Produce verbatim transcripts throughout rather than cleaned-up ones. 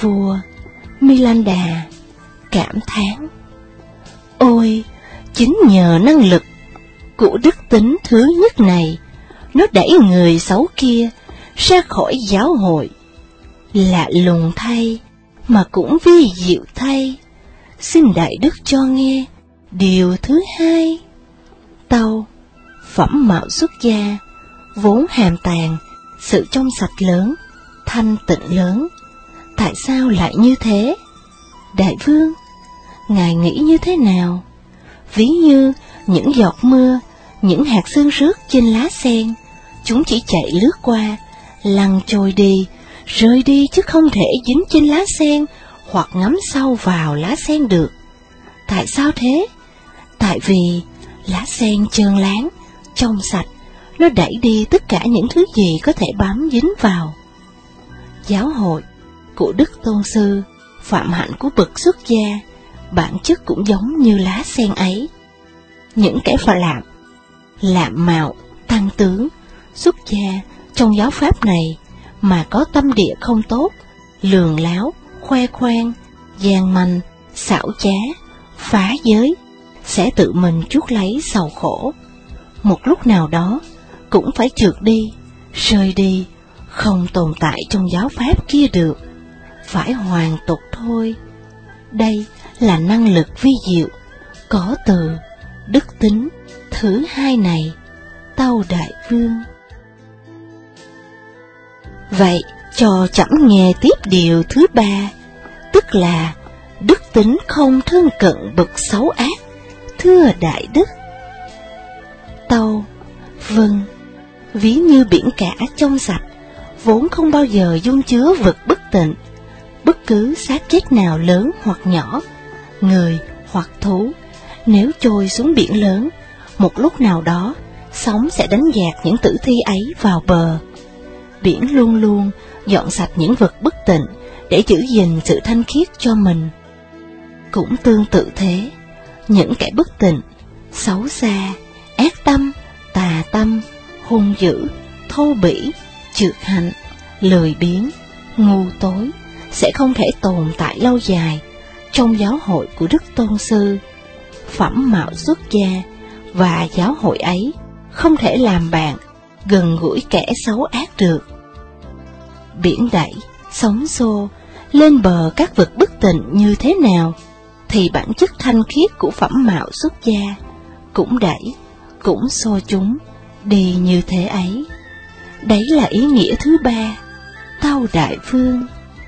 vua Milanda cảm thán: ôi, chính nhờ năng lực của đức tính thứ nhất này, nó đẩy người xấu kia ra khỏi giáo hội. Lạ lùng thay, mà cũng vi diệu thay. Xin đại đức cho nghe điều thứ hai. Tâu, phẩm mạo xuất gia, vốn hàm tàng sự trong sạch lớn, thanh tịnh lớn. Tại sao lại như thế? Đại vương, ngài nghĩ như thế nào? Ví như những giọt mưa, những hạt sương rớt trên lá sen, chúng chỉ chạy lướt qua, lăn trôi đi, rơi đi chứ không thể dính trên lá sen hoặc ngắm sâu vào lá sen được. Tại sao thế? Tại vì lá sen trơn láng, trong sạch, nó đẩy đi tất cả những thứ gì có thể bám dính vào. Giáo hội của Đức Tôn Sư, phạm hạnh của bậc xuất gia, bản chất cũng giống như lá sen ấy. Những kẻ phà lạm, lạm mạo, tăng tướng, xuất gia trong giáo pháp này mà có tâm địa không tốt, lường láo, khoe khoang, gian manh, xảo trá, phá giới, sẽ tự mình chuốc lấy sầu khổ. Một lúc nào đó cũng phải trượt đi, rơi đi, không tồn tại trong giáo pháp kia được, phải hoàn tục thôi. Đây là năng lực vi diệu có từ đức tính thứ hai này, tâu đại vương. Vậy cho trẫm nghe tiếp điều thứ ba, tức là đức tính không thân cận bậc xấu ác, thưa đại đức. Tâu, vâng, ví như biển cả trong sạch, vốn không bao giờ dung chứa vật bất tịnh. Bất cứ xác chết nào lớn hoặc nhỏ, người hoặc thú, nếu trôi xuống biển lớn, một lúc nào đó, sóng sẽ đánh dạt những tử thi ấy vào bờ. Biển luôn luôn dọn sạch những vật bất tịnh để giữ gìn sự thanh khiết cho mình. Cũng tương tự thế, những kẻ bất tịnh, xấu xa, ác tâm, tà tâm, hung dữ, thô bỉ, trược hạnh, lười biếng, ngu tối sẽ không thể tồn tại lâu dài trong giáo hội của Đức Tôn Sư. Phẩm mạo xuất gia và giáo hội ấy không thể làm bạn gần gũi kẻ xấu ác được. Biển đẩy, sóng xô lên bờ các vật bất tịnh như thế nào, thì bản chất thanh khiết của phẩm mạo xuất gia cũng đẩy, cũng xô chúng đi như thế ấy. Đấy là ý nghĩa thứ ba, tâu đại vương.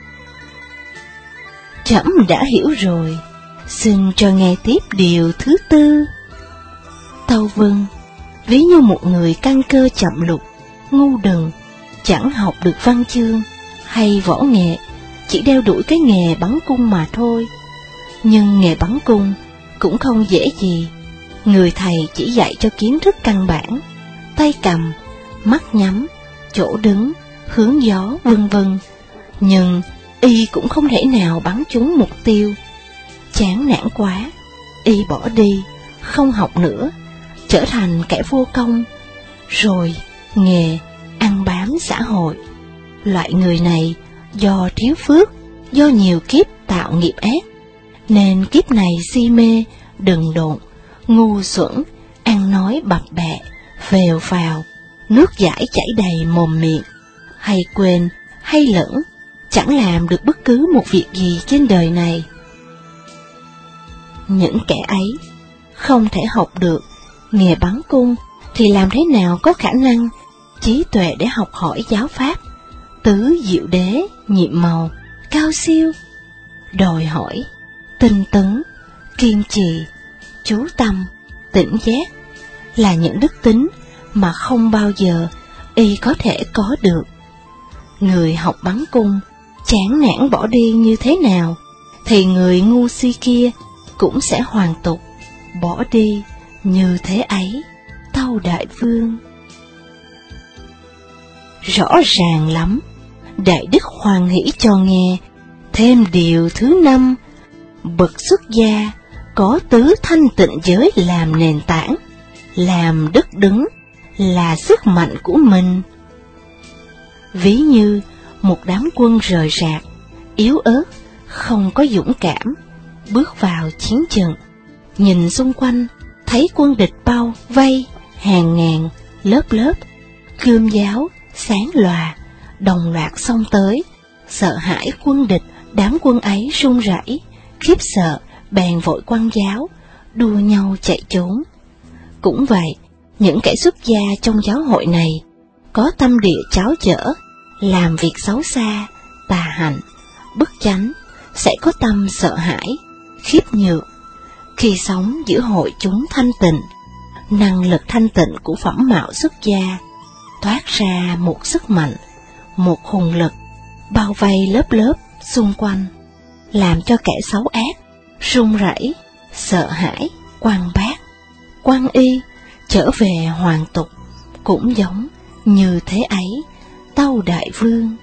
Trẫm đã hiểu rồi, xin cho nghe tiếp điều thứ tư. Tâu vâng, ví như một người căn cơ chậm lục, ngu đần, chẳng học được văn chương hay võ nghệ, chỉ đeo đuổi cái nghề bắn cung mà thôi. Nhưng nghề bắn cung cũng không dễ gì. Người thầy chỉ dạy cho kiến thức căn bản, tay cầm, mắt nhắm, chỗ đứng, hướng gió, vân vân. Nhưng y cũng không thể nào bắn trúng mục tiêu. Chán nản quá, y bỏ đi, không học nữa, trở thành kẻ vô công, rồi nghề ăn bám xã hội. Loại người này do thiếu phước, do nhiều kiếp tạo nghiệp ác, nên kiếp này si mê, đần độn, ngu xuẩn, ăn nói bập bẹ, phèo phào, nước dãi chảy đầy mồm miệng, hay quên, hay lẫn, chẳng làm được bất cứ một việc gì trên đời này. Những kẻ ấy không thể học được nghề bắn cung, thì làm thế nào có khả năng trí tuệ để học hỏi giáo pháp tứ diệu đế, nhiệm màu, cao siêu? Đòi hỏi tinh tấn, kiên trì, chú tâm, tỉnh giác là những đức tính mà không bao giờ y có thể có được. Người học bắn cung chán nản bỏ đi như thế nào, thì người ngu si kia cũng sẽ hoàn tục bỏ đi như thế ấy, tâu đại vương. Rõ ràng lắm, đại đức hoan hỷ cho nghe thêm điều thứ năm. Bậc xuất gia có tứ thanh tịnh giới làm nền tảng, làm đức đứng là sức mạnh của mình. Ví như một đám quân rời rạc yếu ớt, không có dũng cảm, bước vào chiến trận. Nhìn xung quanh, thấy quân địch bao vây, hàng ngàn, lớp lớp, gươm giáo, sáng lòa, đồng loạt xông tới. Sợ hãi quân địch, đám quân ấy run rẩy, khiếp sợ, bèn vội quăng giáo, đua nhau chạy trốn. Cũng vậy, những kẻ xuất gia trong giáo hội này, có tâm địa cháo chở, làm việc xấu xa, tà hạnh, bất chánh, sẽ có tâm sợ hãi, khiếp nhược. Khi sống giữa hội chúng thanh tịnh, năng lực thanh tịnh của phẩm mạo xuất gia toát ra một sức mạnh, một hùng lực, bao vây lớp lớp xung quanh, làm cho kẻ xấu ác run rẩy, sợ hãi, quan bác, quan y trở về hoàn tục, cũng giống như thế ấy, Tâu Đại Vương.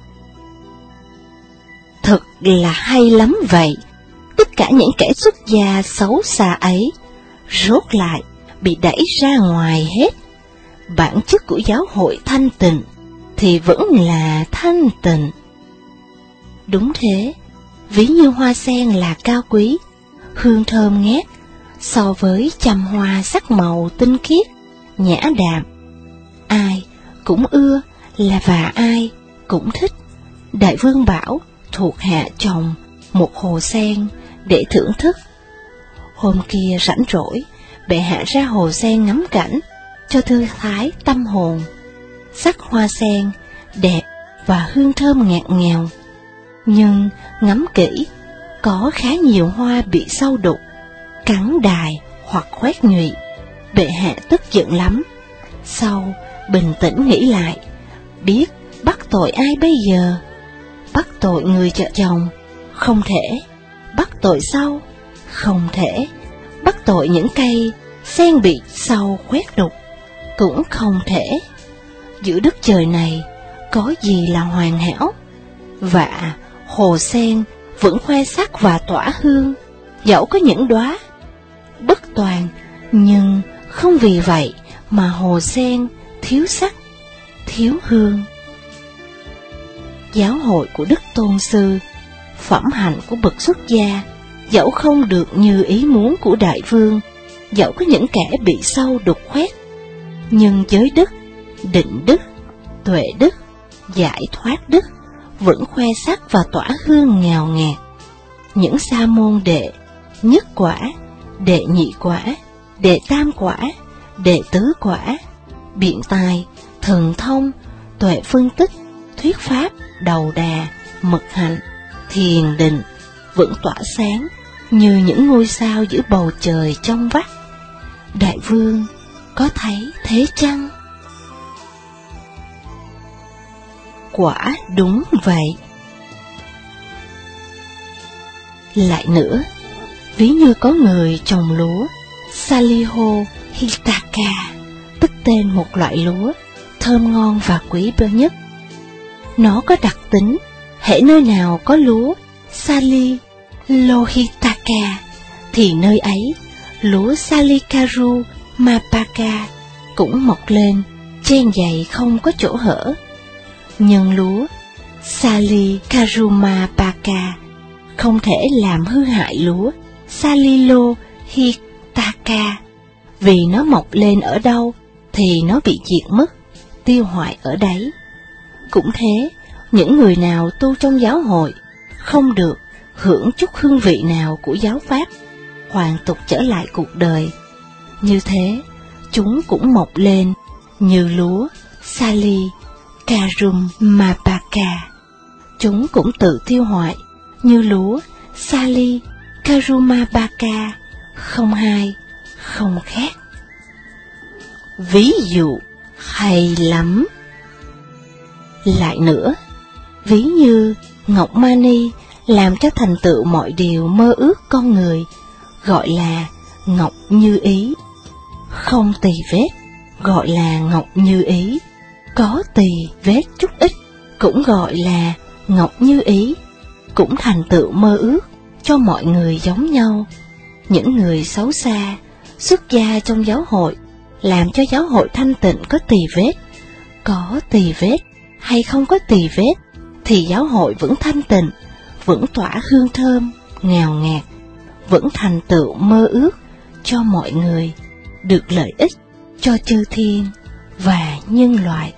Thật là hay lắm vậy. Tất cả những kẻ xuất gia xấu xa ấy, rốt lại bị đẩy ra ngoài hết. Bản chất của giáo hội thanh tịnh thì vẫn là thanh tịnh. Đúng thế, ví như hoa sen là cao quý, hương thơm ngát, so với trăm hoa sắc màu tinh khiết, nhã đạm. Ai cũng ưa là và ai cũng thích. Đại Vương bảo thuộc hạ trồng một hồ sen để thưởng thức. Hôm kia rảnh rỗi, bệ hạ ra hồ sen ngắm cảnh, cho thư thái tâm hồn. Sắc hoa sen đẹp và hương thơm ngạt ngào, nhưng ngắm kỹ, có khá nhiều hoa bị sâu đục, cắn đài hoặc khoét nhụy. Bệ hạ tức giận lắm. Sau bình tĩnh nghĩ lại, biết bắt tội ai bây giờ? Bắt tội người vợ chồng? Không thể. Bắt tội sau? Không thể. Bắt tội những cây sen bị sâu khoét đục? Cũng không thể. Giữa đất trời này có gì là hoàn hảo? Và hồ sen vẫn khoe sắc và tỏa hương, dẫu có những đóa bất toàn, nhưng không vì vậy mà hồ sen thiếu sắc, thiếu hương. Giáo hội của Đức Tôn Sư, phẩm hạnh của bậc xuất gia, dẫu không được như ý muốn của Đại Vương, dẫu có những kẻ bị sâu đục khoét, nhưng giới đức, định đức, tuệ đức, giải thoát đức vẫn khoe sắc và tỏa hương ngào ngạt. Những sa môn đệ nhất quả, đệ nhị quả, đệ tam quả, đệ tứ quả, biện tài, thần thông, tuệ phân tích, thuyết pháp, đầu đà, mật hạnh, thiền định vẫn tỏa sáng như những ngôi sao giữa bầu trời trong vắt. Đại Vương có thấy thế chăng? Quả đúng vậy. Lại nữa, ví như có người trồng lúa Saliho Hitaka, tức tên một loại lúa thơm ngon và quý báu nhất. Nó có đặc tính, hễ nơi nào có lúa Salilohitaka thì nơi ấy lúa Salikaru Mapaka cũng mọc lên, chen dày không có chỗ hở. Nhưng lúa Salikarumapaka không thể làm hư hại lúa Salilohitaka, vì nó mọc lên ở đâu thì nó bị diệt mất, tiêu hoại ở đấy. Cũng thế, những người nào tu trong giáo hội không được hưởng chút hương vị nào của giáo pháp, hoàn tục trở lại cuộc đời. Như thế, chúng cũng mọc lên như lúa Salikarumapaka. Chúng cũng tự tiêu hoại như lúa Salikarumapaka, không hai, không khác. Ví dụ hay lắm. Lại nữa, ví như Ngọc Mani làm cho thành tựu mọi điều mơ ước con người, gọi là Ngọc Như Ý. Không tì vết, gọi là Ngọc Như Ý. Có tì vết chút ít, cũng gọi là Ngọc Như Ý. Cũng thành tựu mơ ước cho mọi người giống nhau. Những người xấu xa, xuất gia trong giáo hội, làm cho giáo hội thanh tịnh có tì vết. Có tì vết hay không có tì vết, thì giáo hội vẫn thanh tịnh, vẫn tỏa hương thơm, ngào ngạt, vẫn thành tựu mơ ước cho mọi người, được lợi ích cho chư thiên và nhân loại.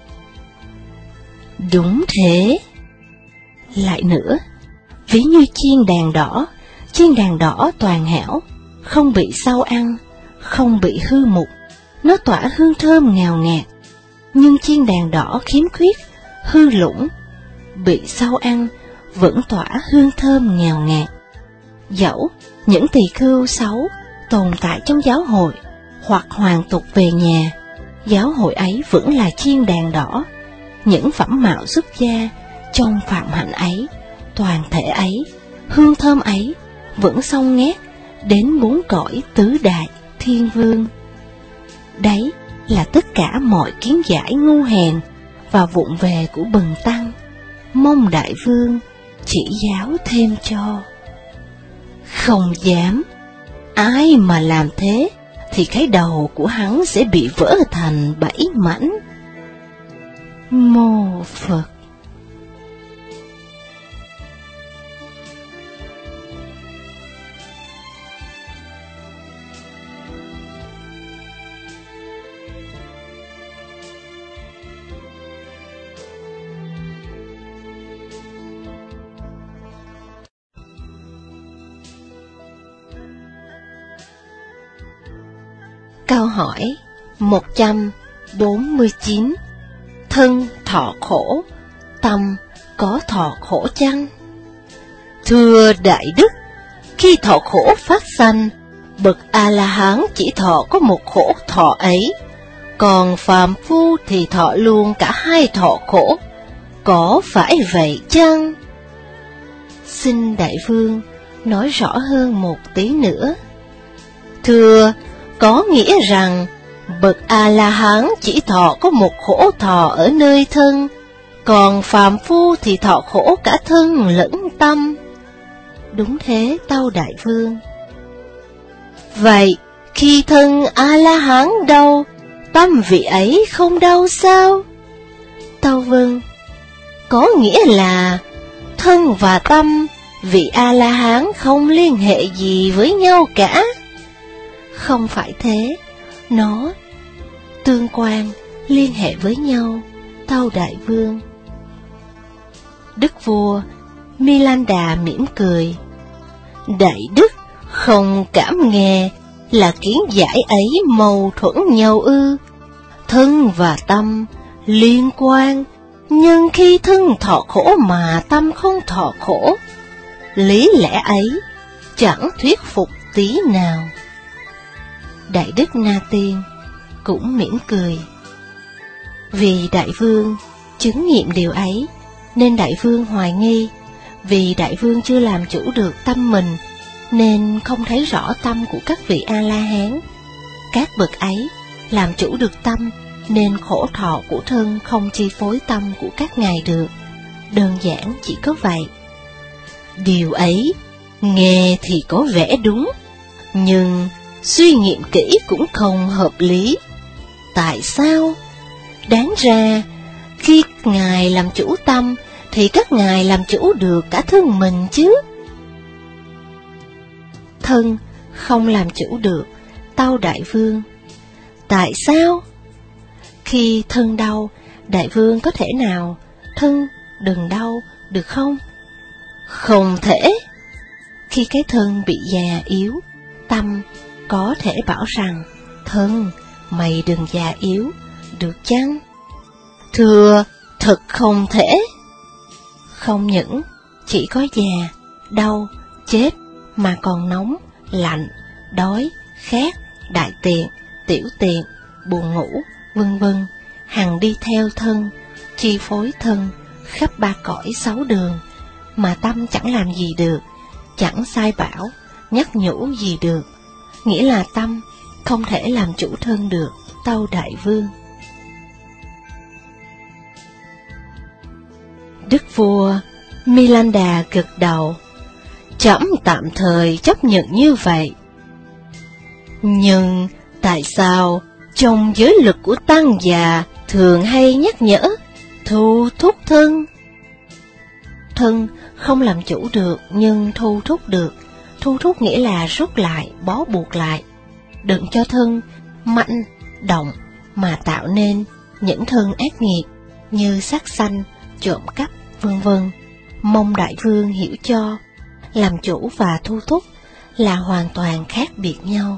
Đúng thế. Lại nữa, ví như chiên đàn đỏ, chiên đàn đỏ toàn hảo, không bị sâu ăn, không bị hư mục, nó tỏa hương thơm ngào ngạt. Nhưng chiên đàn đỏ khiếm khuyết, hư lũng, bị sâu ăn, vẫn tỏa hương thơm ngào ngạt. Dẫu những tỳ khưu xấu tồn tại trong giáo hội, hoặc hoàn tục về nhà, giáo hội ấy vẫn là chiên đàn đỏ. Những phẩm mạo xuất gia trong phạm hạnh ấy, toàn thể ấy, hương thơm ấy vẫn xông ngét đến bốn cõi tứ đại thiên vương. Đấy là tất cả mọi kiến giải ngu hèn và vụng về của bần tăng, mong đại vương chỉ giáo thêm cho. Không dám. Ai mà làm thế thì cái đầu của hắn sẽ bị vỡ thành bảy mảnh. Mô Phật. Câu hỏi một trăm bốn mươi chín. Thân thọ khổ, tâm có thọ khổ chăng? Thưa Đại Đức, khi thọ khổ phát sanh, bậc A-la-hán chỉ thọ có một khổ thọ ấy, còn phàm phu thì thọ luôn cả hai thọ khổ, có phải vậy chăng? Xin Đại Vương nói rõ hơn một tí nữa. Thưa, có nghĩa rằng bậc A-la-hán chỉ thọ có một khổ thọ ở nơi thân, còn phàm phu thì thọ khổ cả thân lẫn tâm. Đúng thế, tâu Đại Vương. Vậy, khi thân A-la-hán đau, tâm vị ấy không đau sao? Tâu Vâng. Có nghĩa là thân và tâm vị A-la-hán không liên hệ gì với nhau cả. Không phải thế, nó tương quan, liên hệ với nhau, tâu Đại Vương. Đức vua Milanda mỉm cười. Đại Đức không cảm nghe là kiến giải ấy mâu thuẫn nhau ư? Thân và tâm liên quan, nhưng khi thân thọ khổ mà tâm không thọ khổ, lý lẽ ấy chẳng thuyết phục tí nào. Đại Đức Na Tiên cũng mỉm cười. Vì Đại Vương chứng nghiệm điều ấy, nên Đại Vương hoài nghi. Vì Đại Vương chưa làm chủ được tâm mình, nên không thấy rõ tâm của các vị A-la-hán. Các bậc ấy làm chủ được tâm, nên khổ thọ của thân không chi phối tâm của các ngài được. Đơn giản chỉ có vậy. Điều ấy nghe thì có vẻ đúng, nhưng suy nghiệm kỹ cũng không hợp lý. Tại sao? Đáng ra, khi ngài làm chủ tâm, thì các ngài làm chủ được cả thân mình chứ. Thân không làm chủ được, tâu Đại Vương. Tại sao? Khi thân đau, Đại Vương có thể nào thân đừng đau được không? Không thể. Khi cái thân bị già yếu, tâm có thể bảo rằng thân mày đừng già yếu, được chăng? Thưa, thật không thể. Không những chỉ có già, đau, chết, mà còn nóng, lạnh, đói, khát, đại tiện, tiểu tiện, buồn ngủ, vân vân, hằng đi theo thân, chi phối thân khắp ba cõi sáu đường, mà tâm chẳng làm gì được, chẳng sai bảo, nhắc nhủ gì được. Nghĩa là tâm không thể làm chủ thân được, tâu Đại Vương. Đức vua Milanda gật đầu. Trẫm tạm thời chấp nhận như vậy. Nhưng tại sao trong giới luật của tăng già thường hay nhắc nhở thu thúc thân? Thân không làm chủ được nhưng thu thúc được. Thu thúc nghĩa là rút lại, bó buộc lại. Đừng cho thân mạnh động mà tạo nên những thân ác nghiệt như sát sanh, trộm cắp, vân vân. Mong đại vương hiểu cho, làm chủ và thu thúc là hoàn toàn khác biệt nhau.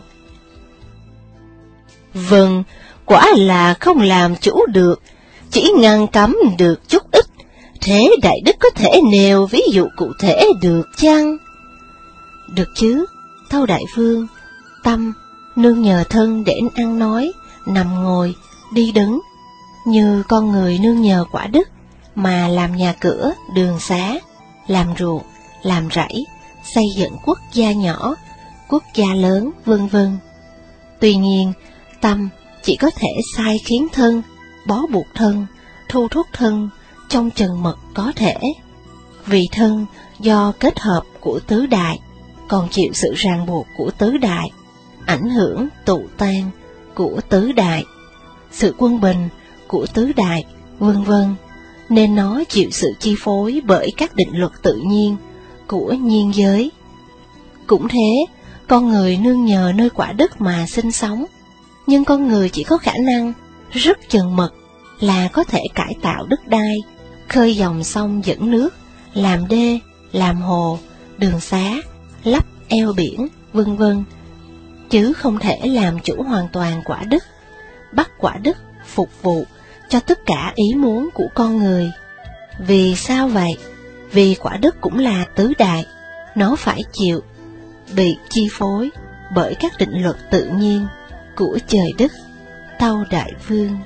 Vâng, quả là không làm chủ được, chỉ ngăn cấm được chút ít. Thế đại đức có thể nêu ví dụ cụ thể được chăng? Được chứ, tâu đại vương. Tâm nương nhờ thân để ăn nói, nằm ngồi, đi đứng, như con người nương nhờ quả đức mà làm nhà cửa, đường xá, làm ruộng, làm rẫy, xây dựng quốc gia nhỏ, quốc gia lớn, vân vân. Tuy nhiên, tâm chỉ có thể sai khiến thân, bó buộc thân, thu thúc thân trong chừng mực có thể. Vì thân do kết hợp của tứ đại, còn chịu sự ràng buộc của tứ đại, ảnh hưởng tụ tan của tứ đại, sự quân bình của tứ đại, vân vân, nên nó chịu sự chi phối bởi các định luật tự nhiên của nhiên giới. Cũng thế, con người nương nhờ nơi quả đức mà sinh sống, nhưng con người chỉ có khả năng rất chừng mực là có thể cải tạo đất đai, khơi dòng sông dẫn nước, làm đê, làm hồ, đường xá, lấp eo biển, vân vân, chứ không thể làm chủ hoàn toàn quả đức, bắt quả đức phục vụ cho tất cả ý muốn của con người. Vì sao vậy? Vì quả đức cũng là tứ đại, nó phải chịu bị chi phối bởi các định luật tự nhiên của trời đất. Tâu đại vương.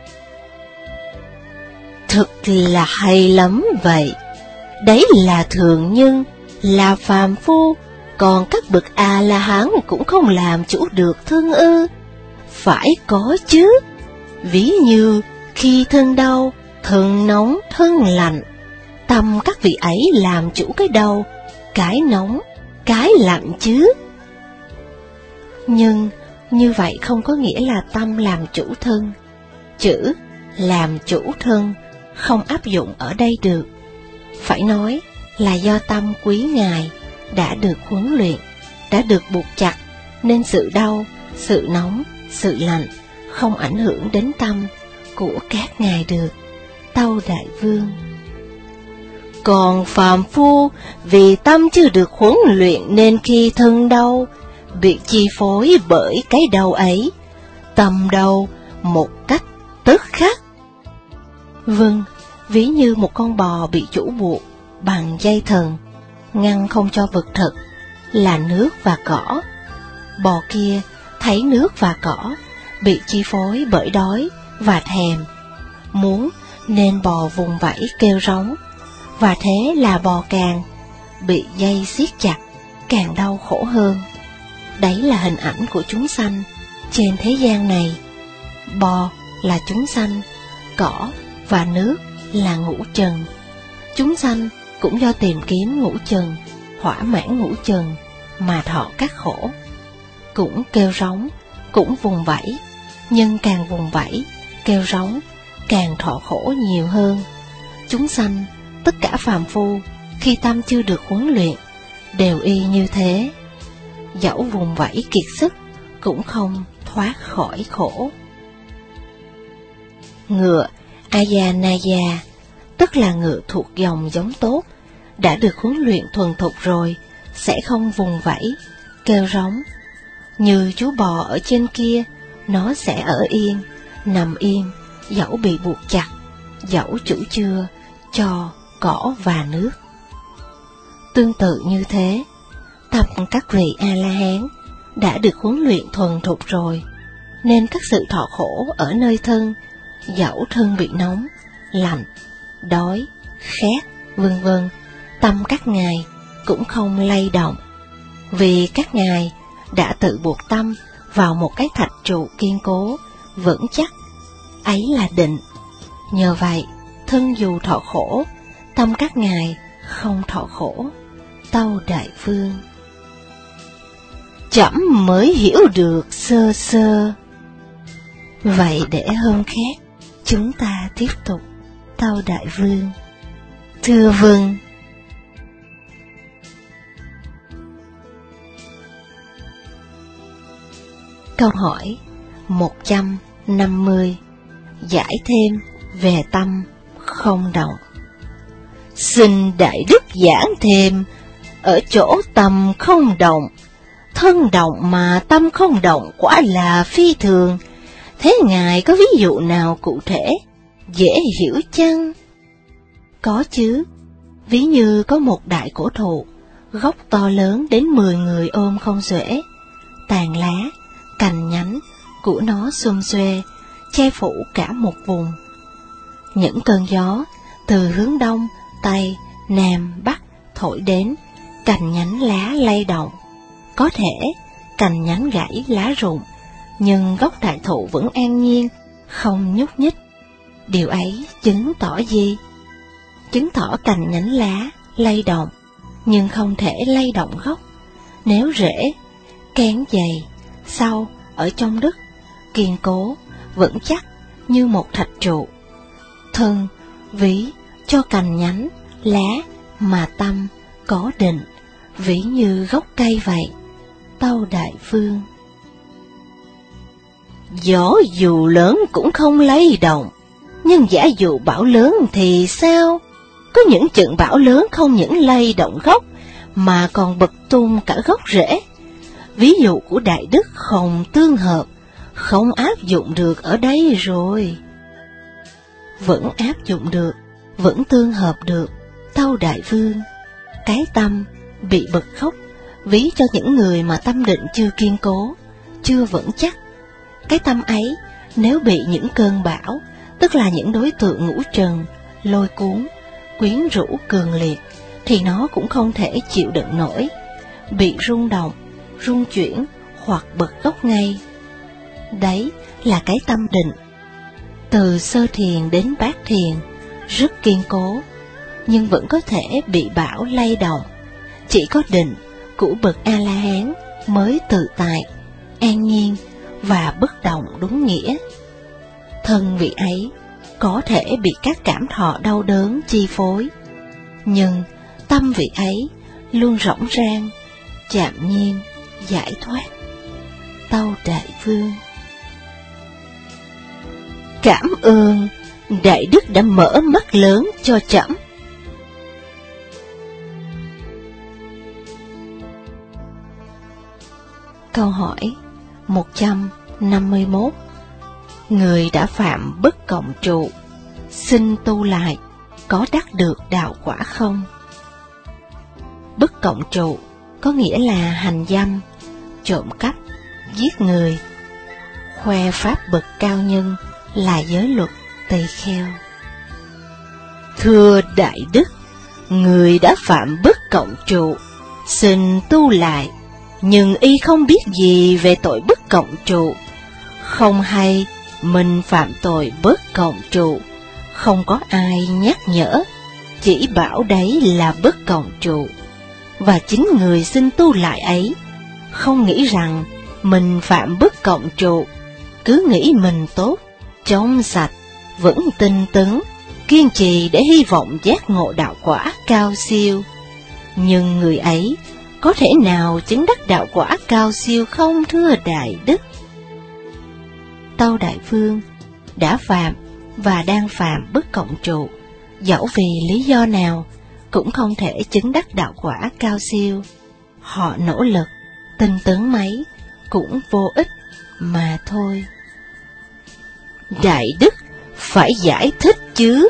Thực là hay lắm vậy. Đấy là thường nhân, là phàm phu, còn các bậc A-la-hán cũng không làm chủ được thân ư? Phải có chứ. Ví như khi thân đau, thân nóng, thân lạnh, tâm các vị ấy làm chủ cái đau, cái nóng, cái lạnh chứ. Nhưng như vậy không có nghĩa là tâm làm chủ thân. Chữ làm chủ thân không áp dụng ở đây được. Phải nói là do tâm quý ngài đã được huấn luyện, đã được buộc chặt, nên sự đau, sự nóng, sự lạnh không ảnh hưởng đến tâm của các ngài được. Tâu đại vương. Còn phàm phu vì tâm chưa được huấn luyện nên khi thân đau, bị chi phối bởi cái đau ấy, tâm đau một cách tức khắc. Vâng, ví như một con bò bị chủ buộc bằng dây thừng, ngăn không cho vực thực là nước và cỏ. Bò kia thấy nước và cỏ, bị chi phối bởi đói và thèm, muốn nên bò vùng vẫy kêu rống, và thế là bò càng bị dây siết chặt, càng đau khổ hơn. Đấy là hình ảnh của chúng sanh trên thế gian này. Bò là chúng sanh, cỏ và nước là ngũ trần. Chúng sanh cũng do tìm kiếm ngũ trần, thỏa mãn ngũ trần mà thọ các khổ. Cũng kêu rống, cũng vùng vẫy, nhưng càng vùng vẫy, kêu rống, càng thọ khổ nhiều hơn. Chúng sanh, tất cả phàm phu, khi tâm chưa được huấn luyện, đều y như thế. Dẫu vùng vẫy kiệt sức, cũng không thoát khỏi khổ. Ngựa Ayanaya, tức là ngựa thuộc dòng giống tốt, đã được huấn luyện thuần thục rồi, sẽ không vùng vẫy, kêu rống. Như chú bò ở trên kia, nó sẽ ở yên, nằm yên, dẫu bị buộc chặt, dẫu chủ chưa cho cỏ và nước. Tương tự như thế, tâm các vị A-la-hán đã được huấn luyện thuần thục rồi, nên các sự thọ khổ ở nơi thân, dẫu thân bị nóng, lạnh, đói, khát, vân vân, tâm các ngài cũng không lay động, vì các ngài đã tự buộc tâm vào một cái thạch trụ kiên cố, vững chắc, ấy là định. Nhờ vậy, thân dù thọ khổ, tâm các ngài không thọ khổ. Tâu đại vương. Trẫm mới hiểu được sơ sơ. Vậy để hôm khác, chúng ta tiếp tục. Tâu đại vương. Thưa vâng. Câu hỏi một trăm năm mươi. Giải thêm về tâm không động. Xin Đại Đức giảng thêm ở chỗ tâm không động. Thân động mà tâm không động quả là phi thường. Thế Ngài có ví dụ nào cụ thể, dễ hiểu chăng? Có chứ. Ví như có một đại cổ thụ, gốc to lớn đến mười người ôm không xuể, tàn lá, cành nhánh của nó xum xuê, che phủ cả một vùng. Những cơn gió từ hướng đông, tây, nam, bắc thổi đến, cành nhánh lá lay động. Có thể cành nhánh gãy lá rụng, nhưng gốc đại thụ vẫn an nhiên, không nhúc nhích. Điều ấy chứng tỏ gì? Chứng tỏ cành nhánh lá lay động, nhưng không thể lay động gốc. Nếu rễ, kén dày, sâu ở trong đất, kiên cố, vững chắc như một thạch trụ. Thân, ví cho cành nhánh, lá mà tâm có định, ví như gốc cây vậy. Tâu Đại Vương. Gió dù lớn cũng không lay động, nhưng giả dụ bão lớn thì sao? Có những trận bão lớn không những lay động gốc, mà còn bật tung cả gốc rễ. Ví dụ của Đại Đức không tương hợp, không áp dụng được ở đây rồi. Vẫn áp dụng được, vẫn tương hợp được. Tâu Đại Vương. Cái tâm bị bật gốc, ví cho những người mà tâm định chưa kiên cố, chưa vững chắc. Cái tâm ấy, nếu bị những cơn bão, tức là những đối tượng ngũ trần, lôi cuốn, quyến rũ cường liệt, thì nó cũng không thể chịu đựng nổi, bị rung động, rung chuyển hoặc bật gốc ngay. Đấy là cái tâm định. Từ sơ thiền đến bát thiền, rất kiên cố, nhưng vẫn có thể bị bão lay động. Chỉ có định của bậc A-la-hán mới tự tại, an nhiên và bất động đúng nghĩa. Thân vị ấy có thể bị các cảm thọ đau đớn chi phối, nhưng tâm vị ấy luôn rỗng rang, chạm nhiên, giải thoát. Tâu Đại Vương. Cảm ơn Đại Đức đã mở mắt lớn cho trẫm. Câu hỏi một trăm năm mươi mốt. Người đã phạm bất cộng trụ, xin tu lại, có đắc được đạo quả không? Bất cộng trụ có nghĩa là hành dâm, trộm cắp, giết người, khoe pháp bậc cao nhân là giới luật tỳ kheo. Thưa Đại Đức, người đã phạm bất cộng trụ, xin tu lại, nhưng y không biết gì về tội bất cộng trụ, không hay mình phạm tội bất cộng trụ, không có ai nhắc nhở, chỉ bảo đấy là bất cộng trụ. Và chính người xin tu lại ấy không nghĩ rằng mình phạm bất cộng trụ, cứ nghĩ mình tốt, trong sạch, vẫn tinh tấn, kiên trì để hy vọng giác ngộ đạo quả cao siêu. Nhưng người ấy có thể nào chứng đắc đạo quả cao siêu không, thưa Đại Đức? Tâu Đại Vương. Đã phạm và đang phạm bất cộng trụ, dẫu vì lý do nào cũng không thể chứng đắc đạo quả cao siêu. Họ nỗ lực, tinh tấn mấy cũng vô ích mà thôi. Đại Đức phải giải thích chứ.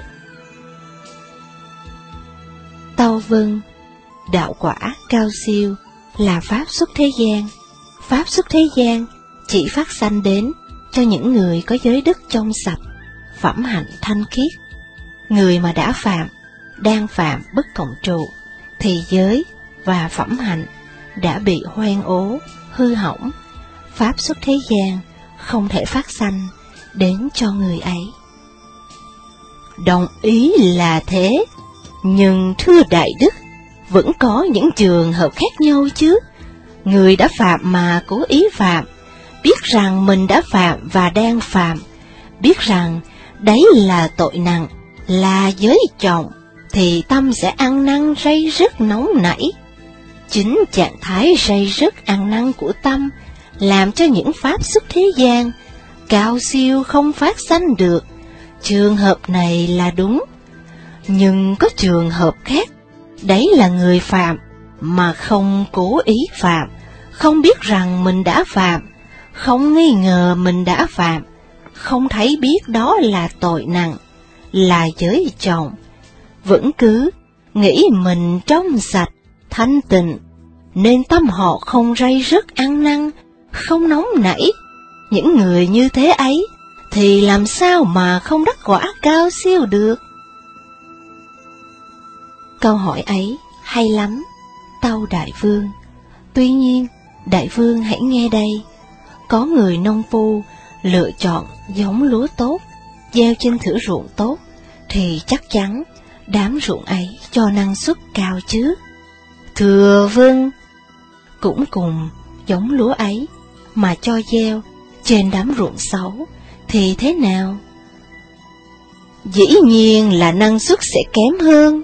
Tâu Vâng. Đạo quả cao siêu là pháp xuất thế gian. Pháp xuất thế gian chỉ phát sanh đến cho những người có giới đức trong sạch, phẩm hạnh thanh khiết. Người mà đã phạm, đang phạm bất cộng trụ, thì giới và phẩm hạnh đã bị hoen ố, hư hỏng. Pháp xuất thế gian không thể phát sanh đến cho người ấy. Đồng ý là thế, nhưng thưa Đại Đức, vẫn có những trường hợp khác nhau chứ. Người đã phạm mà cố ý phạm, biết rằng mình đã phạm và đang phạm, biết rằng đấy là tội nặng, là giới trọng, thì tâm sẽ ăn năn ray rất nóng nảy. Chính trạng thái ray rất ăn năn của tâm làm cho những pháp xuất thế gian cao siêu không phát sanh được. Trường hợp này là đúng. Nhưng có trường hợp khác, đấy là người phạm mà không cố ý phạm, không biết rằng mình đã phạm, không nghi ngờ mình đã phạm, không thấy biết đó là tội nặng, là giới trọng, vẫn cứ nghĩ mình trong sạch, thanh tịnh, nên tâm họ không ray rứt ăn năn, không nóng nảy. Những người như thế ấy thì làm sao mà không đắc quả cao siêu được? Câu hỏi ấy hay lắm, tâu đại vương. Tuy nhiên, đại vương hãy nghe đây. Có người nông phu lựa chọn giống lúa tốt, gieo trên thửa ruộng tốt, thì chắc chắn đám ruộng ấy cho năng suất cao chứ. Thưa vâng, cũng cùng giống lúa ấy mà cho gieo trên đám ruộng xấu thì thế nào? Dĩ nhiên là năng suất sẽ kém hơn.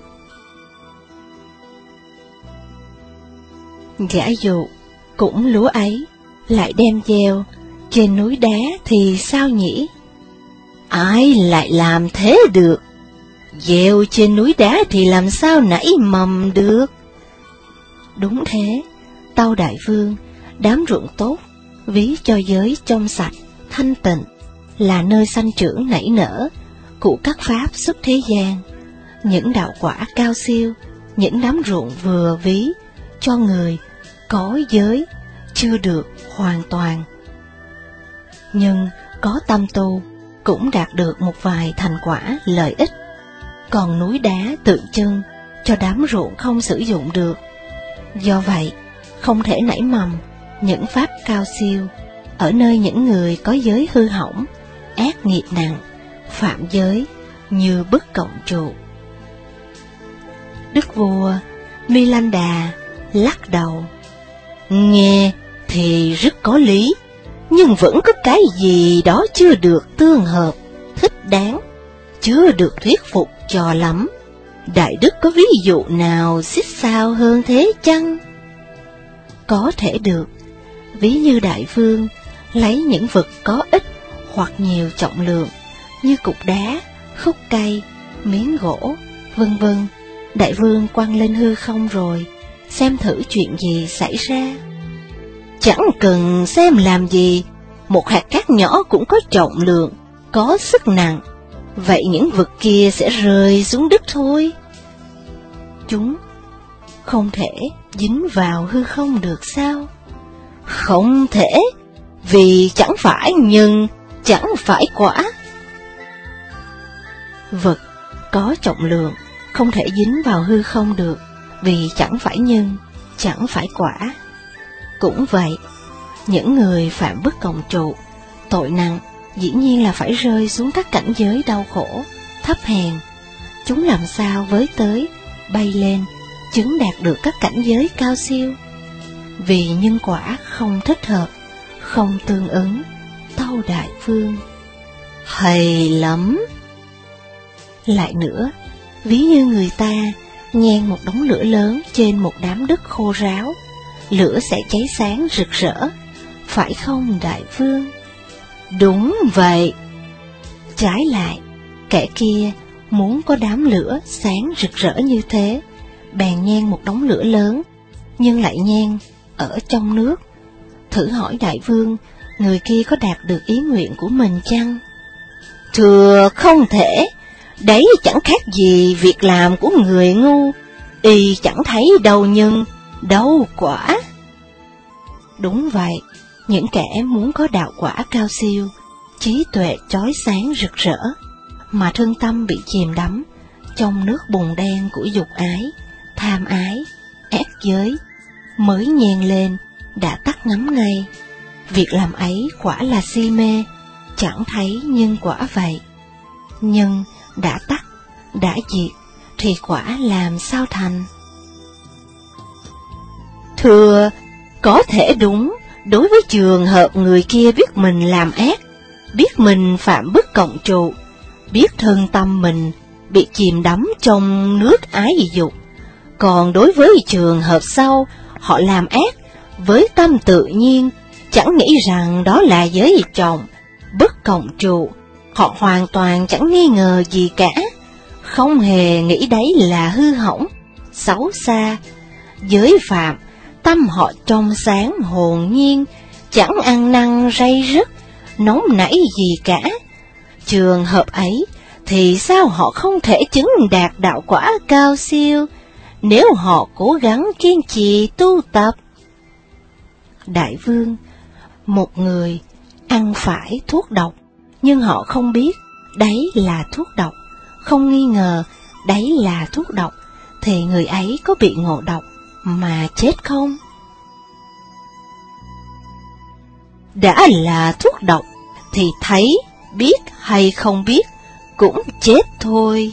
Giả dụ cũng lúa ấy lại đem gieo trên núi đá thì sao nhỉ? Ai lại làm thế được? Gieo trên núi đá thì làm sao nảy mầm được? Đúng thế, tâu đại vương, đám ruộng tốt, ví cho giới trong sạch, thanh tịnh, là nơi sanh trưởng nảy nở của các pháp xuất thế gian, những đạo quả cao siêu. Những đám ruộng vừa ví cho người có giới chưa được hoàn toàn, nhưng có tâm tu cũng đạt được một vài thành quả lợi ích. Còn núi đá tượng trưng cho đám ruộng không sử dụng được. Do vậy, không thể nảy mầm những pháp cao siêu ở nơi những người có giới hư hỏng, ác nghiệp nặng, phạm giới như Bức Cộng Trụ. Đức vua Milinda lắc đầu. Nghe thì rất có lý, nhưng vẫn có cái gì đó chưa được tương hợp, thích đáng, chưa được thuyết phục cho lắm. Đại đức có ví dụ nào xích sao hơn thế chăng? Có thể được. Ví như đại vương lấy những vật có ít hoặc nhiều trọng lượng như cục đá, khúc cây, miếng gỗ, vân vân, đại vương quăng lên hư không rồi, xem thử chuyện gì xảy ra. Chẳng cần xem làm gì, một hạt cát nhỏ cũng có trọng lượng, có sức nặng, vậy những vật kia sẽ rơi xuống đất thôi. Chúng không thể dính vào hư không được sao? Không thể, vì chẳng phải nhưng chẳng phải quả. Vật có trọng lượng không thể dính vào hư không được, vì chẳng phải nhưng chẳng phải quả. Cũng vậy, những người phạm Bức Cộng Trụ, tội nặng dĩ nhiên là phải rơi xuống các cảnh giới đau khổ, thấp hèn. Chúng làm sao với tới, bay lên, chứng đạt được các cảnh giới cao siêu? Vì nhân quả không thích hợp, không tương ứng, tâu đại vương. Hay lắm! Lại nữa, ví như người ta nhen một đống lửa lớn trên một đám đất khô ráo, lửa sẽ cháy sáng rực rỡ, phải không đại vương? Đúng vậy. Trái lại, kẻ kia muốn có đám lửa sáng rực rỡ như thế, bèn nhen một đống lửa lớn, nhưng lại nhen ở trong nước. Thử hỏi đại vương, người kia có đạt được ý nguyện của mình chăng? Thưa không thể, đấy chẳng khác gì việc làm của người ngu, y chẳng thấy đâu nhưng đâu quả. Đúng vậy, những kẻ muốn có đạo quả cao siêu, trí tuệ chói sáng rực rỡ, mà thân tâm bị chìm đắm trong nước bùn đen của dục ái, tham ái, ác giới, mới nhen lên đã tắt ngấm ngay. Việc làm ấy quả là si mê, chẳng thấy nhân quả vậy. Nhưng đã tắt, đã diệt, thì quả làm sao thành? Thưa, có thể đúng, đối với trường hợp người kia biết mình làm ác, biết mình phạm Bức Cộng Trụ, biết thân tâm mình bị chìm đắm trong nước ái dục. Còn đối với trường hợp sau, họ làm ác với tâm tự nhiên, chẳng nghĩ rằng đó là giới chồng bất cộng trụ. Họ hoàn toàn chẳng nghi ngờ gì cả, không hề nghĩ đấy là hư hỏng, xấu xa. Giới phạm, tâm họ trong sáng hồn nhiên, chẳng ăn năn ray rứt, nóng nảy gì cả. Trường hợp ấy thì sao họ không thể chứng đạt đạo quả cao siêu, nếu họ cố gắng kiên trì tu tập? Đại vương, một người ăn phải thuốc độc, nhưng họ không biết đấy là thuốc độc, không nghi ngờ đấy là thuốc độc, thì người ấy có bị ngộ độc mà chết không? Đã là thuốc độc thì thấy, biết hay không biết cũng chết thôi.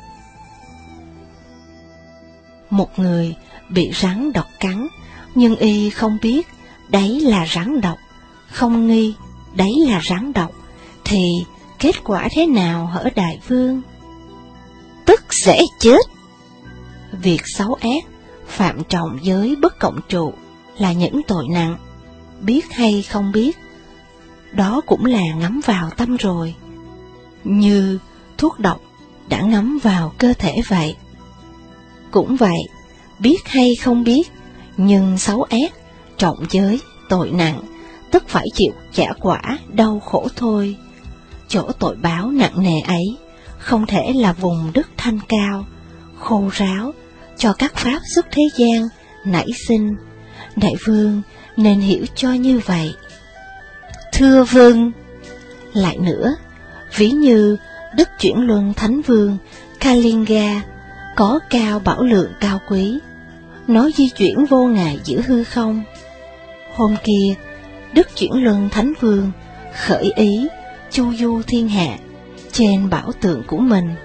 Một người bị rắn độc cắn, nhưng y không biết đấy là rắn độc, không nghi đấy là rắn độc, thì kết quả thế nào hỡi đại vương? Tức sẽ chết. Việc xấu ác, phạm trọng giới bất cộng trụ là những tội nặng, biết hay không biết, đó cũng là ngấm vào tâm rồi, như thuốc độc đã ngấm vào cơ thể vậy. Cũng vậy, biết hay không biết, nhưng xấu ác, trọng giới, tội nặng, tức phải chịu trả quả đau khổ thôi. Chỗ tội báo nặng nề ấy, không thể là vùng đất thanh cao, khô ráo, cho các pháp xuất thế gian nảy sinh. Đại vương nên hiểu cho như vậy. Thưa vương, lại nữa, ví như Đức Chuyển Luân Thánh Vương Kalinga có cao bảo lượng cao quý, nó di chuyển vô ngại giữa hư không. Hôm kia, Đức Chuyển Luân Thánh Vương khởi ý chu du thiên hạ trên bảo tượng của mình.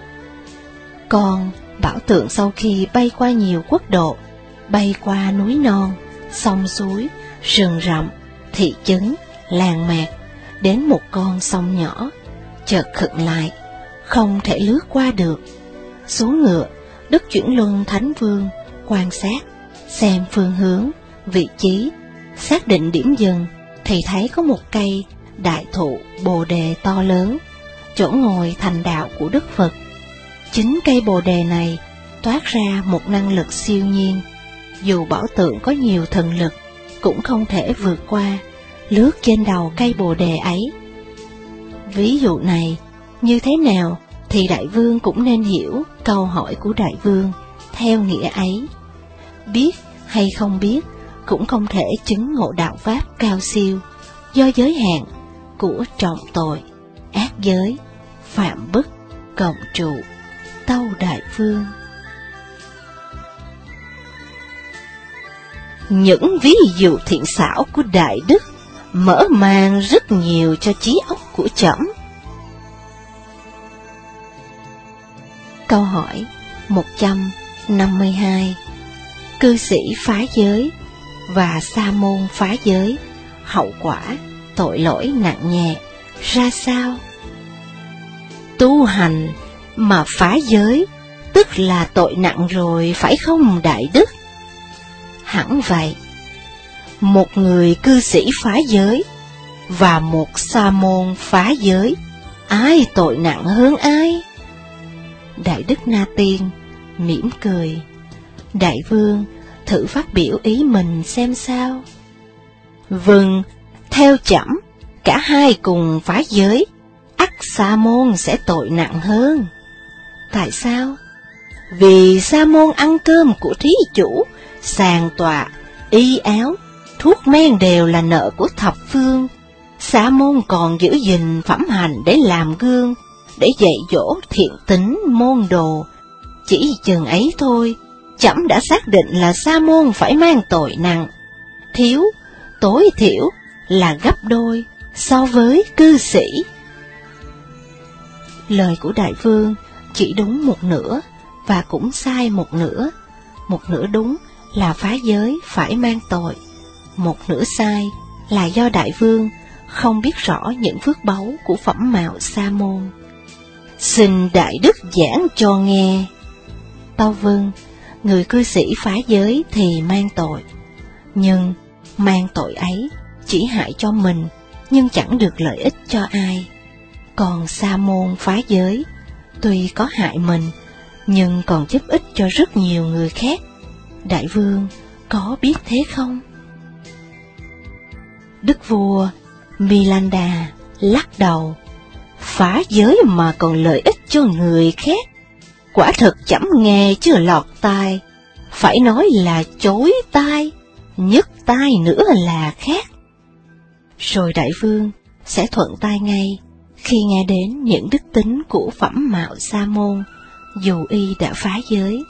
Còn bảo tượng sau khi bay qua nhiều quốc độ, bay qua núi non, sông suối, rừng rậm, thị trấn, làng mạc, đến một con sông nhỏ, chợt khựng lại, không thể lướt qua được. Xuống ngựa, Đức Chuyển Luân Thánh Vương quan sát, xem phương hướng, vị trí, xác định điểm dừng, thì thấy có một cây đại thụ bồ đề to lớn, chỗ ngồi thành đạo của Đức Phật. Chính cây bồ đề này toát ra một năng lực siêu nhiên, dù bảo tượng có nhiều thần lực cũng không thể vượt qua, lướt trên đầu cây bồ đề ấy. Ví dụ này như thế nào thì đại vương cũng nên hiểu câu hỏi của đại vương theo nghĩa ấy. Biết hay không biết cũng không thể chứng ngộ đạo pháp cao siêu, do giới hạn của trọng tội, ác giới, phạm bất, cộng trụ. Tâu đại vương. Những ví dụ thiện xảo của đại đức mở màn rất nhiều cho trí óc của trẫm. Câu hỏi một trăm năm mươi hai. Cư sĩ phá giới và sa môn phá giới, hậu quả tội lỗi nặng nhẹ ra sao? Tu hành mà phá giới tức là tội nặng rồi, phải không đại đức? Hẳn vậy. Một người cư sĩ phá giới và một sa môn phá giới, ai tội nặng hơn ai? Đại đức Na Tiên mỉm cười. Đại vương thử phát biểu ý mình xem sao. Vâng, theo trẫm, cả hai cùng phá giới, ắt sa môn sẽ tội nặng hơn. Tại sao? Vì sa môn ăn cơm của thí chủ, sàn tọa, y áo, thuốc men đều là nợ của thập phương. Sa môn còn giữ gìn phẩm hành để làm gương, để dạy dỗ thiện tính môn đồ. Chỉ chừng ấy thôi, trẫm đã xác định là sa môn phải mang tội nặng, thiếu, tối thiểu là gấp đôi so với cư sĩ. Lời của đại vương chỉ đúng một nửa và cũng sai một nửa. Một nửa đúng là phá giới phải mang tội, một nửa sai là do đại vương không biết rõ những phước báu của phẩm mạo sa môn. Xin đại đức giảng cho nghe. Tâu vâng, người cư sĩ phá giới thì mang tội, nhưng mang tội ấy chỉ hại cho mình, nhưng chẳng được lợi ích cho ai. Còn sa môn phá giới, tuy có hại mình, nhưng còn giúp ích cho rất nhiều người khác. Đại vương có biết thế không? Đức vua Milanda lắc đầu. Phá giới mà còn lợi ích cho người khác, quả thật chấm nghe chưa lọt tai, phải nói là chối tai, nhức tai nữa là khác. Rồi đại vương sẽ thuận tai ngay khi nghe đến những đức tính của Phẩm Mạo Sa môn, dù y đã phá giới.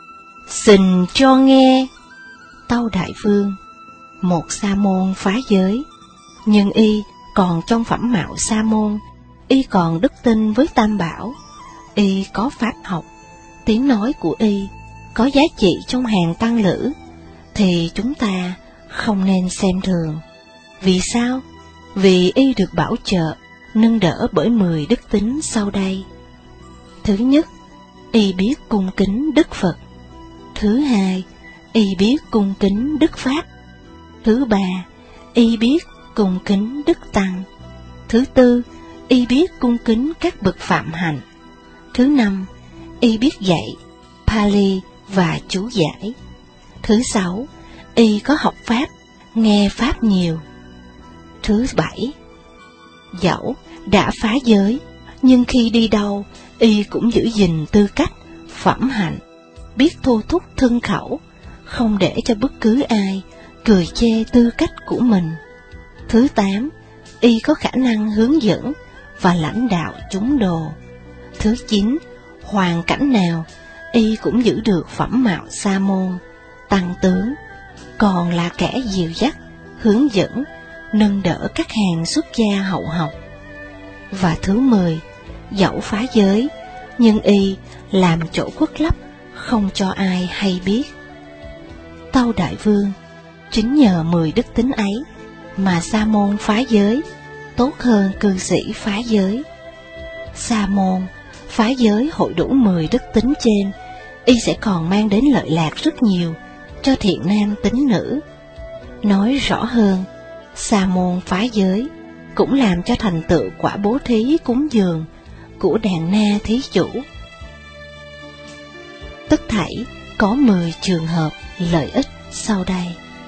Xin cho nghe. Tâu đại vương, một sa môn phá giới, nhưng y còn trong Phẩm Mạo Sa môn, y còn đức tin với Tam Bảo, y có pháp học, tiếng nói của y có giá trị trong hàng tăng lữ, thì chúng ta không nên xem thường. Vì sao? Vì y được bảo trợ, nâng đỡ bởi mười đức tính sau đây. Thứ nhất, y biết cung kính Đức Phật. Thứ hai, y biết cung kính Đức Pháp. Thứ ba, y biết cung kính Đức Tăng. Thứ tư, y biết cung kính các bậc phạm hạnh. Thứ năm, y biết dạy Pali và chú giải. Thứ sáu, y có học Pháp, nghe Pháp nhiều. Thứ bảy, dẫu đã phá giới, nhưng khi đi đâu, y cũng giữ gìn tư cách, phẩm hạnh, biết thu thúc thân khẩu, không để cho bất cứ ai cười chê tư cách của mình. Thứ tám, y có khả năng hướng dẫn và lãnh đạo chúng đồ. Thứ chín, hoàn cảnh nào, y cũng giữ được Phẩm Mạo Sa môn, tăng tướng, còn là kẻ dìu dắt, hướng dẫn, nâng đỡ các hàng xuất gia hậu học. Và thứ mười, dẫu phá giới, nhưng y làm chỗ khuất lấp, không cho ai hay biết. Tâu đại vương, chính nhờ mười đức tính ấy mà sa môn phá giới tốt hơn cư sĩ phá giới. Sa môn phá giới hội đủ mười đức tính trên, y sẽ còn mang đến lợi lạc rất nhiều cho thiện nam tín nữ. Nói rõ hơn, sa môn phá giới cũng làm cho thành tựu quả bố thí cúng dường của đàn na thí chủ. Tất thảy có mười trường hợp lợi ích sau đây.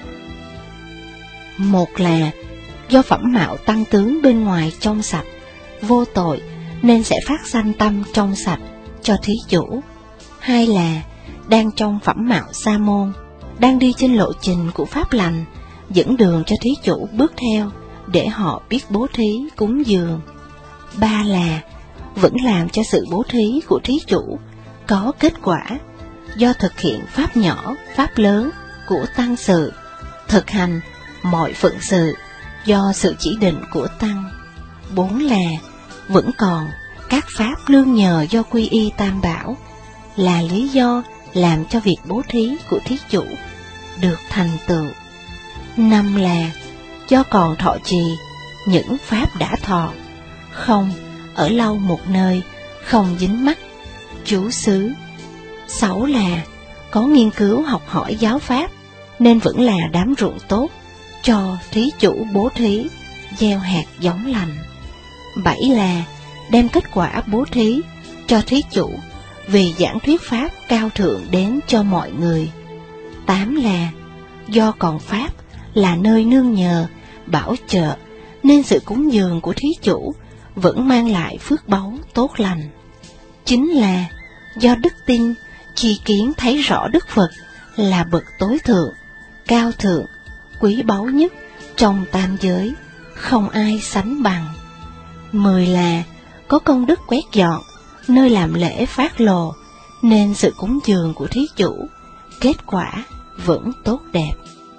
Một là do phẩm mạo tăng tướng bên ngoài trong sạch, vô tội nên sẽ phát sanh tâm trong sạch cho thí chủ. Hai là đang trong phẩm mạo sa môn, đang đi trên lộ trình của pháp lành, dẫn đường cho thí chủ bước theo để họ biết bố thí cúng dường. Ba là vẫn làm cho sự bố thí của thí chủ có kết quả, do thực hiện pháp nhỏ, pháp lớn của tăng sự, thực hành mọi phận sự do sự chỉ định của tăng. Bốn là vẫn còn các pháp nương nhờ do quy y Tam Bảo, là lý do làm cho việc bố thí của thí chủ được thành tựu. Năm là do còn thọ trì những pháp đã thọ, không ở lâu một nơi, không dính mắc, trú xứ. Sáu là có nghiên cứu học hỏi giáo pháp, nên vẫn là đám ruộng tốt cho thí chủ bố thí, gieo hạt giống lành. Bảy là đem kết quả bố thí cho thí chủ vì giảng thuyết pháp cao thượng đến cho mọi người. Tám là do còn pháp là nơi nương nhờ, bảo trợ, nên sự cúng dường của thí chủ vẫn mang lại phước báu tốt lành. Chín là do đức tin, tri kiến thấy rõ Đức Phật là bậc tối thượng, cao thượng, quý báu nhất trong tam giới, không ai sánh bằng. Mười là có công đức quét dọn nơi làm lễ phát lồ, nên sự cúng dường của thí chủ kết quả vẫn tốt đẹp.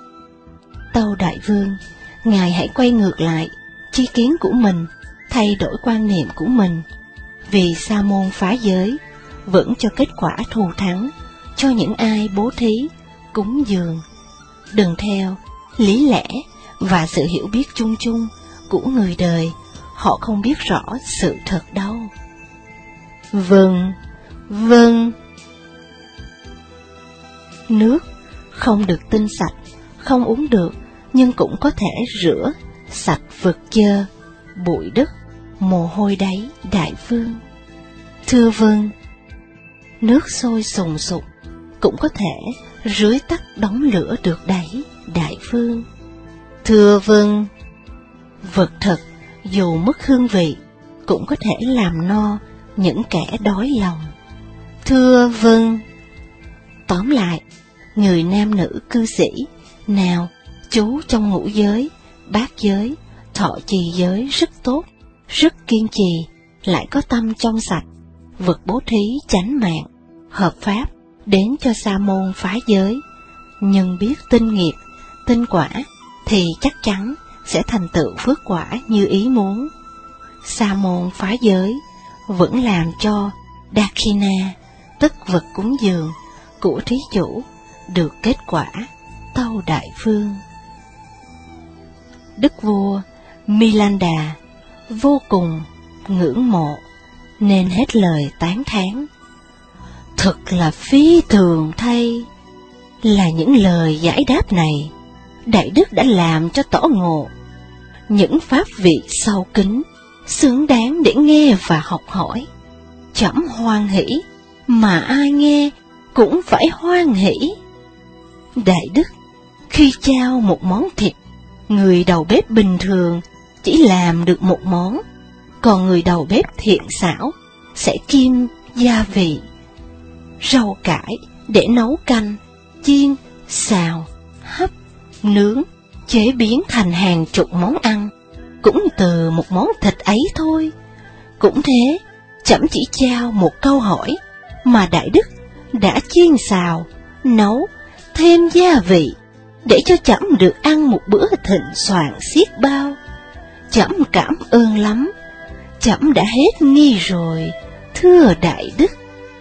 Tâu đại vương, ngài hãy quay ngược lại tri kiến của mình, thay đổi quan niệm của mình, vì sa môn phá giới vẫn cho kết quả thù thắng cho những ai bố thí cúng dường. Đừng theo lý lẽ và sự hiểu biết chung chung của người đời, họ không biết rõ sự thật đâu. Vâng, vâng. Nước không được tinh sạch, không uống được, nhưng cũng có thể rửa, sạch vực dơ, bụi đất, mồ hôi đáy đại vương. Thưa vâng, nước sôi sùng sục cũng có thể rưới tắt đống lửa được đấy, đại vương. Thưa vâng, vật thật dù mất hương vị cũng có thể làm no những kẻ đói lòng. Thưa vâng. Tóm lại, người nam nữ cư sĩ nào chú trong ngũ giới, bát giới, thọ trì giới rất tốt, rất kiên trì, lại có tâm trong sạch, vực bố thí chánh mạng, hợp pháp đến cho sa môn phái giới, nhưng biết tinh nghiệp, tinh quả thì chắc chắn sẽ thành tựu phước quả như ý muốn. Sa môn phái giới vẫn làm cho Dakshina, tức vật cúng dường của thí chủ, được kết quả, tâu đại vương. Đức vua Milanda vô cùng ngưỡng mộ nên hết lời tán thán. Thật là phi thường thay, là những lời giải đáp này, đại đức đã làm cho tỏ ngộ những pháp vị sâu kín, xứng đáng để nghe và học hỏi. Trẫm hoan hỷ, mà ai nghe cũng phải hoan hỷ. Đại đức, khi trao một món thịt, người đầu bếp bình thường chỉ làm được một món, còn người đầu bếp thiện xảo sẽ kim gia vị, rau cải để nấu canh, chiên, xào, hấp, nướng, chế biến thành hàng chục món ăn, cũng từ một món thịt ấy thôi. Cũng thế, trẫm chỉ trao một câu hỏi, mà đại đức đã chiên xào, nấu, thêm gia vị, để cho trẫm được ăn một bữa thịnh soạn xiết bao. Trẫm cảm ơn lắm, trẫm đã hết nghi rồi, thưa đại đức.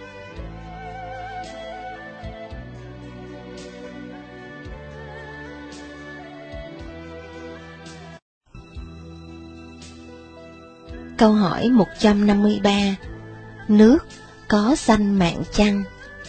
Câu hỏi một trăm năm mươi ba. Nước có sanh mạng chăng?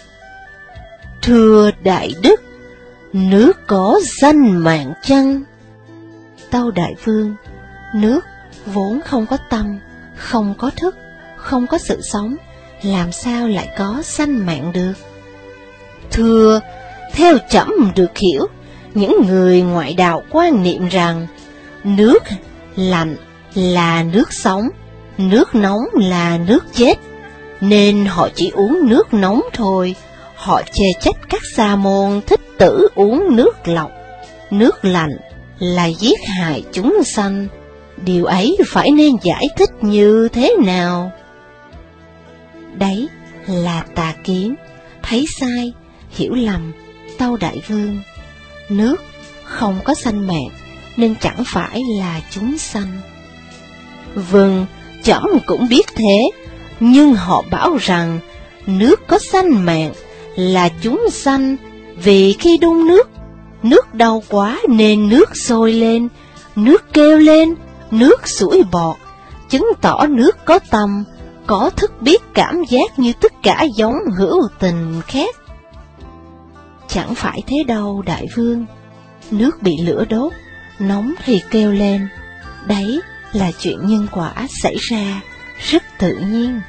Thưa đại đức, nước có sanh mạng chăng? Tâu đại vương, nước vốn không có tâm, không có thức, không có sự sống, làm sao lại có sanh mạng được? Thưa, theo trẫm được hiểu, những người ngoại đạo quan niệm rằng nước lạnh là nước sống, nước nóng là nước chết, nên họ chỉ uống nước nóng thôi. Họ chê trách các sa môn thích tử uống nước lọc, nước lạnh là giết hại chúng sanh. Điều ấy phải nên giải thích như thế nào? Đấy là tà kiến, thấy sai, hiểu lầm, tâu đại vương. Nước không có sanh mạng, nên chẳng phải là chúng sanh. Vâng, trẫm cũng biết thế, nhưng họ bảo rằng nước có sanh mạng là chúng sanh, vì khi đun nước, nước đau quá nên nước sôi lên, nước kêu lên, nước sủi bọt, chứng tỏ nước có tâm, có thức biết cảm giác như tất cả giống hữu tình khác. Chẳng phải thế đâu đại vương, nước bị lửa đốt, nóng thì kêu lên, đấy là chuyện nhân quả xảy ra rất tự nhiên.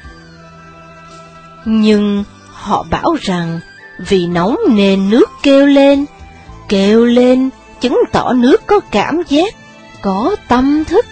Nhưng họ bảo rằng vì nóng nên nước kêu lên, kêu lên chứng tỏ nước có cảm giác, có tâm thức.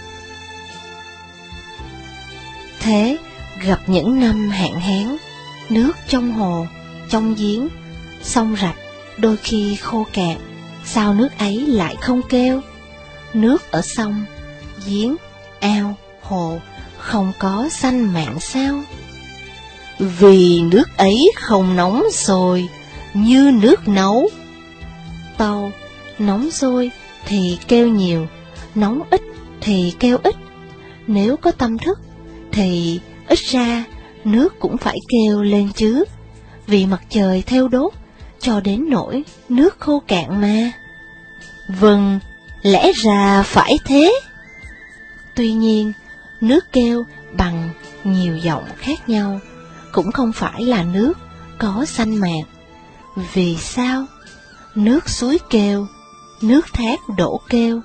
Thế gặp những năm hạn hán, nước trong hồ, trong giếng, sông rạch đôi khi khô cạn, sao nước ấy lại không kêu? Nước ở sông, giếng, ao, hồ không có sanh mạng sao? Vì nước ấy không nóng sôi như nước nấu. Tâu, nóng sôi thì kêu nhiều, nóng ít thì kêu ít. Nếu có tâm thức thì ít ra nước cũng phải kêu lên chứ, vì mặt trời theo đốt cho đến nỗi nước khô cạn mà. Vâng, lẽ ra phải thế. Tuy nhiên, nước kêu bằng nhiều giọng khác nhau cũng không phải là nước có sanh mạng. Vì sao? Nước suối kêu, nước thác đổ kêu,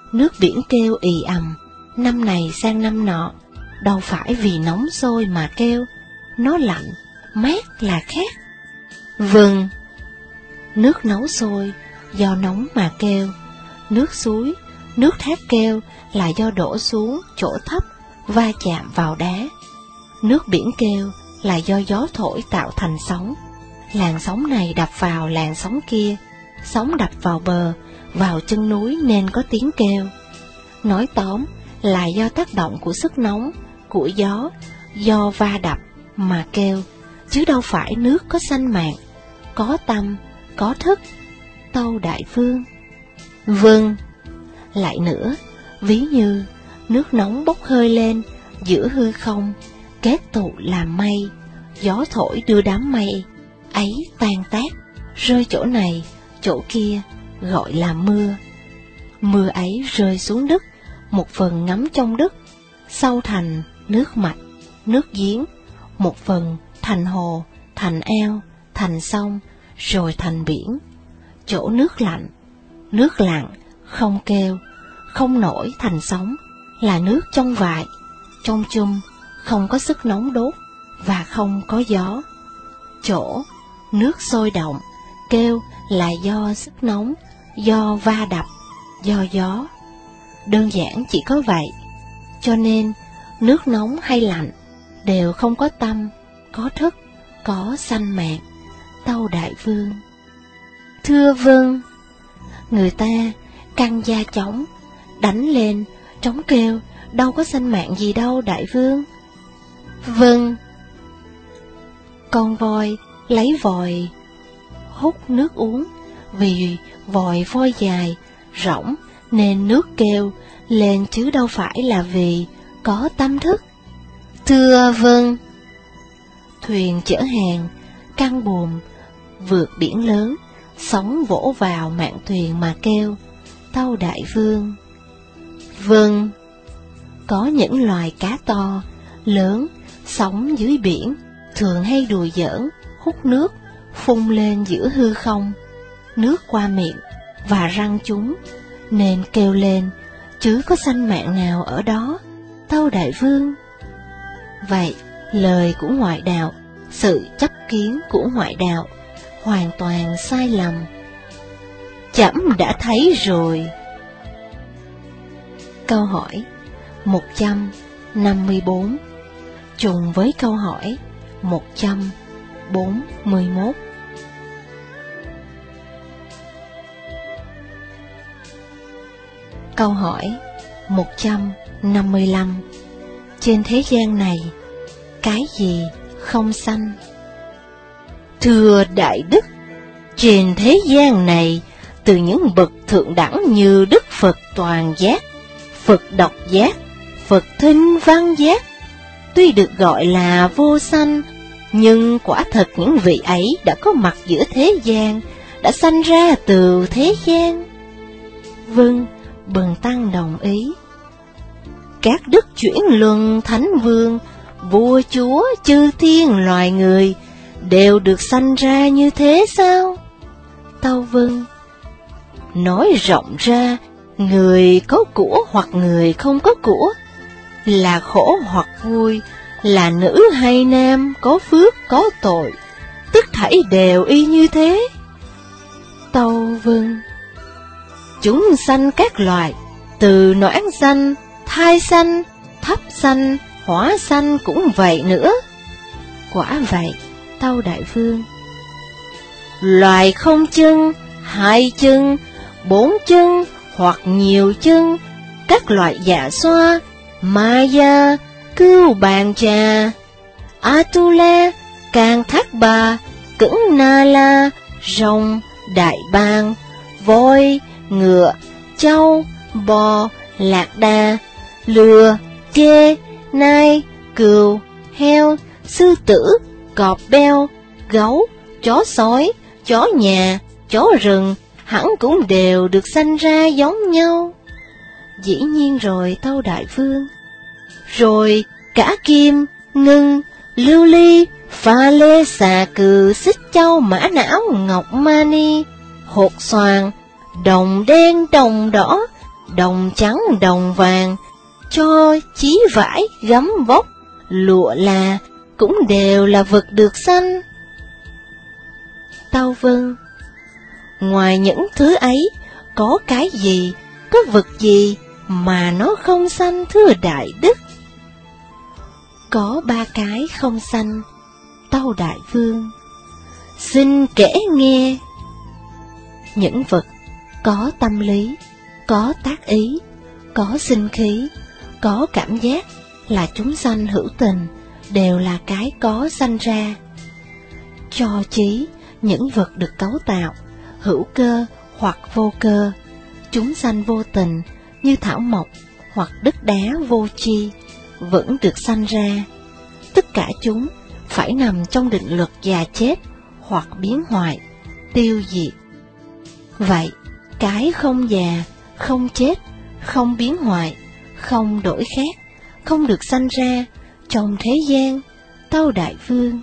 Nước biển kêu ì ầm, năm này sang năm nọ, đâu phải vì nóng sôi mà kêu, nó lạnh, mát là khác. Vâng, nước nấu sôi, do nóng mà kêu, nước suối, nước thác kêu là do đổ xuống chỗ thấp, va chạm vào đá. Nước biển kêu là do gió thổi tạo thành sóng, làn sóng này đập vào làn sóng kia, sóng đập vào bờ, vào chân núi nên có tiếng kêu. Nói tóm là do tác động của sức nóng, của gió, do va đập mà kêu, chứ đâu phải nước có sanh mạng, có tâm, có thức. Tâu đại vương. Vâng. Lại nữa, ví như nước nóng bốc hơi lên giữa hư không, kết tụ làm mây, gió thổi đưa đám mây ấy tan tác, rơi chỗ này, chỗ kia, gọi là mưa. Mưa ấy rơi xuống đất, một phần ngấm trong đất, sau thành nước mạch, nước giếng, một phần thành hồ, thành ao, thành sông, rồi thành biển. Chỗ nước lạnh, nước lặng, không kêu, không nổi thành sóng, là nước trong vại, trong chum, không có sức nóng đốt, và không có gió. Chỗ nước sôi động, kêu là do sức nóng, do va đập, do gió. Đơn giản chỉ có vậy, cho nên nước nóng hay lạnh đều không có tâm, có thức, có sanh mạng. Tâu đại vương. Thưa vâng. Người ta căng da trống, đánh lên, trống kêu, đâu có sanh mạng gì đâu đại vương. Vâng. Con voi lấy vòi hút nước uống, vì vòi voi dài, rỗng nên nước kêu lên chứ đâu phải là vì có tâm thức. Thưa vâng. Thuyền chở hàng, căng buồm, vượt biển lớn, sóng vỗ vào mạn thuyền mà kêu. Tâu đại vương. Vâng. Có những loài cá to, lớn, sống dưới biển, thường hay đùa giỡn, hút nước, phun lên giữa hư không, nước qua miệng và răng chúng, nên kêu lên, chứ có sanh mạng nào ở đó. Tâu đại vương. Vậy, lời của ngoại đạo, sự chấp kiến của ngoại đạo, hoàn toàn sai lầm. Trẫm đã thấy rồi. Câu hỏi một trăm năm mươi bốn trùng với câu hỏi một trăm bốn mươi mốt. Câu hỏi một trăm năm mươi lăm. Trên thế gian này, cái gì không sanh? Thưa đại đức, trên thế gian này, từ những bậc thượng đẳng như Đức Phật Toàn Giác, Phật Độc Giác, Phật Thinh Văn Giác, tuy được gọi là vô sanh, nhưng quả thật những vị ấy đã có mặt giữa thế gian, đã sanh ra từ thế gian. Vâng, Bần Tăng đồng ý. Các đức chuyển luân thánh vương, vua chúa, chư thiên loài người đều được sanh ra như thế sao? Tâu vâng. Nói rộng ra, người có của hoặc người không có của, là khổ hoặc vui, là nữ hay nam, có phước có tội, tất thảy đều y như thế. Tâu vâng. Chúng sanh các loài, từ noãn sanh, thai sanh, thấp sanh, hỏa sanh cũng vậy nữa. Quả vậy. Tâu đại vương. Loài không chân, hai chân, bốn chân hoặc nhiều chân, các loại dạ xoa, Maya, Cưu Bàn Trà, Atula, Can Thác Bà, Cửng Na La, rồng, đại bàng, voi, ngựa, trâu, bò, lạc đà, lừa, kê, nai, cừu, heo, sư tử, cọp beo, gấu, chó sói, chó nhà, chó rừng, hẳn cũng đều được sanh ra giống nhau. Dĩ nhiên rồi, Tâu đại vương. Rồi cả kim, ngân, lưu ly, pha lê, xà cừ, xích châu, mã não, ngọc mani, hột xoàn, đồng đen, đồng đỏ, đồng trắng đồng vàng, cho chí vải gấm vóc, lụa là cũng đều là vật được sanh. Tâu vâng, ngoài những thứ ấy, có cái gì, có vật gì mà nó không sanh thưa đại đức? Có ba cái không sanh. Tâu đại vương, xin kể nghe. Những vật có tâm lý, có tác ý, có sinh khí, có cảm giác là chúng sanh hữu tình, đều là cái có sanh ra. Cho chí những vật được cấu tạo, hữu cơ hoặc vô cơ, chúng sanh vô tình như thảo mộc hoặc đất đá vô tri, vẫn được sanh ra. Tất cả chúng phải nằm trong định luật già chết hoặc biến hoại, tiêu diệt. Vậy, cái không già, không chết, không biến hoại, không đổi khác, không được sanh ra trong thế gian. Tâu đại vương,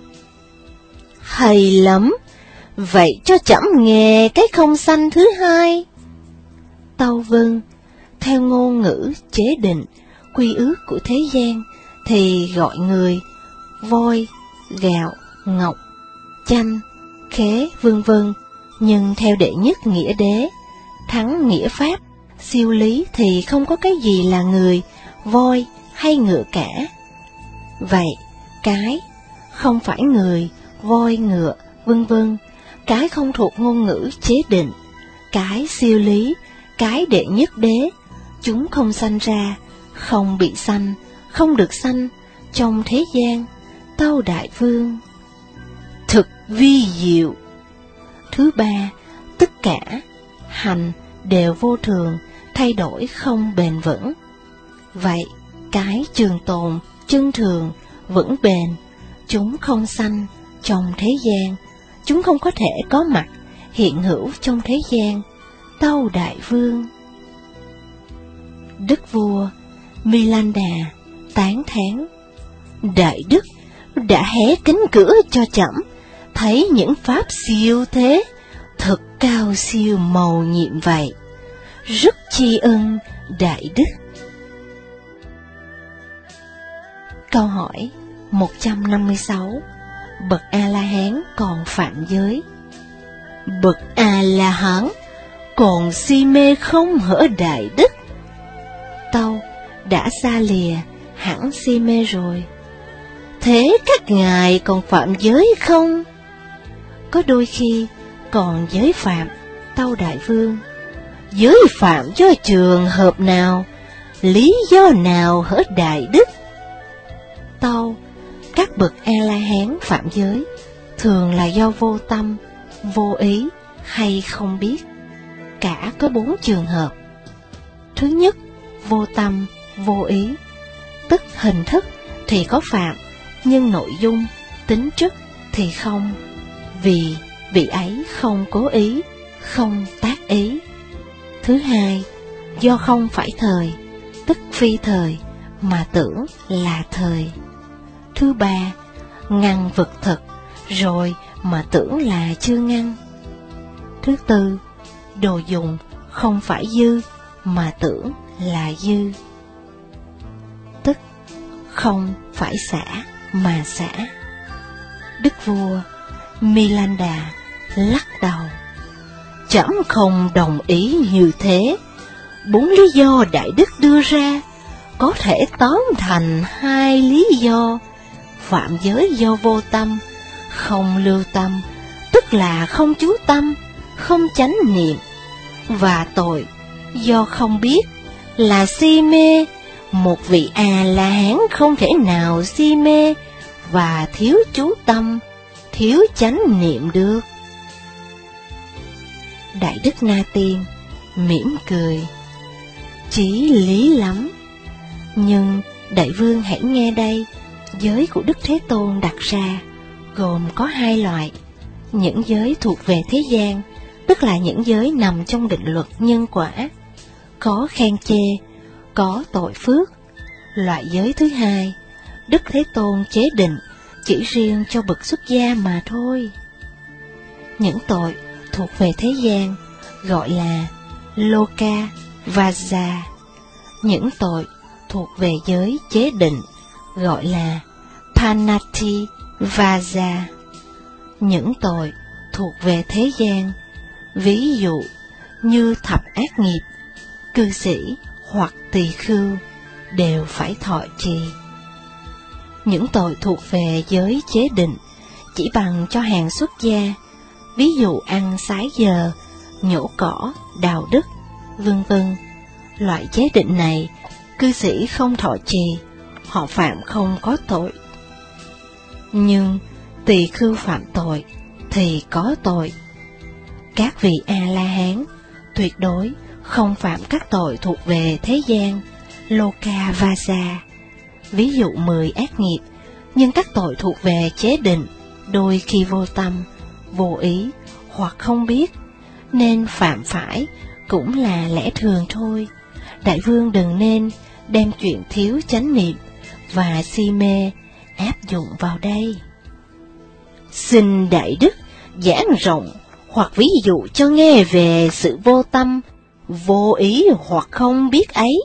hay lắm, vậy cho trẫm nghe cái không sanh thứ hai. Tâu vâng, theo ngôn ngữ chế định, quy ước của thế gian, thì gọi người voi, gạo, ngọc, chanh, khế, vân vân. Nhưng theo đệ nhất nghĩa đế, thắng nghĩa pháp, siêu lý thì không có cái gì là người, voi hay ngựa cả. Vậy, cái không phải người, voi, ngựa, vân vân, cái không thuộc ngôn ngữ chế định, cái siêu lý, cái đệ nhất đế, chúng không sanh ra, không bị sanh, không được sanh trong thế gian. Tâu đại vương, thực vi diệu. Thứ ba, tất cả hành đều vô thường, thay đổi không bền vững. Vậy, cái trường tồn, chân thường, vững bền, chúng không sanh trong thế gian, chúng không có thể có mặt, hiện hữu trong thế gian. Tâu đại vương. Đức vua Milanda tán thán, đại đức đã hé cánh cửa cho trẫm, thấy những pháp siêu thế, thật cao siêu mầu nhiệm vậy, rất tri ân đại đức. Câu hỏi một trăm năm mươi sáu. Bậc A-la-hán còn phạm giới. Bậc A-la-hán còn si mê không hở đại đức. Tâu, đã xa lìa, hẳn si mê rồi. Thế các ngài còn phạm giới không? Có đôi khi còn giới phạm. Tâu đại vương, giới phạm do trường hợp nào, lý do nào hở đại đức? Tâu, các bậc A-la-hán phạm giới thường là do vô tâm, vô ý hay không biết. Cả có bốn trường hợp. Thứ nhất, vô tâm, vô ý, tức hình thức thì có phạm, nhưng nội dung, tính chất thì không, vì vị ấy không cố ý, không tác ý. Thứ hai, do không phải thời, tức phi thời, mà tưởng là thời. Thứ ba, ngăn vật thực, rồi mà tưởng là chưa ngăn. Thứ tư, đồ dùng không phải dư, mà tưởng là dư, tức không phải xả, mà xả. Đức vua Milanda lắc đầu, trẫm không đồng ý như thế. Bốn lý do đại đức đưa ra có thể tóm thành hai lý do: phạm giới do vô tâm, không lưu tâm, tức là không chú tâm, không chánh niệm, và tội do không biết, là si mê. Một vị A-la-hán không thể nào si mê và thiếu chú tâm, thiếu chánh niệm được. Đại đức Na Tiên mỉm cười, chí lý lắm. Nhưng đại vương hãy nghe đây, giới của Đức Thế Tôn đặt ra gồm có hai loại: những giới thuộc về thế gian, tức là những giới nằm trong định luật nhân quả, có khen chê, có tội phước. Loại giới thứ hai, Đức Thế Tôn chế định chỉ riêng cho bậc xuất gia mà thôi. Những tội thuộc về thế gian gọi là Loka Vaja. Những tội thuộc về giới chế định gọi là Panati Vaja. Những tội thuộc về thế gian, ví dụ như thập ác nghiệp, cư sĩ hoặc tỳ khưu đều phải thọ trì. Những tội thuộc về giới chế định chỉ bằng cho hàng xuất gia, ví dụ ăn sái giờ, nhổ cỏ, đào đất, vân vân. Loại chế định này, cư sĩ không thọ trì, họ phạm không có tội. Nhưng tỳ khưu phạm tội thì có tội. Các vị A-la-hán tuyệt đối không phạm các tội thuộc về thế gian, Loka Vaja, ví dụ mười ác nghiệp, nhưng các tội thuộc về chế định đôi khi vô tâm, vô ý hoặc không biết, nên phạm phải cũng là lẽ thường thôi. Đại vương đừng nên đem chuyện thiếu chánh niệm và si mê áp dụng vào đây. Xin Đại Đức giảng rộng hoặc ví dụ cho nghe về sự vô tâm, vô ý hoặc không biết ấy.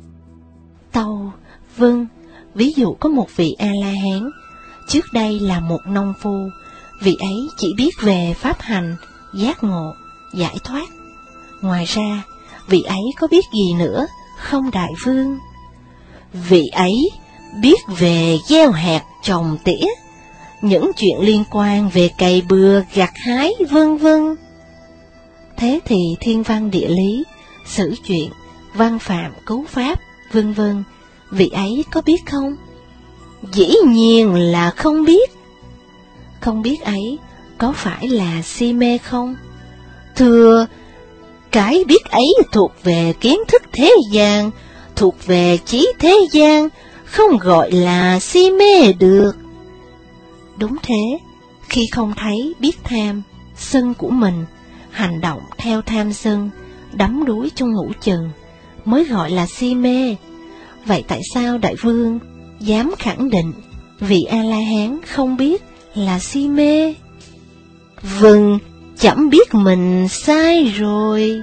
Tâu: vâng, ví dụ có một vị A-la-hán, trước đây là một nông phu, vị ấy chỉ biết về pháp hành, giác ngộ, giải thoát. Ngoài ra, vị ấy có biết gì nữa không đại vương? Vị ấy biết về gieo hạt, trồng tỉa, những chuyện liên quan về cày bừa, gặt hái, vân vân. Thế thì thiên văn địa lý, sử chuyện, văn phạm, cứu pháp, vân vân, vị ấy có biết không? Dĩ nhiên là không biết. Không biết ấy có phải là si mê không? Thưa, cái biết ấy thuộc về kiến thức thế gian, thuộc về trí thế gian, không gọi là si mê được. Đúng thế, khi không thấy biết tham, sân của mình, hành động theo tham sân, đắm đuối trong ngũ chừng, mới gọi là si mê. Vậy tại sao đại vương dám khẳng định vị A-la-hán không biết là si mê? Vâng, chậm biết mình sai rồi.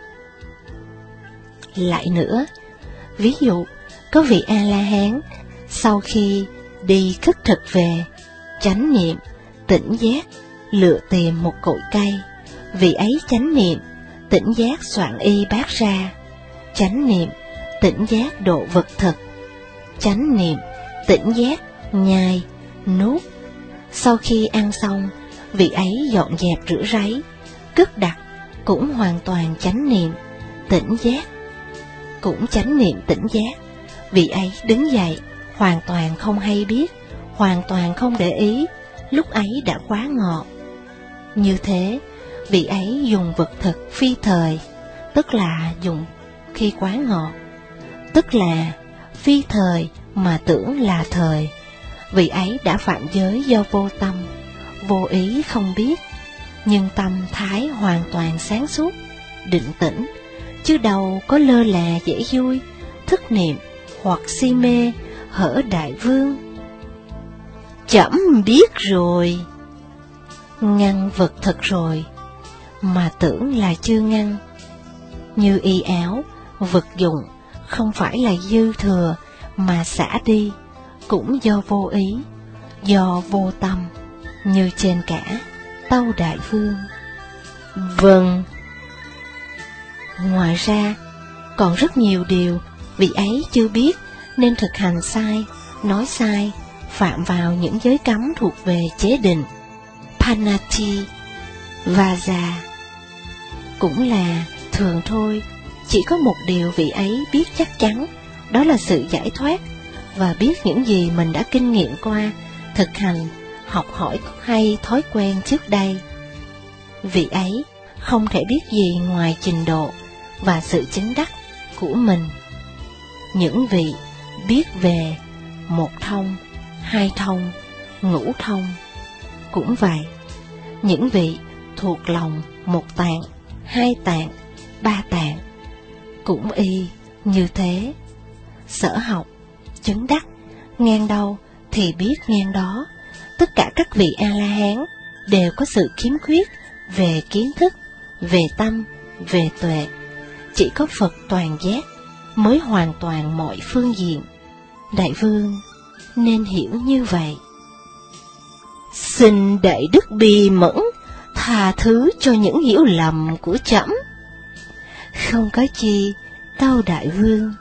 Lại nữa, ví dụ có vị A-la-hán sau khi đi khất thực về, chánh niệm, tỉnh giác, lựa tìm một cội cây, vị ấy chánh niệm, tỉnh giác soạn y bát ra, chánh niệm, tỉnh giác độ vật thực, chánh niệm, tỉnh giác nhai, nuốt. Sau khi ăn xong, vị ấy dọn dẹp rửa ráy, cất đặt, cũng hoàn toàn chánh niệm, tỉnh giác. Cũng chánh niệm tỉnh giác, vị ấy đứng dậy, hoàn toàn không hay biết, hoàn toàn không để ý, lúc ấy đã quá ngọt. Như thế, vị ấy dùng vật thực phi thời, tức là dùng khi quá ngọt, tức là phi thời mà tưởng là thời. Vị ấy đã phạm giới do vô tâm, vô ý không biết, nhưng tâm thái hoàn toàn sáng suốt, định tĩnh, chứ đâu có lơ là dễ vui, thức niệm hoặc si mê hở đại vương. Chậm biết rồi. Ngăn vật thật rồi, mà tưởng là chưa ngăn. Như y áo, vật dụng, không phải là dư thừa mà xả đi, cũng do vô ý, do vô tâm, như trên cả. Tâu đại vương. Vâng. Ngoài ra, còn rất nhiều điều vị ấy chưa biết nên thực hành sai, nói sai, phạm vào những giới cấm thuộc về chế định Panati Vaja. Cũng là thường thôi, chỉ có một điều vị ấy biết chắc chắn, đó là sự giải thoát, và biết những gì mình đã kinh nghiệm qua, thực hành, học hỏi hay thói quen trước đây. Vị ấy không thể biết gì ngoài trình độ và sự chứng đắc của mình. Những vị biết về một thông, hai thông, ngũ thông cũng vậy. Những vị thuộc lòng một tạng, hai tạng, ba tạng cũng y như thế. Sở học, chứng đắc, ngang đâu thì biết ngang đó. Tất cả các vị A-la-hán đều có sự khiếm khuyết về kiến thức, về tâm, về tuệ. chỉ có Phật toàn giác mới hoàn toàn mọi phương diện. Đại vương nên hiểu như vậy. Xin đại đức bi mẫn tha thứ cho những hiểu lầm của trẫm. Không có chi, tâu đại vương.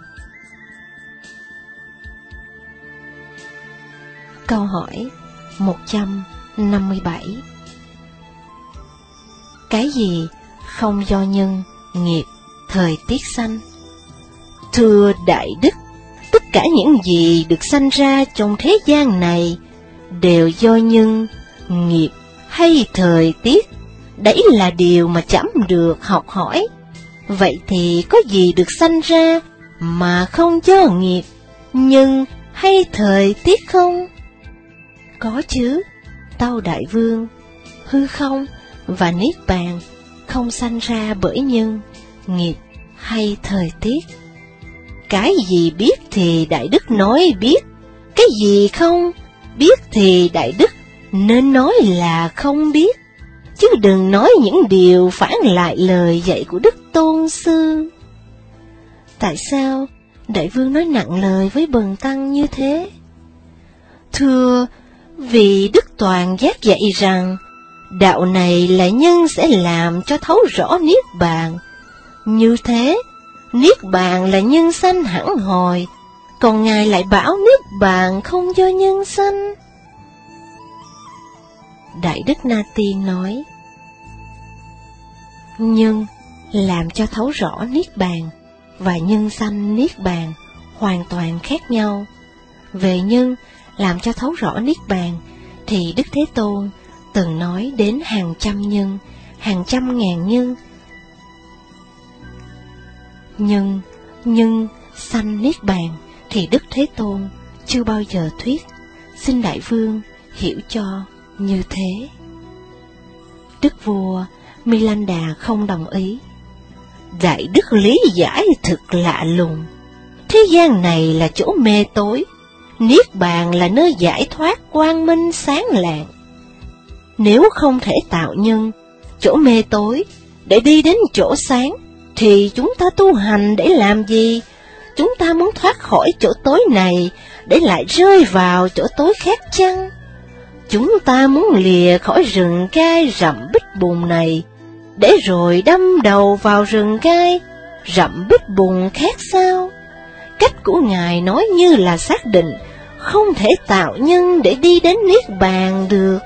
Câu hỏi một trăm năm mươi bảy. Cái gì không do nhân, nghiệp, thời tiết sanh? Thưa đại đức, tất cả những gì được sanh ra trong thế gian này đều do nhân, nghiệp hay thời tiết. Đấy là điều mà trẫm được học hỏi. Vậy thì có gì được sanh ra mà không do nghiệp, nhân hay thời tiết không? Có chứ, tâu đại vương. Hư không và niết bàn không sanh ra bởi nhân, nghiệp hay thời tiết. Cái gì biết thì đại đức nói biết, cái gì không biết thì đại đức nên nói là không biết, chứ đừng nói những điều phản lại lời dạy của Đức Tôn Sư. Tại sao đại vương nói nặng lời với bần tăng như thế? Thưa, vì Đức Toàn Giác dạy rằng đạo này là nhân sẽ làm cho thấu rõ niết bàn. Như thế, niết bàn là nhân sanh hẳn hồi, còn ngài lại bảo niết bàn không do nhân sanh. Đại đức Na Tiên nói, nhân làm cho thấu rõ niết bàn và nhân sanh niết bàn hoàn toàn khác nhau. Về nhân làm cho thấu rõ niết bàn thì Đức Thế Tôn từng nói đến hàng trăm nhân, hàng trăm ngàn nhân. Nhân, nhân sanh niết bàn thì Đức Thế Tôn chưa bao giờ thuyết. Xin đại vương hiểu cho như thế. Đức vua Milinda không đồng ý. Đại đức lý giải thực lạ lùng. Thế gian này là chỗ mê tối, niết bàn là nơi giải thoát quang minh sáng lạng. Nếu không thể tạo nhân, chỗ mê tối, để đi đến chỗ sáng, thì chúng ta tu hành để làm gì? Chúng ta muốn thoát khỏi chỗ tối này, để lại rơi vào chỗ tối khác chăng? Chúng ta muốn lìa khỏi rừng gai rậm bích bùn này, để rồi đâm đầu vào rừng gai rậm bích bùn khác sao? Cách của Ngài nói như là xác định không thể tạo nhân để đi đến niết bàn được.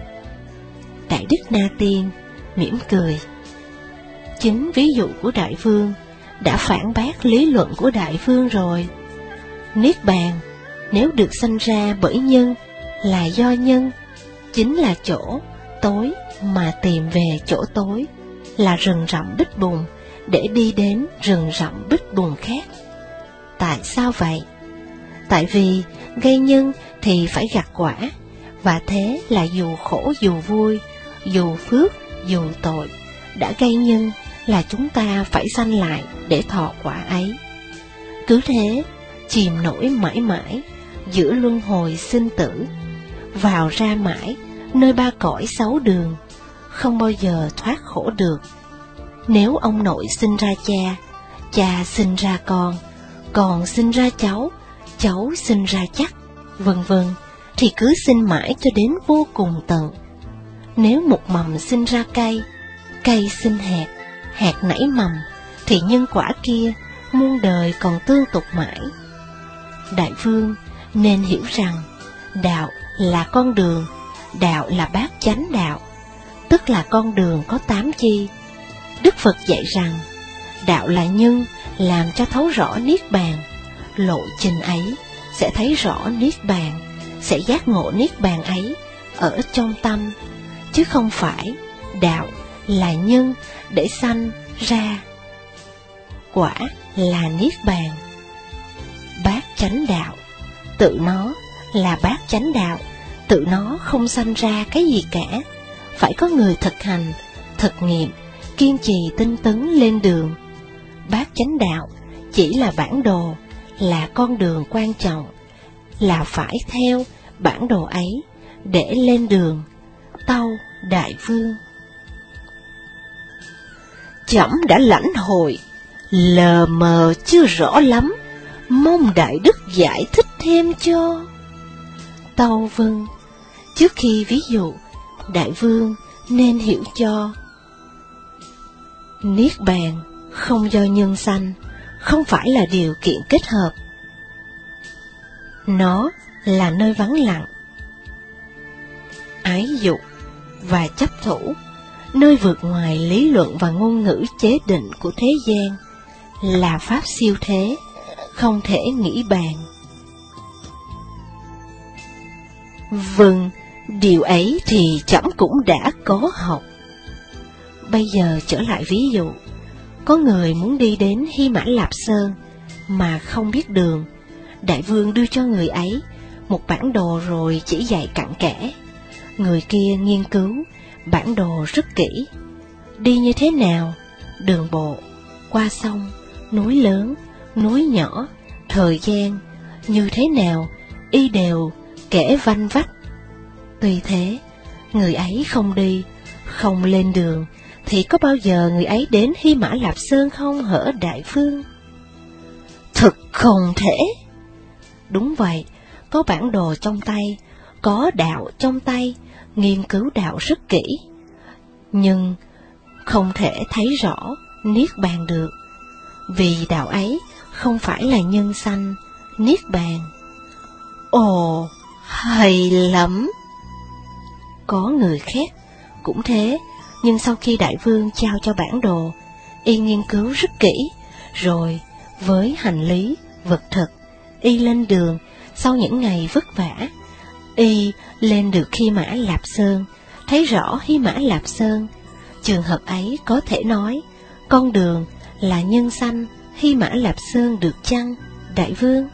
Đại đức Na Tiên mỉm cười. Chính ví dụ của đại vương đã phản bác lý luận của đại vương rồi. Niết bàn nếu được sanh ra bởi nhân là do nhân, chính là chỗ tối mà tìm về chỗ tối, là rừng rậm bích bùn để đi đến rừng rậm bích bùn khác. Tại sao vậy? Tại vì gây nhân thì phải gặt quả, và thế là dù khổ dù vui, dù phước dù tội, đã gây nhân là chúng ta phải sanh lại để thọ quả ấy. Cứ thế, chìm nổi mãi mãi giữa luân hồi sinh tử, vào ra mãi nơi ba cõi sáu đường, không bao giờ thoát khổ được. Nếu ông nội sinh ra cha, cha sinh ra con, con sinh ra cháu, cháu sinh ra chắc, vân vân, thì cứ sinh mãi cho đến vô cùng tận. Nếu một mầm sinh ra cây, cây sinh hạt, hạt nảy mầm, thì nhân quả kia muôn đời còn tương tục mãi. Đại vương nên hiểu rằng đạo là con đường, đạo là bát chánh đạo, tức là con đường có tám chi. Đức Phật dạy rằng đạo là nhân làm cho thấu rõ niết bàn. Lộ trình ấy sẽ thấy rõ niết bàn, sẽ giác ngộ niết bàn ấy ở trong tâm, chứ không phải đạo là nhân để sanh ra quả là niết bàn. Bát chánh đạo tự nó là bát chánh đạo, tự nó không sanh ra cái gì cả. Phải có người thực hành, thực nghiệm, kiên trì tinh tấn lên đường. Bát chánh đạo chỉ là bản đồ, là con đường quan trọng, là phải theo bản đồ ấy để lên đường. Tâu đại vương. Trẫm đã lãnh hội, lờ mờ chưa rõ lắm, mong Đại Đức giải thích thêm cho. Tâu vâng. Trước khi ví dụ, Đại Vương nên hiểu cho. Niết bàn không do nhân sanh, không phải là điều kiện kết hợp. Nó là nơi vắng lặng, ái dục và chấp thủ, nơi vượt ngoài lý luận và ngôn ngữ chế định của thế gian, là pháp siêu thế, không thể nghĩ bàn. Vâng, điều ấy thì trẫm cũng đã có học. Bây giờ trở lại ví dụ, có người muốn đi đến Hy Mã Lạp Sơn mà không biết đường. Đại Vương đưa cho người ấy một bản đồ rồi chỉ dạy cặn kẽ. Người kia nghiên cứu bản đồ rất kỹ. Đi như thế nào, đường bộ, qua sông, núi lớn, núi nhỏ, thời gian, như thế nào, y đều kể vanh vách. Tuy thế, người ấy không đi, không lên đường, thì có bao giờ người ấy đến Hy Mã Lạp Sơn không hở Đại Vương? Thực không thể. Đúng vậy, có bản đồ trong tay, có đạo trong tay, nghiên cứu đạo rất kỹ, nhưng không thể thấy rõ Niết Bàn được, vì đạo ấy không phải là nhân sanh, Niết Bàn. Ồ, hay lắm! Có người khác cũng thế, nhưng sau khi Đại Vương trao cho bản đồ, y nghiên cứu rất kỹ, rồi với hành lý, vật thực, y lên đường. Sau những ngày vất vả, y lên được Hy Mã Lạp Sơn, thấy rõ Hy Mã Lạp Sơn. Trường hợp ấy có thể nói, con đường là nhân sanh Hy Mã Lạp Sơn được chăng, Đại Vương?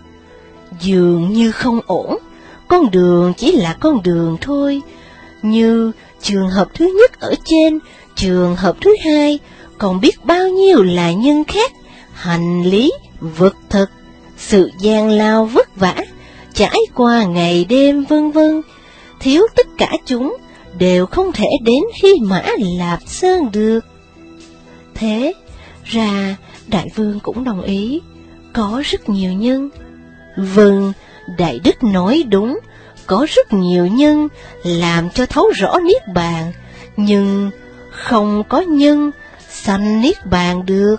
Dường như không ổn, con đường chỉ là con đường thôi. Như trường hợp thứ nhất ở trên, trường hợp thứ hai, còn biết bao nhiêu là nhân khác, hành lý, vật thực, sự gian lao vất vả, trải qua ngày đêm vân vân, thiếu tất cả chúng đều không thể đến Hy Mã Lạp Sơn được. Thế ra Đại Vương cũng đồng ý, có rất nhiều nhân. Vâng, Đại Đức nói đúng, có rất nhiều nhân làm cho thấu rõ Niết Bàn, nhưng không có nhân sanh Niết Bàn được.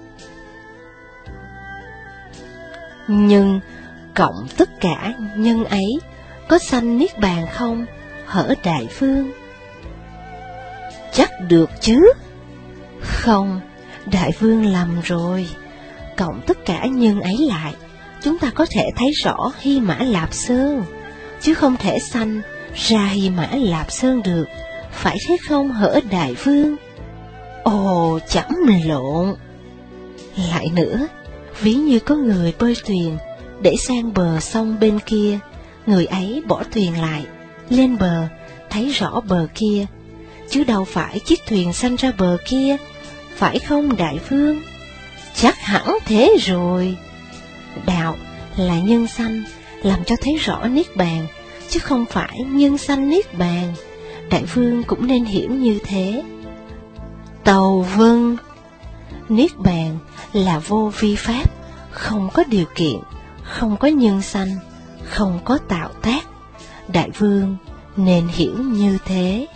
Nhưng cộng tất cả nhân ấy có sanh Niết Bàn không, hở Đại Vương? Chắc được chứ? Không, Đại Vương lầm rồi. Cộng tất cả nhân ấy lại, chúng ta có thể thấy rõ Hy Mã Lạp Sơn, chứ không thể sanh ra Hy Mã Lạp Sơn được, phải thế không hở Đại Vương? Ồ, chẩm lộn. Lại nữa, ví như có người bơi thuyền để sang bờ sông bên kia, người ấy bỏ thuyền lại, lên bờ, thấy rõ bờ kia, chứ đâu phải chiếc thuyền sanh ra bờ kia, phải không Đại Vương? Chắc hẳn thế rồi. Đạo là nhân sanh, làm cho thấy rõ Niết Bàn, chứ không phải nhân sanh Niết Bàn. Đại Vương cũng nên hiểu như thế. Tâu vâng. Niết Bàn là vô vi pháp, không có điều kiện, không có nhân sanh, không có tạo tác. Đại Vương nên hiểu như thế.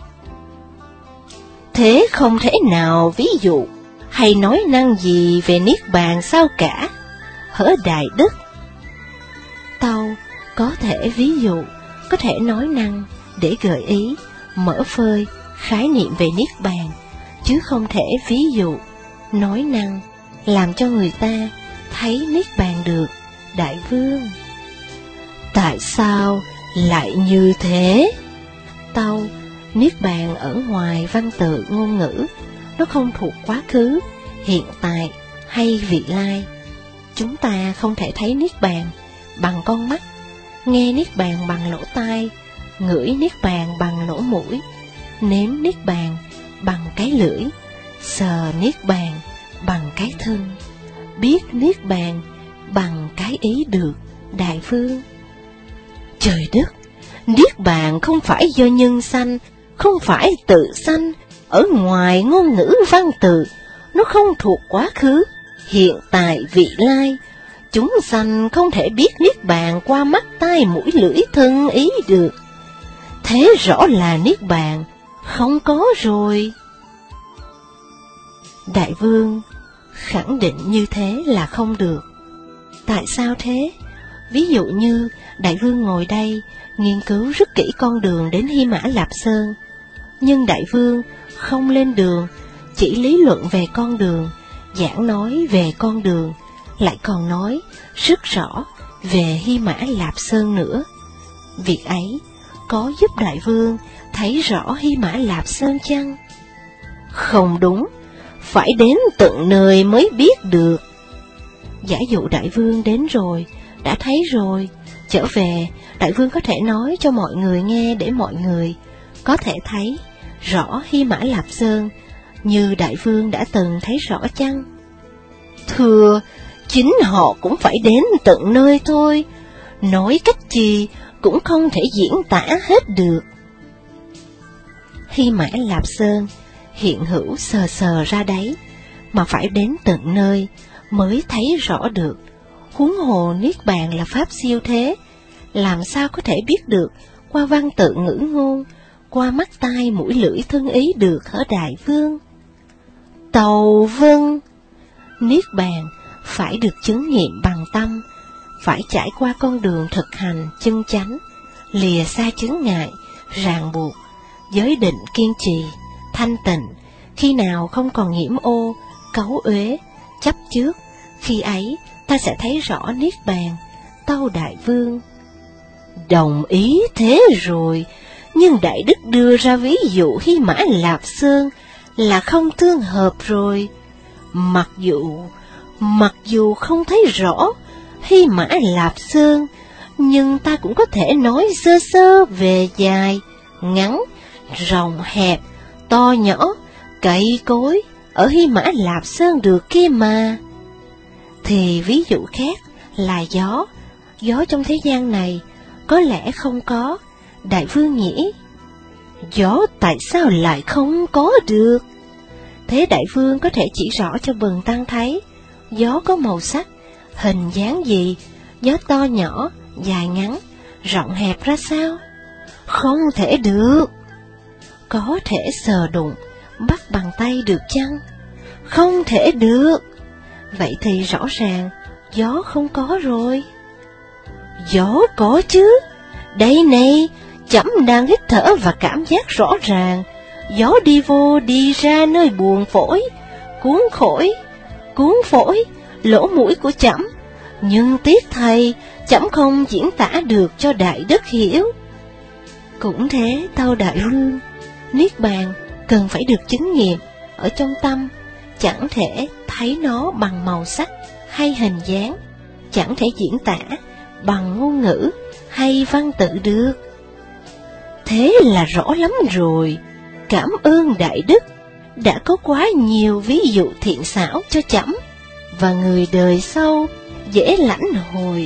Thế không thể nào ví dụ hay nói năng gì về Niết Bàn sao cả, hở Đại Đức? Tâu có thể ví dụ, có thể nói năng để gợi ý, mở phơi khái niệm về Niết Bàn, chứ không thể ví dụ, nói năng làm cho người ta thấy Niết Bàn được, Đại Vương. Tại sao lại như thế? Tâu, Niết Bàn ở ngoài văn tự ngôn ngữ, nó không thuộc quá khứ, hiện tại hay vị lai. Chúng ta không thể thấy Niết Bàn bằng con mắt, nghe Niết Bàn bằng lỗ tai, ngửi Niết Bàn bằng lỗ mũi, nếm Niết Bàn bằng cái lưỡi, sờ Niết Bàn bằng cái thân, biết Niết Bàn bằng cái ý được, Đại Vương. Trời đất, Niết Bàn không phải do nhân sanh, không phải tự sanh, ở ngoài ngôn ngữ văn tự, nó không thuộc quá khứ, hiện tại vị lai, chúng sanh không thể biết niết bàn qua mắt tai mũi lưỡi thân ý được. Thế rõ là niết bàn không có rồi. Đại vương khẳng định như thế là không được. Tại sao thế? Ví dụ như đại vương ngồi đây nghiên cứu rất kỹ con đường đến Hy Mã Lạp Sơn, nhưng đại vương không lên đường, chỉ lý luận về con đường, giảng nói về con đường, lại còn nói rất rõ về Hy Mã Lạp Sơn nữa. Việc ấy có giúp đại vương thấy rõ Hy Mã Lạp Sơn chăng? Không đúng, phải đến tận nơi mới biết được. Giả dụ đại vương đến rồi, đã thấy rồi, trở về, đại vương có thể nói cho mọi người nghe để mọi người có thể thấy rõ Hy Mã Lạp Sơn như đại vương đã từng thấy rõ chăng? Thưa, chính họ cũng phải đến tận nơi thôi, nói cách gì cũng không thể diễn tả hết được. Hy Mã Lạp Sơn hiện hữu sờ sờ ra đấy, mà phải đến tận nơi mới thấy rõ được. Huống hồ niết bàn là pháp siêu thế, làm sao có thể biết được qua văn tự ngữ ngôn, qua mắt tai mũi lưỡi thân ý được hả đại vương? Tàu vâng, niết bàn phải được chứng nghiệm bằng tâm, phải trải qua con đường thực hành chân chánh, lìa xa chướng ngại, ràng buộc, giới định kiên trì, thanh tịnh, khi nào không còn nhiễm ô, cấu uế, chấp trước, khi ấy ta sẽ thấy rõ niết bàn, tâu đại vương. Đồng ý thế rồi, nhưng đại đức đưa ra ví dụ Hy Mã Lạp Sơn là không tương hợp rồi. Mặc dù, mặc dù không thấy rõ Hy Mã Lạp Sơn, nhưng ta cũng có thể nói sơ sơ về dài, ngắn, rộng hẹp, to nhỏ, cây cối ở Hy Mã Lạp Sơn được kia mà. Thì ví dụ khác là gió, gió trong thế gian này có lẽ không có, đại vương nhỉ? Gió tại sao lại không có được? Thế đại vương có thể chỉ rõ cho bần tăng thấy, gió có màu sắc, hình dáng gì, gió to nhỏ, dài ngắn, rộng hẹp ra sao? Không thể được. Có thể sờ đụng, bắt bằng tay được chăng? Không thể được. Vậy thì rõ ràng, gió không có rồi. Gió có chứ. Đây này, chấm đang hít thở và cảm giác rõ ràng. Gió đi vô đi ra nơi buồng phổi, cuốn phổi, cuốn phổi, lỗ mũi của chấm. Nhưng tiếc thầy, chấm không diễn tả được cho đại đức hiểu. Cũng thế, tâu đại vương, niết bàn cần phải được chứng nghiệm ở trong tâm, chẳng thể thấy nó bằng màu sắc hay hình dáng, chẳng thể diễn tả bằng ngôn ngữ hay văn tự được. Thế là rõ lắm rồi. Cảm ơn đại đức đã có quá nhiều ví dụ thiện xảo cho chấm, và người đời sau dễ lãnh hội.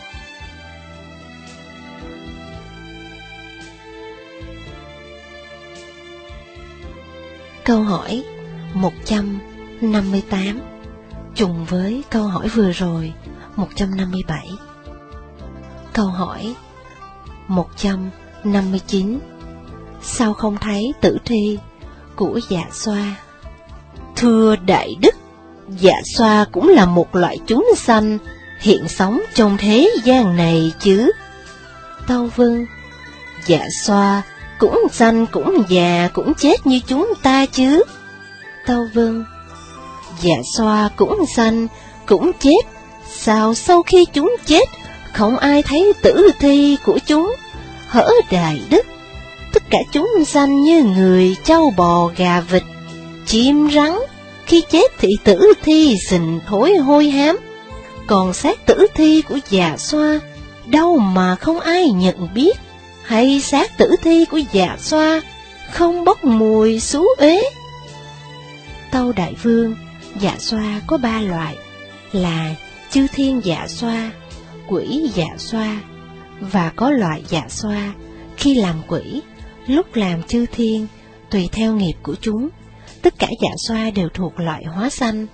Câu hỏi một trăm năm mươi tám trùng với câu hỏi vừa rồi một trăm năm mươi bảy. Câu hỏi một trăm năm mươi chín. Sao không thấy tử thi của Dạ Xoa? Thưa đại đức, Dạ Xoa cũng là một loại chúng sanh hiện sống trong thế gian này chứ. Tâu vâng, Dạ Xoa cũng sanh cũng già cũng chết như chúng ta chứ. Tâu vâng, Dạ Xoa cũng sanh cũng chết, sao sau khi chúng chết không ai thấy tử thi của chúng hỡi đại đức? Tất cả chúng sanh như người, trâu bò, gà vịt, chim rắn, khi chết thì tử thi sình thối hôi hám, còn xác tử thi của Dạ Xoa đâu mà không ai nhận biết, hay xác tử thi của Dạ Xoa không bốc mùi xú uế? Tâu đại vương, Dạ Xoa có ba loại là chư thiên Dạ Xoa, quỷ Dạ Xoa, và có loại Dạ Xoa khi làm quỷ, lúc làm chư thiên, tùy theo nghiệp của chúng. Tất cả Dạ Xoa đều thuộc loại hóa sanh,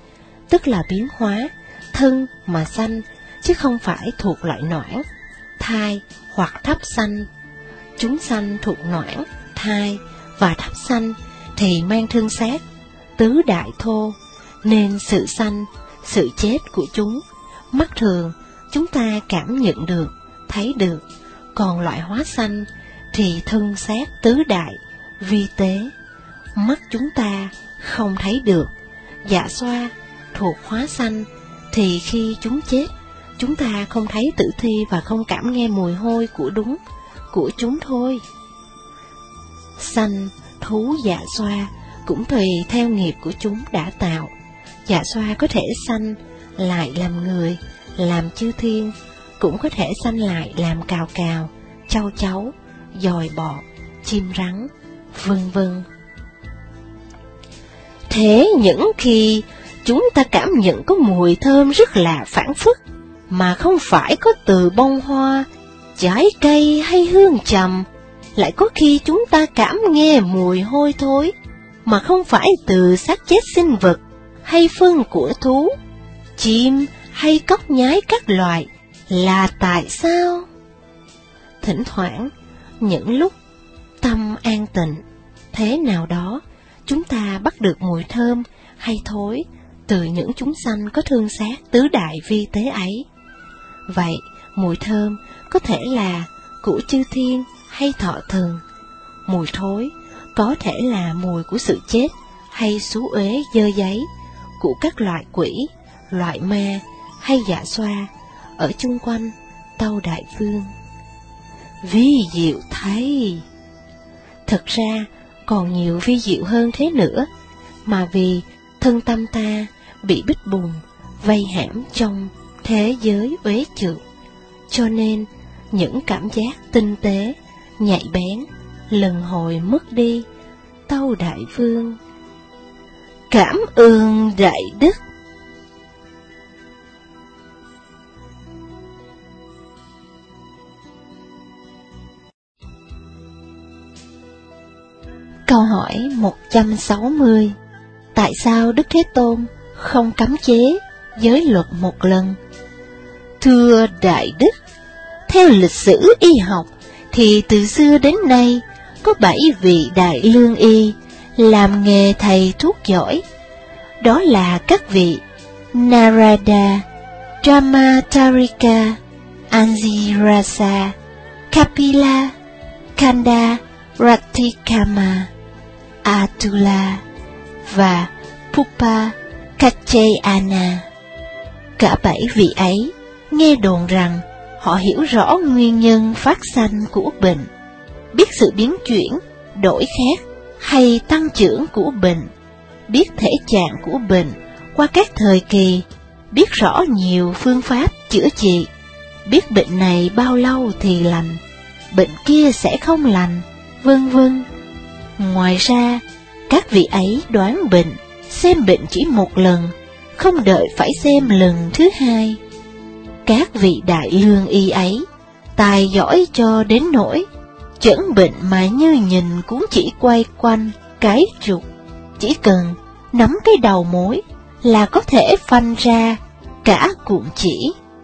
tức là biến hóa, thân mà sanh, chứ không phải thuộc loại noãn, thai hoặc thấp sanh. Chúng sanh thuộc noãn, thai và thấp sanh thì mang thân xác, tứ đại thô, nên sự sanh, sự chết của chúng, mắt thường chúng ta cảm nhận được, thấy được, còn loại hóa sanh thì thân xác tứ đại, vi tế, mắt chúng ta không thấy được. Dạ xoa thuộc hóa sanh thì khi chúng chết, chúng ta không thấy tử thi và không cảm nghe mùi hôi của đúng của chúng thôi. Sanh thú dạ xoa cũng tùy theo nghiệp của chúng đã tạo. Dạ xoa có thể sanh lại làm người, làm chư thiên, cũng có thể sanh lại làm cào cào, châu chấu, dòi bọ, chim rắn, vân vân. Thế những khi chúng ta cảm nhận có mùi thơm rất là phảng phất, mà không phải có từ bông hoa, trái cây hay hương trầm, lại có khi chúng ta cảm nghe mùi hôi thối, mà không phải từ xác chết sinh vật, hay phân của thú, chim hay cóc nhái các loại, là tại sao? Thỉnh thoảng, những lúc tâm an tịnh, thế nào đó, chúng ta bắt được mùi thơm hay thối từ những chúng sanh có thương xác tứ đại vi tế ấy. Vậy, mùi thơm có thể là của chư thiên hay thọ thần. Mùi thối có thể là mùi của sự chết hay xú uế dơ giấy, của các loại quỷ, loại ma hay dạ xoa ở chung quanh Tâu Đại Vương. Vi diệu thay! Thật ra còn nhiều vi diệu hơn thế nữa, mà vì thân tâm ta bị bích bùng, vây hãm trong thế giới uế trượt, cho nên những cảm giác tinh tế, nhạy bén, lần hồi mất đi. Tâu Đại Vương. Cảm ơn Đại Đức. Câu hỏi một trăm sáu mươi. Tại sao Đức Thế Tôn không cấm chế giới luật một lần? Thưa Đại Đức, theo lịch sử y học thì từ xưa đến nay có bảy vị đại lương y làm nghề thầy thuốc giỏi. Đó là các vị Narada, Brahmatarika, Anzirasa, Kapila, Kanda, Ratikama, Atula và Pupa Kachayana. Cả bảy vị ấy nghe đồn rằng họ hiểu rõ nguyên nhân phát sanh của bệnh, biết sự biến chuyển, đổi khác hay tăng trưởng của bệnh, biết thể trạng của bệnh qua các thời kỳ, biết rõ nhiều phương pháp chữa trị, biết bệnh này bao lâu thì lành, bệnh kia sẽ không lành, vân vân. Ngoài ra, các vị ấy đoán bệnh, xem bệnh chỉ một lần, không đợi phải xem lần thứ hai. Các vị đại lương y ấy tài giỏi cho đến nỗi chẩn bệnh mà như nhìn cuốn chỉ quay quanh cái trục, chỉ cần nắm cái đầu mối là có thể phanh ra cả cuộn chỉ.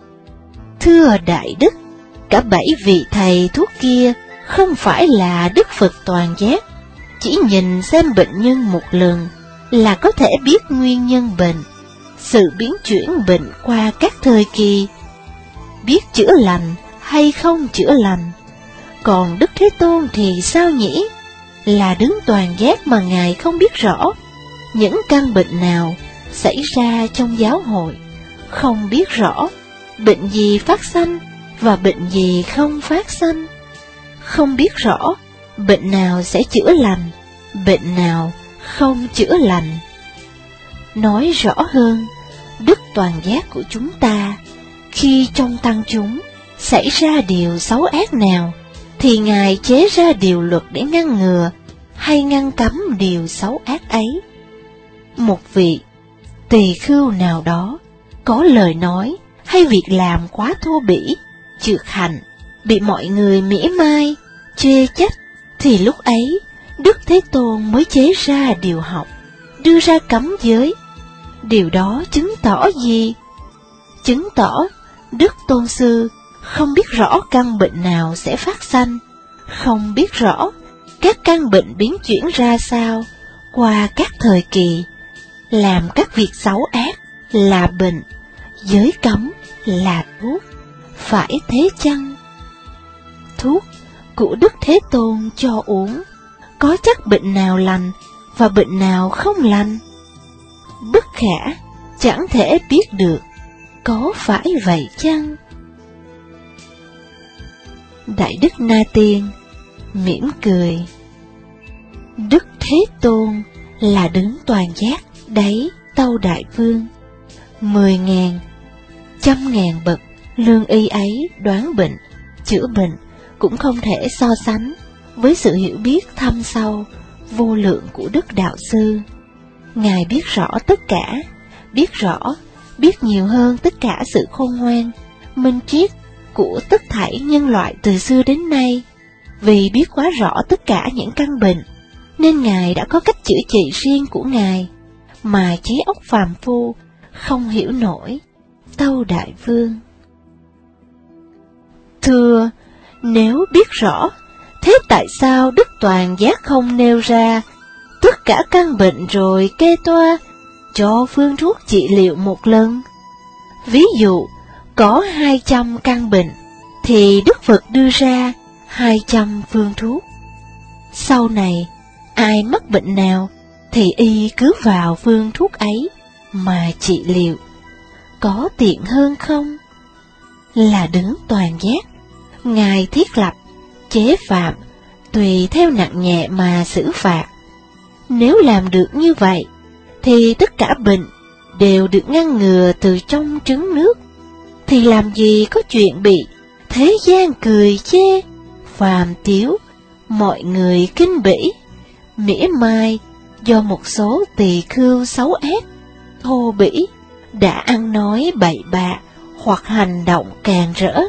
Thưa Đại Đức, cả bảy vị thầy thuốc kia không phải là Đức Phật toàn giác, chỉ nhìn xem bệnh nhân một lần là có thể biết nguyên nhân bệnh, sự biến chuyển bệnh qua các thời kỳ, biết chữa lành hay không chữa lành. Còn Đức Thế Tôn thì sao nhỉ? Là đứng toàn giác mà Ngài không biết rõ những căn bệnh nào xảy ra trong giáo hội, không biết rõ bệnh gì phát sanh và bệnh gì không phát sanh, không biết rõ bệnh nào sẽ chữa lành, bệnh nào không chữa lành. Nói rõ hơn, đức toàn giác của chúng ta, khi trong tăng chúng xảy ra điều xấu ác nào, thì Ngài chế ra điều luật để ngăn ngừa hay ngăn cấm điều xấu ác ấy. Một vị tỳ khưu nào đó có lời nói hay việc làm quá thô bỉ, trược hạnh, bị mọi người mỉa mai, chê trách, thì lúc ấy Đức Thế Tôn mới chế ra điều học, đưa ra cấm giới. Điều đó chứng tỏ gì? Chứng tỏ Đức Tôn Sư không biết rõ căn bệnh nào sẽ phát sanh, không biết rõ các căn bệnh biến chuyển ra sao qua các thời kỳ, làm các việc xấu ác là bệnh, giới cấm là thuốc, phải thế chăng? Thuốc của Đức Thế Tôn cho uống, có chắc bệnh nào lành và bệnh nào không lành? Bất khả chẳng thể biết được, có phải vậy chăng? Đại Đức Na Tiên mỉm cười. Đức Thế Tôn là đấng toàn giác đáy Tâu Đại Vương. Mười ngàn, trăm ngàn bậc lương y ấy đoán bệnh, chữa bệnh cũng không thể so sánh với sự hiểu biết thâm sâu, vô lượng của Đức Đạo Sư. Ngài biết rõ tất cả, biết rõ, biết nhiều hơn tất cả sự khôn ngoan, minh triết của tất thảy nhân loại từ xưa đến nay. Vì biết quá rõ tất cả những căn bệnh, nên Ngài đã có cách chữa trị riêng của Ngài, mà trí óc phàm phu không hiểu nổi. Tâu Đại Vương: Thưa, nếu biết rõ, thế tại sao Đức Toàn Giác không nêu ra tất cả căn bệnh rồi kê toa cho phương thuốc trị liệu một lần? Ví dụ, có hai trăm căn bệnh, thì Đức Phật đưa ra hai trăm phương thuốc. Sau này, ai mắc bệnh nào, thì y cứ vào phương thuốc ấy mà trị liệu. Có tiện hơn không? Là đấng toàn giác, Ngài thiết lập, chế phạm, tùy theo nặng nhẹ mà xử phạt. Nếu làm được như vậy, thì tất cả bệnh đều được ngăn ngừa từ trong trứng nước, thì làm gì có chuyện bị thế gian cười chê, phàm tiếu, mọi người kinh bỉ, mỉa mai do một số tỳ khưu xấu ác, thô bỉ, đã ăn nói bậy bạ hoặc hành động càn rỡ.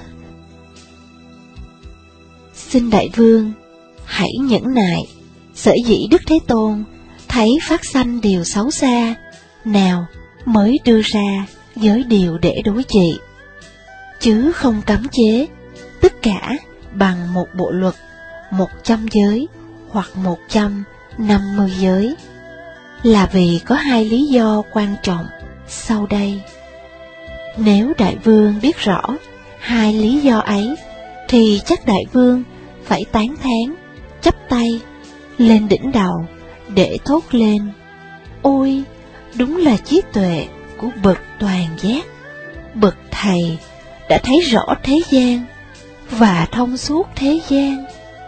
Xin Đại Vương hãy nhẫn nại, sở dĩ Đức Thế Tôn thấy phát sanh điều xấu xa nào mới đưa ra giới điều để đối trị, chứ không cấm chế tất cả bằng một bộ luật, một trăm giới hoặc một trăm năm mươi giới, là vì có hai lý do quan trọng sau đây. Nếu Đại Vương biết rõ hai lý do ấy, thì chắc Đại Vương phải tán thán, chắp tay lên đỉnh đầu để thốt lên: Ôi, đúng là trí tuệ của bậc toàn giác, bậc thầy đã thấy rõ thế gian và thông suốt thế gian.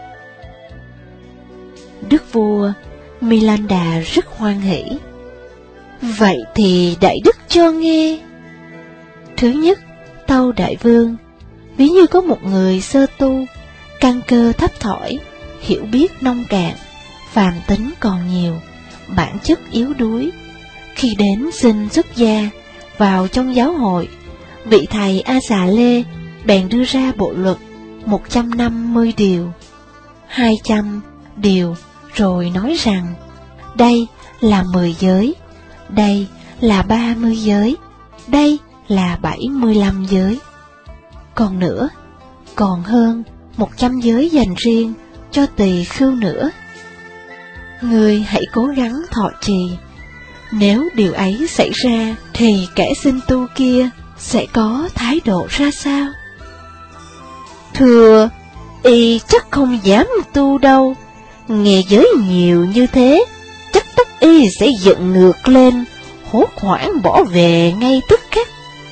Đức vua Milanda rất hoan hỷ. Vậy thì Đại Đức cho nghe. Thứ nhất, Tâu Đại Vương, ví như có một người sơ tu, căn cơ thấp thỏi, hiểu biết nông cạn, phàm tính còn nhiều, bản chất yếu đuối. Khi đến xin xuất gia vào trong giáo hội, vị thầy A Xà Lê bèn đưa ra bộ luật một trăm năm mươi điều, hai trăm điều, rồi nói rằng đây là mười giới, đây là ba mươi giới, đây là bảy mươi lăm giới. Còn nữa, còn hơn một trăm giới dành riêng cho tỳ khưu nữa. Ngươi hãy cố gắng thọ trì. Nếu điều ấy xảy ra, thì kẻ xin tu kia sẽ có thái độ ra sao? Thưa, y chắc không dám tu đâu. Nghe giới nhiều như thế, chắc tóc y sẽ giận ngược lên, hốt hoảng bỏ về ngay tức khắc.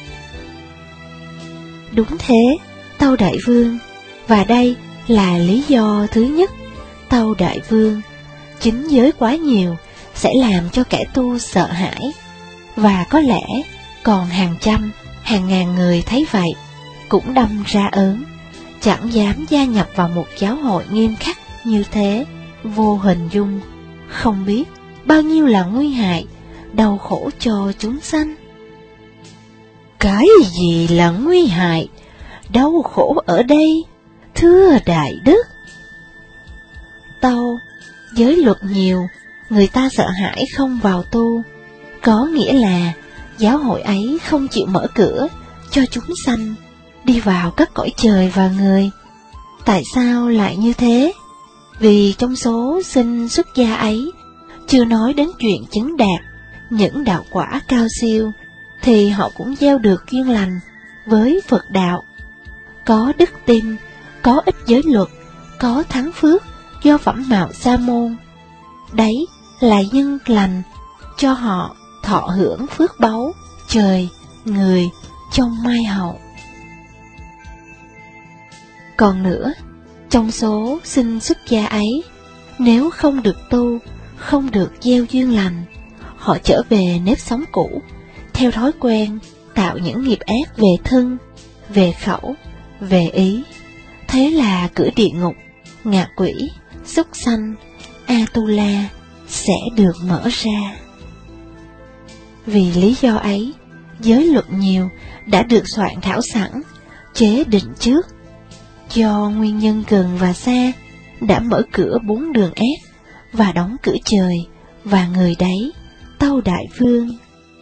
Đúng thế, Tâu Đại Vương, và đây là lý do thứ nhất. Tâu Đại Vương, chính giới quá nhiều sẽ làm cho kẻ tu sợ hãi, và có lẽ còn hàng trăm, hàng ngàn người thấy vậy cũng đâm ra ớn, chẳng dám gia nhập vào một giáo hội nghiêm khắc như thế. Vô hình dung, không biết bao nhiêu là nguy hại, đau khổ cho chúng sanh. Cái gì là nguy hại, đau khổ ở đây, thưa Đại Đức? Tâu, giới luật nhiều, người ta sợ hãi không vào tu, có nghĩa là giáo hội ấy không chịu mở cửa cho chúng sanh đi vào các cõi trời và người. Tại sao lại như thế? Vì trong số sinh xuất gia ấy, chưa nói đến chuyện chứng đạt những đạo quả cao siêu, thì họ cũng gieo được duyên lành với Phật đạo. Có đức tin, có ích giới luật, có thắng phước do phẩm mạo sa môn. Đấy là nhân lành cho họ thọ hưởng phước báu trời, người trong mai hậu. Còn nữa, trong số sinh xuất gia ấy, nếu không được tu, không được gieo duyên lành, họ trở về nếp sống cũ, theo thói quen tạo những nghiệp ác về thân, về khẩu, về ý. Thế là cửa địa ngục, ngạ quỷ, súc sanh, Atula sẽ được mở ra. Vì lý do ấy, giới luật nhiều đã được soạn thảo sẵn, chế định trước. Do nguyên nhân gần và xa, đã mở cửa bốn đường ác và đóng cửa trời và người đấy, Tâu Đại Vương.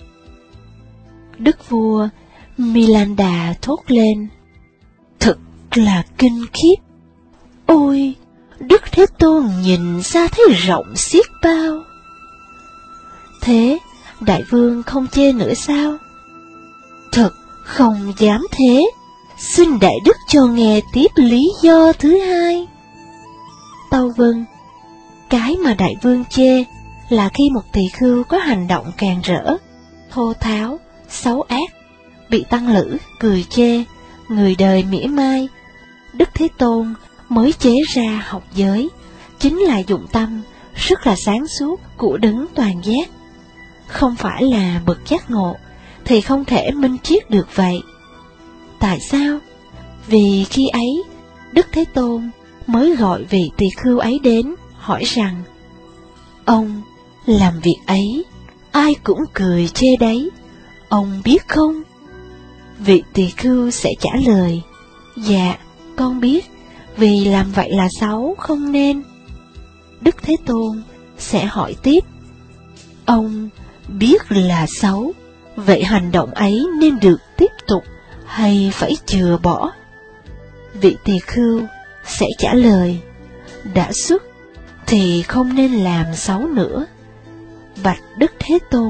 Đức vua Milanda thốt lên: Thật là kinh khiếp! Ôi, Đức Thế Tôn nhìn xa thấy rộng xiết bao! Thế, Đại Vương không chê nữa sao? Thật không dám thế. Xin Đại Đức cho nghe tiếp lý do thứ hai. Tâu vâng. Cái mà Đại Vương chê là khi một tỳ khưu có hành động càn rỡ, thô tháo, xấu ác, bị tăng lữ cười chê, người đời mỉa mai, Đức Thế Tôn mới chế ra học giới, chính là dụng tâm rất là sáng suốt của đấng toàn giác. Không phải là bậc giác ngộ thì không thể minh triết được vậy. Tại sao? Vì khi ấy, Đức Thế Tôn mới gọi vị tỳ khưu ấy đến, hỏi rằng: Ông làm việc ấy, ai cũng cười chê đấy, ông biết không? Vị tỳ khưu sẽ trả lời: Dạ, con biết, vì làm vậy là xấu, không nên. Đức Thế Tôn sẽ hỏi tiếp: Ông biết là xấu, vậy hành động ấy nên được tiếp tục hay phải chừa bỏ? Vị tỳ khưu sẽ trả lời: Đã xuất thì không nên làm xấu nữa. Bạch Đức Thế Tôn.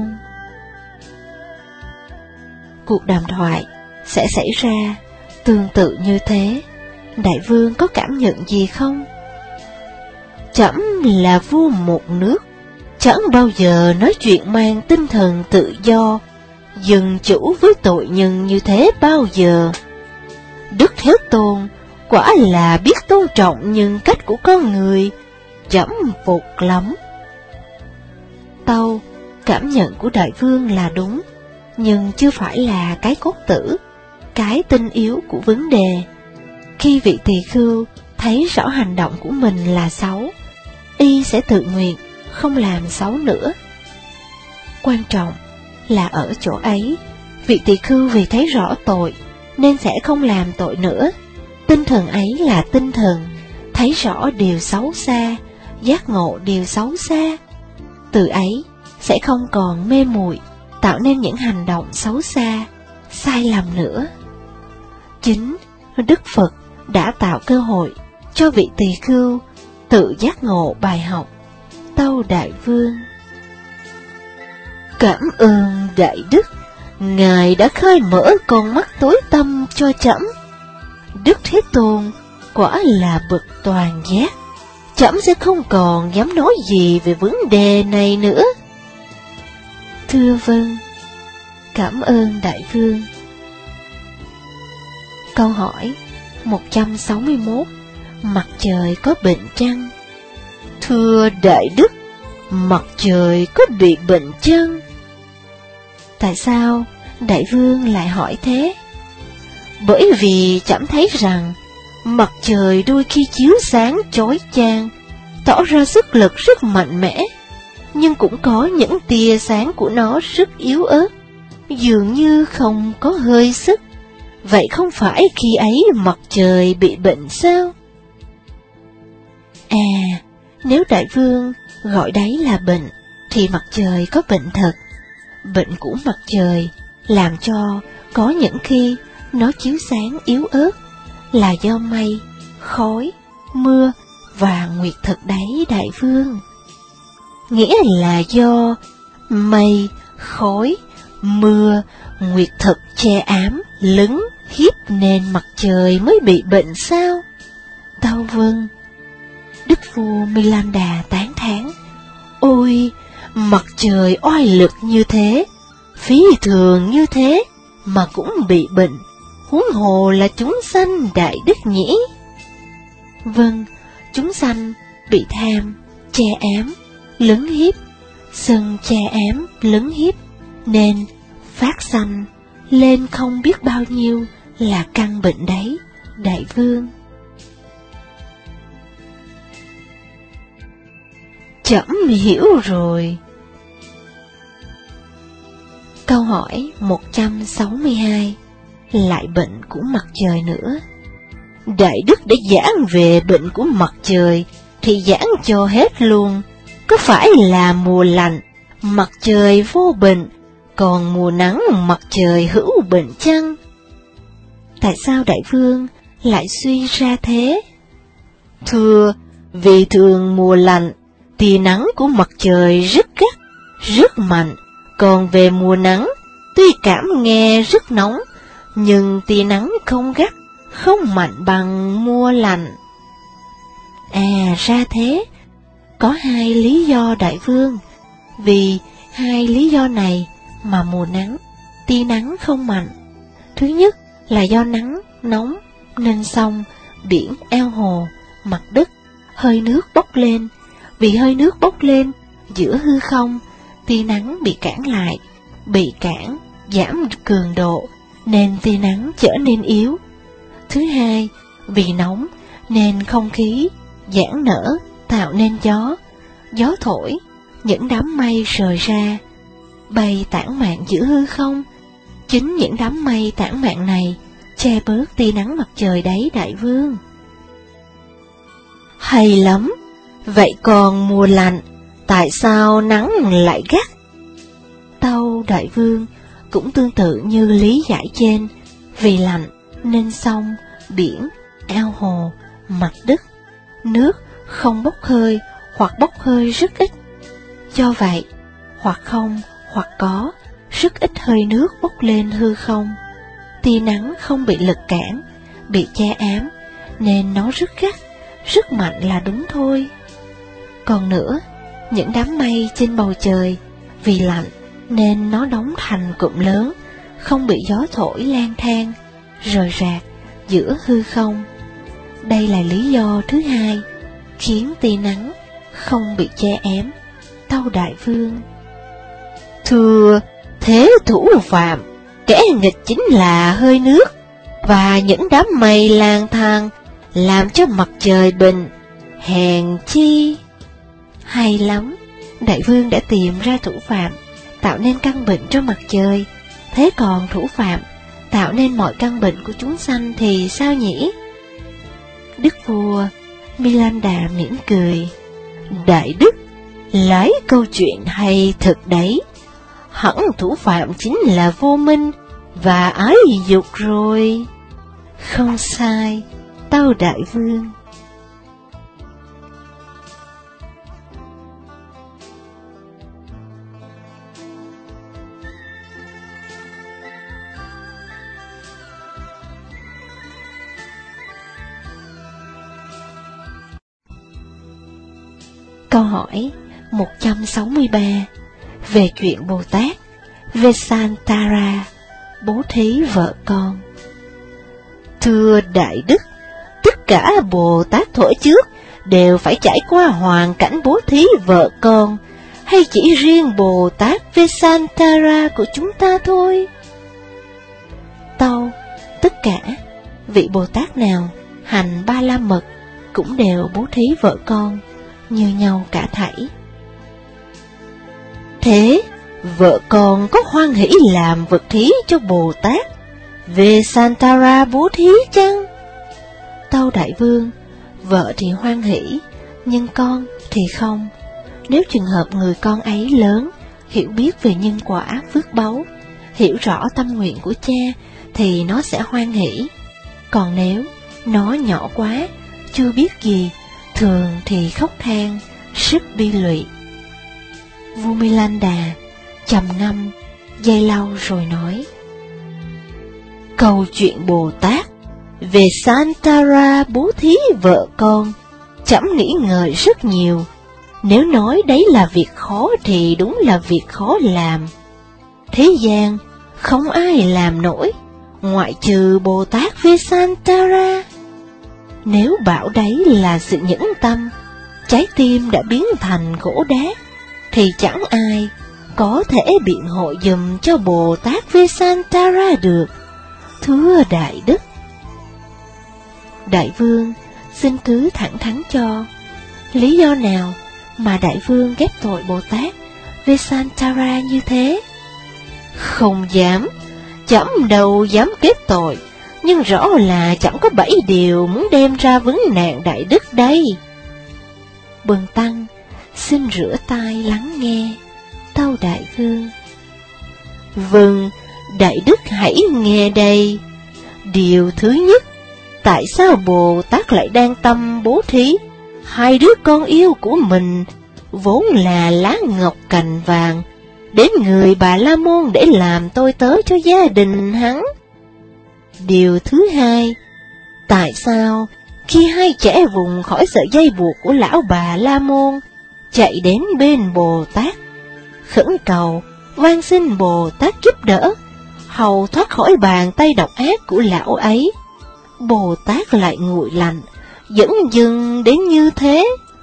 Cuộc đàm thoại sẽ xảy ra tương tự như thế. Đại Vương có cảm nhận gì không? Trẫm là vua một nước, chẳng bao giờ nói chuyện mang tinh thần tự do, dừng chủ với tội nhân như thế bao giờ. Đức Thế Tôn quả là biết tôn trọng nhân cách của con người, trẫm phục lắm. Tâu, cảm nhận của Đại Vương là đúng, nhưng chưa phải là cái cốt tử, cái tinh yếu của vấn đề. Khi vị tỳ khưu thấy rõ hành động của mình là xấu, y sẽ tự nguyện không làm xấu nữa. Quan trọng là ở chỗ ấy, vị tỳ khưu vì thấy rõ tội nên sẽ không làm tội nữa. Tinh thần ấy là tinh thần thấy rõ điều xấu xa, giác ngộ điều xấu xa. Từ ấy sẽ không còn mê muội tạo nên những hành động xấu xa, sai lầm nữa. Chính Đức Phật đã tạo cơ hội cho vị tỳ khưu tự giác ngộ bài học. Tâu Đại Vương. Cảm ơn Đại Đức, Ngài đã khai mở con mắt tối tăm cho trẫm. Đức Thế Tôn quả là bậc toàn giác, trẫm sẽ không còn dám nói gì về vấn đề này nữa. Thưa vâng, cảm ơn Đại Vương. Câu hỏi một trăm sáu mươi mốt. Mặt trời có bệnh chăng? Thưa Đại Đức, mặt trời có bị bệnh chăng? Tại sao Đại Vương lại hỏi thế? Bởi vì trẫm thấy rằng mặt trời đôi khi chiếu sáng chói chang, tỏ ra sức lực rất mạnh mẽ, nhưng cũng có những tia sáng của nó rất yếu ớt, dường như không có hơi sức. Vậy không phải khi ấy mặt trời bị bệnh sao? À, nếu Đại Vương gọi đấy là bệnh, thì mặt trời có bệnh thật. Bệnh của mặt trời làm cho có những khi nó chiếu sáng yếu ớt là do mây, khói, mưa và nguyệt thực đấy đại vương. Nghĩa là do mây, khói, mưa, nguyệt thực che ám, lấn, hiếp nên mặt trời mới bị bệnh sao? Tâu vâng. Đức vua Milanda tán thán. Ôi, mặt trời oai lực như thế, phi thường như thế, mà cũng bị bệnh, huống hồ là chúng sanh đại đức nhỉ? Vâng, chúng sanh bị tham, che ám, lấn hiếp, sân che ám, lấn hiếp, nên phát sanh lên không biết bao nhiêu là căn bệnh đấy, đại vương. Trẫm hiểu rồi. Câu hỏi một trăm sáu mươi hai. Lại bệnh của mặt trời nữa. Đại đức đã giảng về bệnh của mặt trời, thì giảng cho hết luôn. Có phải là mùa lạnh, mặt trời vô bệnh, còn mùa nắng mặt trời hữu bệnh chăng? Tại sao đại vương lại suy ra thế? Thưa, vì thường mùa lạnh, tia nắng của mặt trời rất gắt, rất mạnh, còn về mùa nắng, tuy cảm nghe rất nóng, nhưng tia nắng không gắt, không mạnh bằng mùa lạnh. À, ra thế. Có hai lý do đại vương. Vì hai lý do này mà mùa nắng, tia nắng không mạnh. Thứ nhất là do nắng nóng nên sông, biển, ao hồ, mặt đất, hơi nước bốc lên. Vì hơi nước bốc lên giữa hư không, tia nắng bị cản lại, bị cản, giảm cường độ, nên tia nắng trở nên yếu. Thứ hai, vì nóng nên không khí giãn nở, tạo nên gió. Gió thổi, những đám mây rời ra, bay tản mạn giữa hư không. Chính những đám mây tản mạn này che bớt tia nắng mặt trời đấy đại vương. Hay lắm. Vậy còn mùa lạnh, tại sao nắng lại gắt? Tâu đại vương, cũng tương tự như lý giải trên. Vì lạnh nên sông, biển, ao hồ, mặt đất, nước không bốc hơi hoặc bốc hơi rất ít. Do vậy, hoặc không hoặc có, rất ít hơi nước bốc lên hư không. Tia nắng không bị lực cản, bị che ám, nên nó rất gắt, rất mạnh là đúng thôi. Còn nữa, những đám mây trên bầu trời, vì lạnh nên nó đóng thành cụm lớn, không bị gió thổi lang thang, rời rạc giữa hư không. Đây là lý do thứ hai, khiến tia nắng không bị che ém. Tâu đại vương. Thưa, thế thủ phạm, kẻ nghịch chính là hơi nước, và những đám mây lang thang, làm cho mặt trời bệnh, hèn chi. Hay lắm, đại vương đã tìm ra thủ phạm, tạo nên căn bệnh cho mặt trời. Thế còn thủ phạm, tạo nên mọi căn bệnh của chúng sanh thì sao nhỉ? Đức vua Milanda mỉm cười. Đại đức, lấy câu chuyện hay thật đấy. Hẳn thủ phạm chính là vô minh và ái dục rồi. Không sai, tâu đại vương. Câu hỏi một trăm sáu mươi ba về chuyện Bồ Tát Vesantara bố thí vợ con. Thưa đại đức, tất cả Bồ Tát thuở trước đều phải trải qua hoàn cảnh bố thí vợ con, hay chỉ riêng Bồ Tát Vesantara của chúng ta thôi? Tâu, tất cả vị Bồ Tát nào hành ba la mật cũng đều bố thí vợ con như nhau cả thảy. Thế, vợ con có hoan hỷ làm vật thí cho Bồ Tát Vesantara bố thí chăng? Tâu đại vương, vợ thì hoan hỷ, nhưng con thì không. Nếu trường hợp người con ấy lớn, hiểu biết về nhân quả phước báu, hiểu rõ tâm nguyện của cha thì nó sẽ hoan hỷ, còn nếu nó nhỏ quá, chưa biết gì, thường thì khóc than, sức bi lụy. Vua Milanda trầm ngâm giây lâu rồi nói: câu chuyện Bồ Tát về Santara bố thí vợ con, trẫm nghĩ ngợi rất nhiều. Nếu nói đấy là việc khó thì đúng là việc khó làm. Thế gian không ai làm nổi, ngoại trừ Bồ Tát Vesantara. Nếu bảo đấy là sự nhẫn tâm, trái tim đã biến thành gỗ đá, thì chẳng ai có thể biện hộ giùm cho Bồ Tát Vesantara được, thưa Đại Đức. Đại Vương xin cứ thẳng thắn cho, lý do nào mà Đại Vương ghép tội Bồ Tát Vesantara như thế? Không dám, trẫm đâu dám kết tội, nhưng rõ là chẳng có bảy điều muốn đem ra vấn nạn Đại Đức đây. Bần tăng xin rửa tai lắng nghe, tâu Đại Vương. Vâng, Đại Đức hãy nghe đây. Điều thứ nhất, tại sao Bồ Tát lại đang tâm bố thí hai đứa con yêu của mình, vốn là lá ngọc cành vàng, đến người Bà La Môn để làm tôi tớ cho gia đình hắn? Điều thứ hai, tại sao khi hai trẻ vùng khỏi sợi dây buộc của lão Bà La Môn, chạy đến bên Bồ Tát, khẩn cầu van xin Bồ Tát giúp đỡ, hầu thoát khỏi bàn tay độc ác của lão ấy, Bồ Tát lại nguội lạnh, dẫn dừng đến như thế?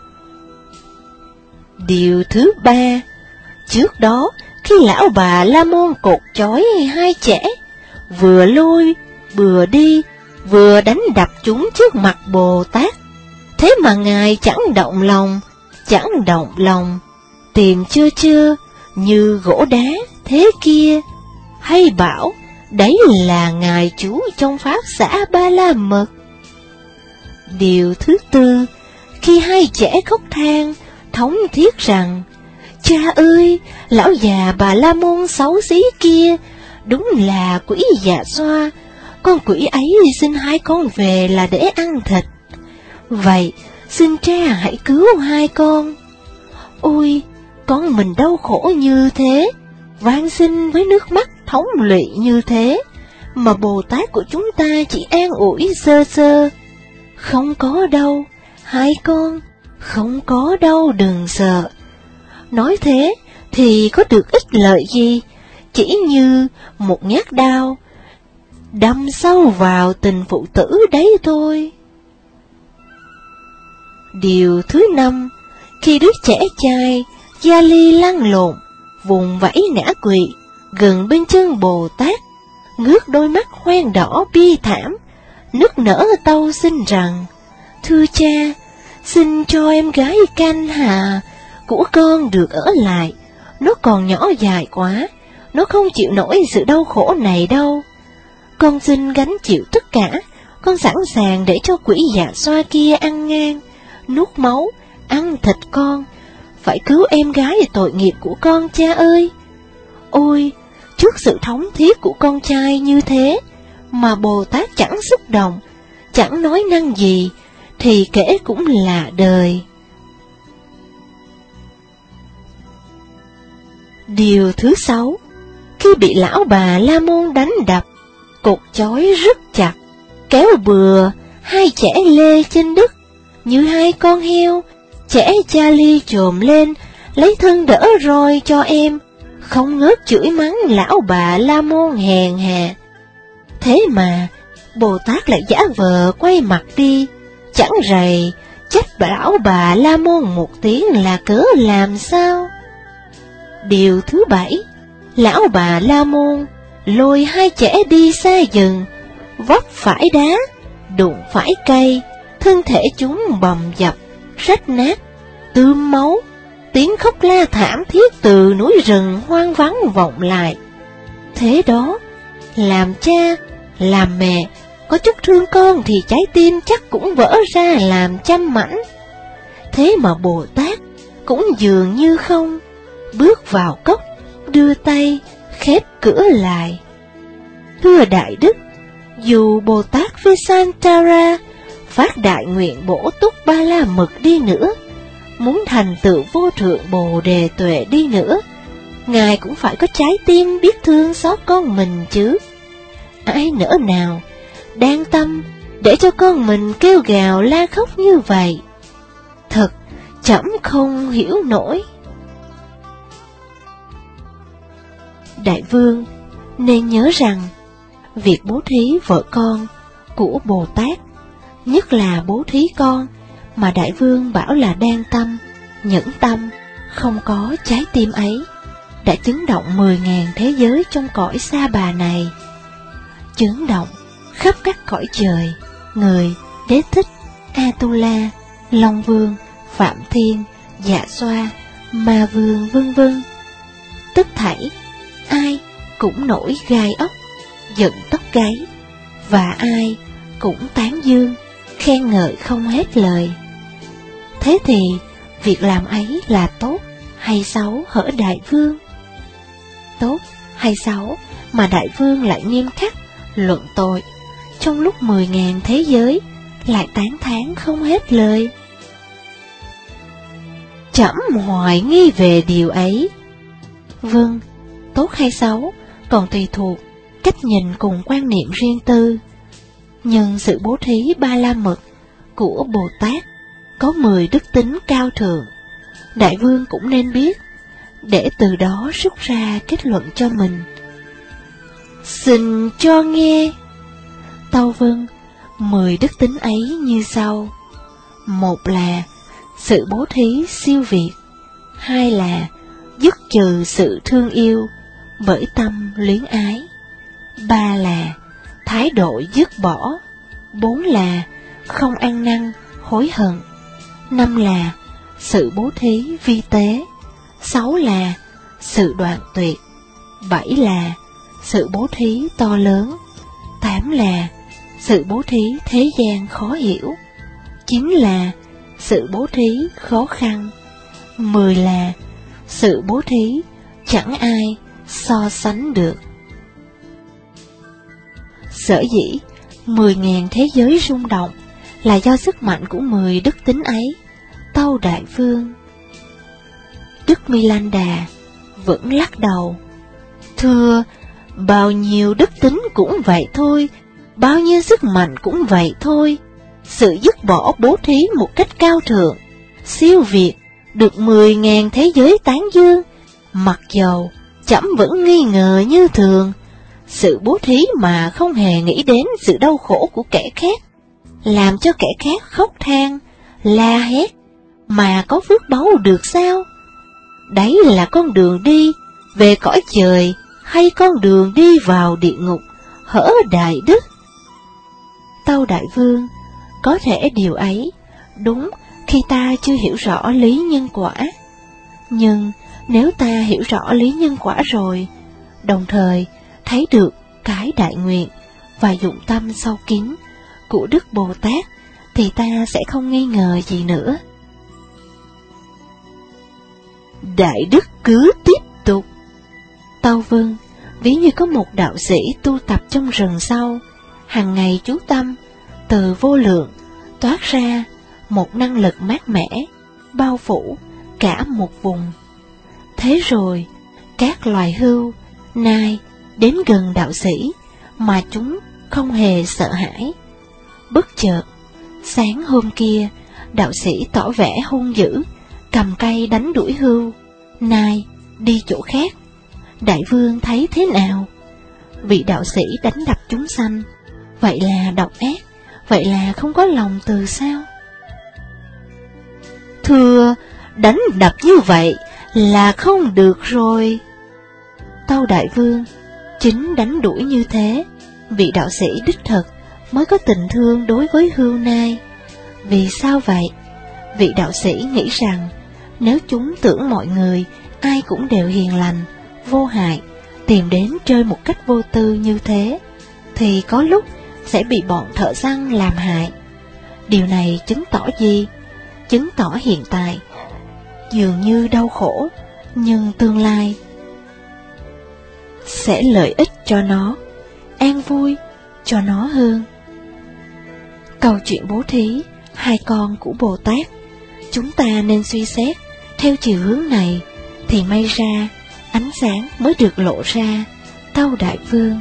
Điều thứ ba, trước đó khi lão Bà La Môn cột chói hai trẻ, vừa lôi vừa đi, vừa đánh đập chúng trước mặt Bồ Tát, thế mà Ngài chẳng động lòng, chẳng động lòng, tìm chưa chưa như gỗ đá thế kia, hay bảo đấy là Ngài trú trong pháp xã Ba La Mật? Điều thứ tư, khi hai trẻ khóc than, thống thiết rằng: cha ơi, lão già Bà La Môn xấu xí kia, đúng là quỷ dạ xoa, con quỷ ấy xin hai con về là để ăn thịt. Vậy, xin cha hãy cứu hai con. Ôi, con mình đau khổ như thế, van xin với nước mắt thống lụy như thế, mà Bồ Tát của chúng ta chỉ an ủi sơ sơ: không có đâu, hai con, không có đâu, đừng sợ. Nói thế thì có được ích lợi gì, chỉ như một nhát đao đâm sâu vào tình phụ tử đấy thôi. Điều thứ năm, khi đứa trẻ trai gia ly lăn lộn, vùng vẫy ngã quỵ gần bên chân Bồ Tát, ngước đôi mắt hoen đỏ bi thảm, nức nở tâu xin rằng: thưa cha, xin cho em gái Canh Hà của con được ở lại, nó còn nhỏ dài quá, nó không chịu nổi sự đau khổ này đâu. Con xin gánh chịu tất cả, con sẵn sàng để cho quỷ dạ xoa kia ăn ngang, nuốt máu, ăn thịt con, phải cứu em gái tội nghiệp của con, cha ơi. Ôi, trước sự thống thiết của con trai như thế, mà Bồ Tát chẳng xúc động, chẳng nói năng gì, thì kể cũng là đời. Điều thứ sáu, khi bị lão Bà La Môn đánh đập, cột chói rất chặt, kéo bừa hai trẻ lê trên đất, như hai con heo, trẻ cha ly chồm lên, lấy thân đỡ roi cho em, không ngớt chửi mắng lão Bà La Môn hèn hà. Thế mà Bồ Tát lại giả vờ quay mặt đi, chẳng rầy trách lão Bà La Môn một tiếng là cớ làm sao? Điều thứ bảy, lão Bà La Môn lôi hai trẻ đi xa dần, vấp phải đá, đụng phải cây, thân thể chúng bầm dập, rách nát, tươm máu, tiếng khóc la thảm thiết từ núi rừng hoang vắng vọng lại. Thế đó, làm cha, làm mẹ, có chút thương con thì trái tim chắc cũng vỡ ra làm trăm mảnh. Thế mà Bồ Tát cũng dường như không, bước vào cốc, đưa tay, khép cửa lại. Thưa Đại Đức, dù Bồ Tát Vesantara phát đại nguyện bổ túc Ba La Mật đi nữa, muốn thành tựu vô thượng Bồ Đề Tuệ đi nữa, Ngài cũng phải có trái tim biết thương xót con mình chứ. Ai nỡ nào đang tâm để cho con mình kêu gào la khóc như vậy? Thật trẫm không hiểu nổi. Đại vương nên nhớ rằng việc bố thí vợ con của Bồ Tát, nhất là bố thí con mà Đại vương bảo là đan tâm, nhẫn tâm, không có trái tim ấy, đã chấn động mười ngàn thế giới trong cõi sa bà này, chấn động khắp các cõi trời, người, Đế Thích, Atula, Long Vương, Phạm Thiên, Dạ Xoa, Ma Vương vân vân. Tất thảy ai cũng nổi gai ốc, giận tóc gáy, và ai cũng tán dương, khen ngợi không hết lời. Thế thì việc làm ấy là tốt hay xấu hở Đại vương? Tốt hay xấu mà Đại vương lại nghiêm khắc luận tội, trong lúc mười ngàn thế giới lại tán thán không hết lời? Trẫm hoài nghi về điều ấy. Vâng, tốt hay xấu còn tùy thuộc cách nhìn cùng quan niệm riêng tư. Nhưng sự bố thí Ba La Mật của Bồ Tát có mười đức tính cao thượng, Đại vương cũng nên biết, để từ đó rút ra kết luận cho mình. Xin cho nghe. Tâu vâng, mười đức tính ấy như sau. Một là sự bố thí siêu việt. Hai là dứt trừ sự thương yêu bởi tâm luyến ái. Ba là thái độ dứt bỏ. Bốn là không ăn năn hối hận. Năm là sự bố thí vi tế. Sáu là sự đoạn tuyệt. Bảy là sự bố thí to lớn. Tám là sự bố thí thế gian khó hiểu. Chín là sự bố thí khó khăn. Mười là sự bố thí chẳng ai so sánh được. Sở dĩ mười ngàn thế giới rung động là do sức mạnh của mười đức tính ấy. Tâu Đại vương. Đức Milanda vẫn lắc đầu. Thưa, bao nhiêu đức tính cũng vậy thôi, bao nhiêu sức mạnh cũng vậy thôi. Sự dứt bỏ bố thí một cách cao thượng, siêu việt, được mười ngàn thế giới tán dương, mặc dầu trẫm vẫn nghi ngờ như thường. Sự bố thí mà không hề nghĩ đến sự đau khổ của kẻ khác, làm cho kẻ khác khóc than, la hét, mà có phước báu được sao? Đấy là con đường đi về cõi trời hay con đường đi vào địa ngục, hỡi Đại Đức? Tâu Đại vương, có thể điều ấy đúng khi ta chưa hiểu rõ lý nhân quả. Nhưng nếu ta hiểu rõ lý nhân quả rồi, đồng thời thấy được cái đại nguyện và dụng tâm sâu kín của Đức Bồ Tát, thì ta sẽ không nghi ngờ gì nữa. Đại Đức cứ tiếp tục. Tâu vâng, ví như có một đạo sĩ tu tập trong rừng sâu, hàng ngày chú tâm, từ vô lượng toát ra một năng lực mát mẻ, bao phủ cả một vùng. Thế rồi, các loài hươu, nai đến gần đạo sĩ mà chúng không hề sợ hãi. Bất chợt, sáng hôm kia, đạo sĩ tỏ vẻ hung dữ, cầm cây đánh đuổi hươu, nai đi chỗ khác. Đại vương thấy thế nào? Vị đạo sĩ đánh đập chúng sanh, vậy là độc ác, vậy là không có lòng từ sao? Thưa, đánh đập như vậy là không được rồi. Tâu Đại vương, chính đánh đuổi như thế, vị đạo sĩ đích thực mới có tình thương đối với hươu nai. Vì sao vậy? Vị đạo sĩ nghĩ rằng, nếu chúng tưởng mọi người ai cũng đều hiền lành, vô hại, tìm đến chơi một cách vô tư như thế, thì có lúc sẽ bị bọn thợ săn làm hại. Điều này chứng tỏ gì? Chứng tỏ hiện tại dường như đau khổ, nhưng tương lai sẽ lợi ích cho nó, an vui cho nó hơn. Câu chuyện bố thí hai con của Bồ Tát, chúng ta nên suy xét theo chiều hướng này, thì may ra ánh sáng mới được lộ ra. Tâu Đại Vương: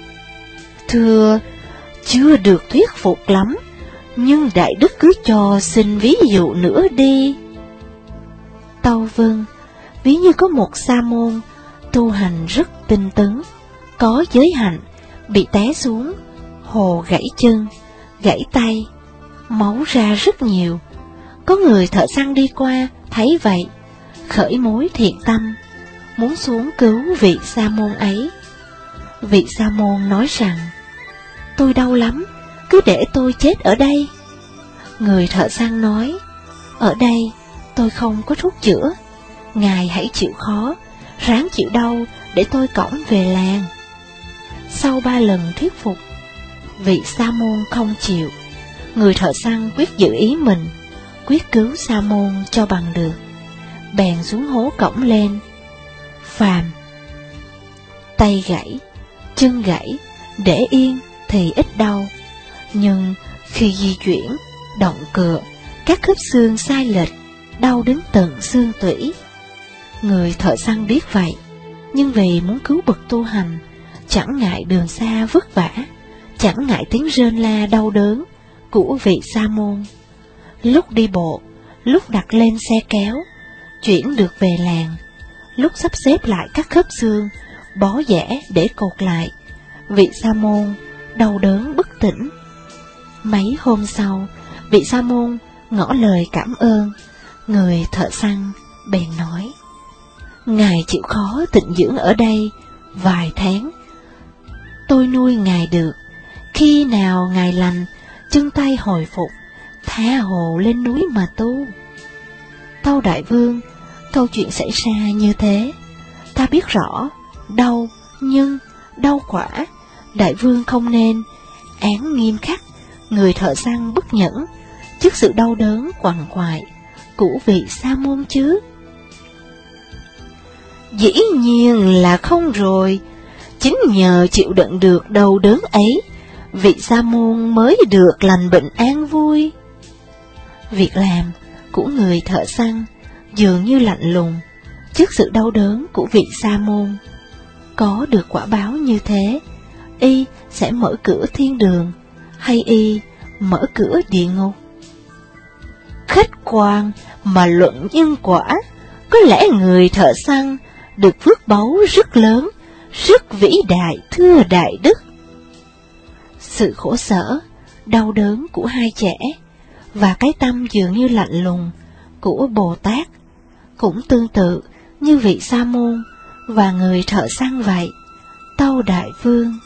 Thưa, chưa được thuyết phục lắm, nhưng Đại Đức cứ cho xin ví dụ nữa đi. Tâu: Vâng, ví như có một sa môn tu hành rất tinh tấn, có giới hạnh, bị té xuống hồ gãy chân, gãy tay, máu ra rất nhiều. Có người thợ săn đi qua thấy vậy, khởi mối thiện tâm, muốn xuống cứu vị sa môn ấy. Vị sa môn nói rằng: Tôi đau lắm, cứ để tôi chết ở đây. Người thợ săn nói: Ở đây tôi không có thuốc chữa, ngài hãy chịu khó, ráng chịu đau để tôi cõng về làng. Sau ba lần thuyết phục, vị sa môn không chịu. Người thợ săn quyết giữ ý mình, quyết cứu sa môn cho bằng được. Bèn xuống hố cõng lên. Phàm tay gãy, chân gãy, để yên thì ít đau, nhưng khi di chuyển, động cựa, các khớp xương sai lệch, đau đến tận xương tủy. Người thợ săn biết vậy, nhưng vì muốn cứu bậc tu hành, chẳng ngại đường xa vất vả, chẳng ngại tiếng rên la đau đớn của vị sa môn. Lúc đi bộ, lúc đặt lên xe kéo, chuyển được về làng, lúc sắp xếp lại các khớp xương, bó giẻ để cột lại, vị sa môn đau đớn bất tỉnh. Mấy hôm sau, vị sa môn ngỏ lời cảm ơn. Người thợ săn bèn nói: Ngài chịu khó tịnh dưỡng ở đây vài tháng, tôi nuôi ngài được. Khi nào ngài lành, chân tay hồi phục, tha hồ lên núi mà tu. Tâu Đại Vương, câu chuyện xảy ra như thế, ta biết rõ, đau, nhưng đau quả, Đại Vương không nên án nghiêm khắc người thợ săn bất nhẫn trước sự đau đớn quằn quại của vị sa môn chứ. Dĩ nhiên là không rồi, chính nhờ chịu đựng được đau đớn ấy, vị sa môn mới được lành bệnh an vui. Việc làm của người thợ săn dường như lạnh lùng trước sự đau đớn của vị sa môn. Có được quả báo như thế, y sẽ mở cửa thiên đường, hay y mở cửa địa ngục? Khách quan mà luận nhân quả, có lẽ người thợ săn được phước báu rất lớn, rất vĩ đại, thưa Đại Đức. Sự khổ sở, đau đớn của hai trẻ và cái tâm dường như lạnh lùng của Bồ Tát cũng tương tự như vị sa môn và người thợ săn vậy. Tâu Đại Vương,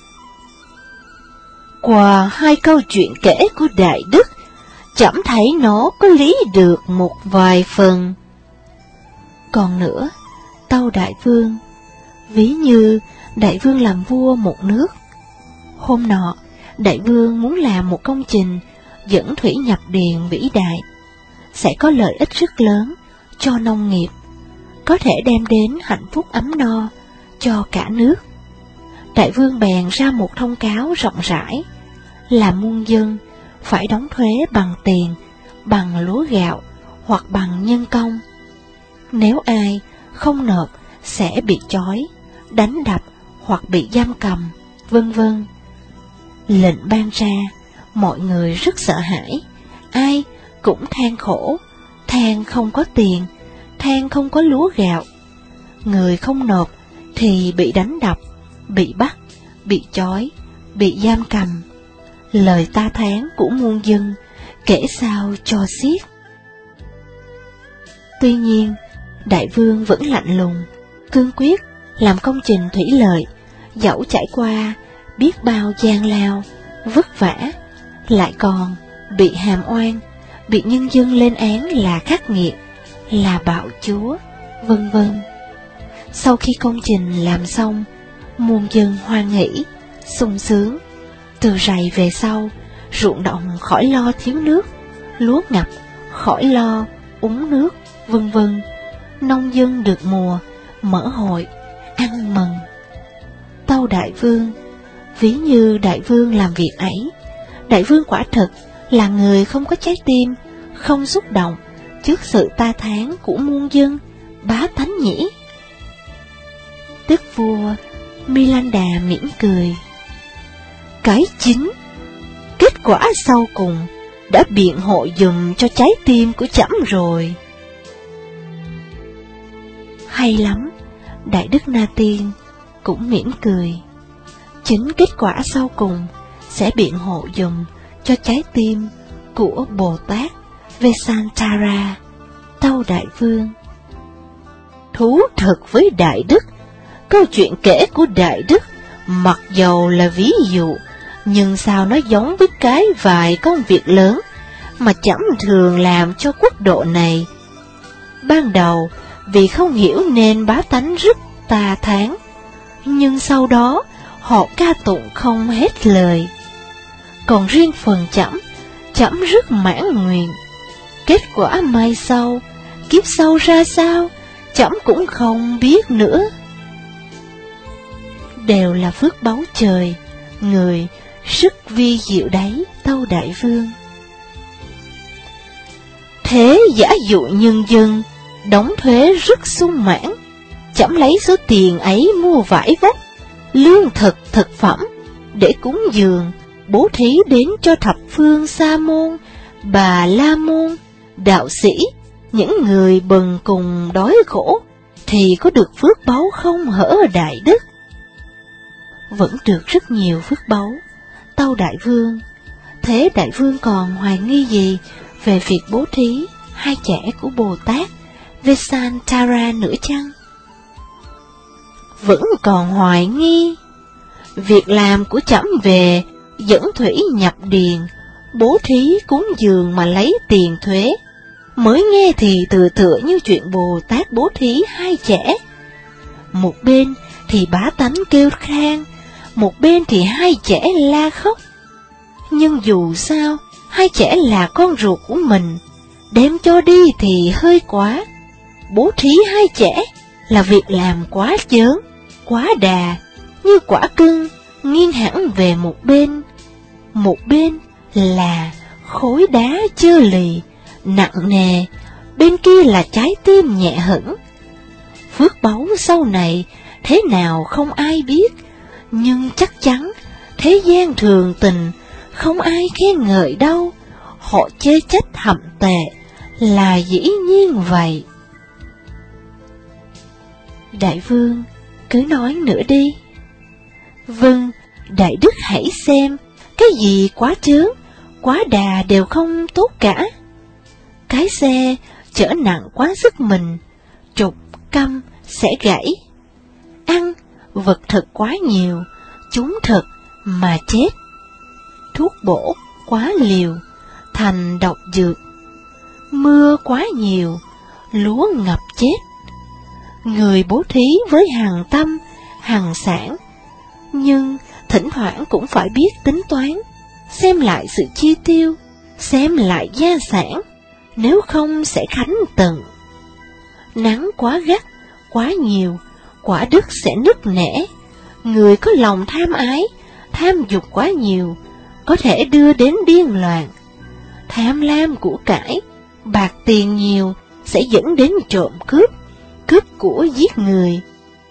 qua hai câu chuyện kể của Đại Đức, chậm thấy nó có lý được một vài phần. Còn nữa, Tâu Đại Vương, ví như Đại Vương làm vua một nước. Hôm nọ, Đại Vương muốn làm một công trình dẫn thủy nhập điền vĩ đại, sẽ có lợi ích rất lớn cho nông nghiệp, có thể đem đến hạnh phúc ấm no cho cả nước. Đại Vương bèn ra một thông cáo rộng rãi, là muôn dân phải đóng thuế bằng tiền, bằng lúa gạo hoặc bằng nhân công. Nếu ai không nộp sẽ bị trói, đánh đập hoặc bị giam cầm, vân vân. Lệnh ban ra, mọi người rất sợ hãi, ai cũng than khổ, than không có tiền, than không có lúa gạo. Người không nộp thì bị đánh đập, bị bắt, bị trói, bị giam cầm. Lời ta thán của muôn dân kể sao cho xiết. Tuy nhiên, Đại Vương vẫn lạnh lùng, cương quyết làm công trình thủy lợi, dẫu trải qua biết bao gian lao, vất vả, lại còn bị hàm oan, bị nhân dân lên án là khắc nghiệt, là bạo chúa, vân vân. Sau khi công trình làm xong, muôn dân hoan hỷ, sung sướng. Từ rày về sau, ruộng đồng khỏi lo thiếu nước, lúa ngập khỏi lo úng nước, vân vân. Nông dân được mùa, mở hội, ăn mừng. Tâu Đại Vương, ví như Đại Vương làm việc ấy, Đại Vương quả thực là người không có trái tim, không xúc động trước sự ta thán của muôn dân, bá tánh nhỉ? Đức vua Milanda mỉm cười. Cái chính, kết quả sau cùng đã biện hộ dùm cho trái tim của trẫm rồi. Hay lắm, Đại Đức Na Tiên cũng mỉm cười. Chính kết quả sau cùng sẽ biện hộ dùm cho trái tim của Bồ Tát Vesantara. Tâu Đại Vương, thú thật với Đại Đức, câu chuyện kể của Đại Đức mặc dầu là ví dụ, nhưng sao nó giống với cái vài công việc lớn mà trẫm thường làm cho quốc độ này. Ban đầu vì không hiểu nên bá tánh rất ta thán, nhưng sau đó họ ca tụng không hết lời. Còn riêng phần trẫm, trẫm rất mãn nguyện. Kết quả mai sau, kiếp sau ra sao, trẫm cũng không biết nữa. Đều là phước báu trời, người sức vi diệu đấy, Tâu Đại Vương. Thế giả dụ nhân dân đóng thuế rất sung mãn, trẫm lấy số tiền ấy mua vải vóc, lương thực thực phẩm để cúng dường, bố thí đến cho thập phương Sa môn, Bà La môn, đạo sĩ, những người bần cùng đói khổ, thì có được phước báu không hở Đại Đức? Vẫn được rất nhiều phước báu, Tâu Đại Vương. Thế Đại Vương còn hoài nghi gì về việc bố thí hai trẻ của Bồ Tát Vesantara nữa chăng? Vẫn còn hoài nghi. Việc làm của trẫm về dẫn thủy nhập điền, bố thí cúng dường mà lấy tiền thuế, mới nghe thì tự tựa như chuyện Bồ Tát bố thí hai trẻ. Một bên thì bá tánh kêu khan, một bên thì hai trẻ la khóc. Nhưng dù sao, hai trẻ là con ruột của mình, đem cho đi thì hơi quá. Bố thí hai trẻ là việc làm quá chớn, quá đà, như quả cưng nghiêng hẳn về một bên. Một bên là khối đá chơ lì, nặng nề, bên kia là trái tim nhẹ hững. Phước báu sau này thế nào không ai biết, nhưng chắc chắn thế gian thường tình không ai khen ngợi đâu, họ chê trách hậm tệ là dĩ nhiên vậy. Đại Vương, cứ nói nữa đi. Vâng, Đại Đức hãy xem, cái gì quá chớn, quá đà đều không tốt cả. Cái xe chở nặng quá sức mình, trục, căm sẽ gãy. Ăn, vật thực quá nhiều, chúng thực mà chết. Thuốc bổ quá liều, thành độc dược. Mưa quá nhiều, lúa ngập chết. Người bố thí với hằng tâm, hằng sản, nhưng thỉnh thoảng cũng phải biết tính toán, xem lại sự chi tiêu, xem lại gia sản, nếu không sẽ khánh tận. Nắng quá gắt, quá nhiều, quả đất sẽ nứt nẻ. Người có lòng tham ái, tham dục quá nhiều, có thể đưa đến điên loạn. Tham lam của cải, bạc tiền nhiều sẽ dẫn đến trộm cướp, cướp của giết người.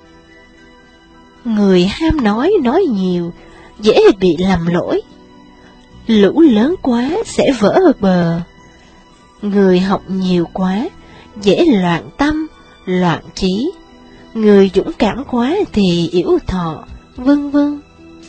Người ham nói nói nhiều, dễ bị lầm lỗi. Lũ lớn quá sẽ vỡ bờ. Người học nhiều quá, dễ loạn tâm, loạn trí. Người dũng cảm quá thì yểu thọ, vân vân.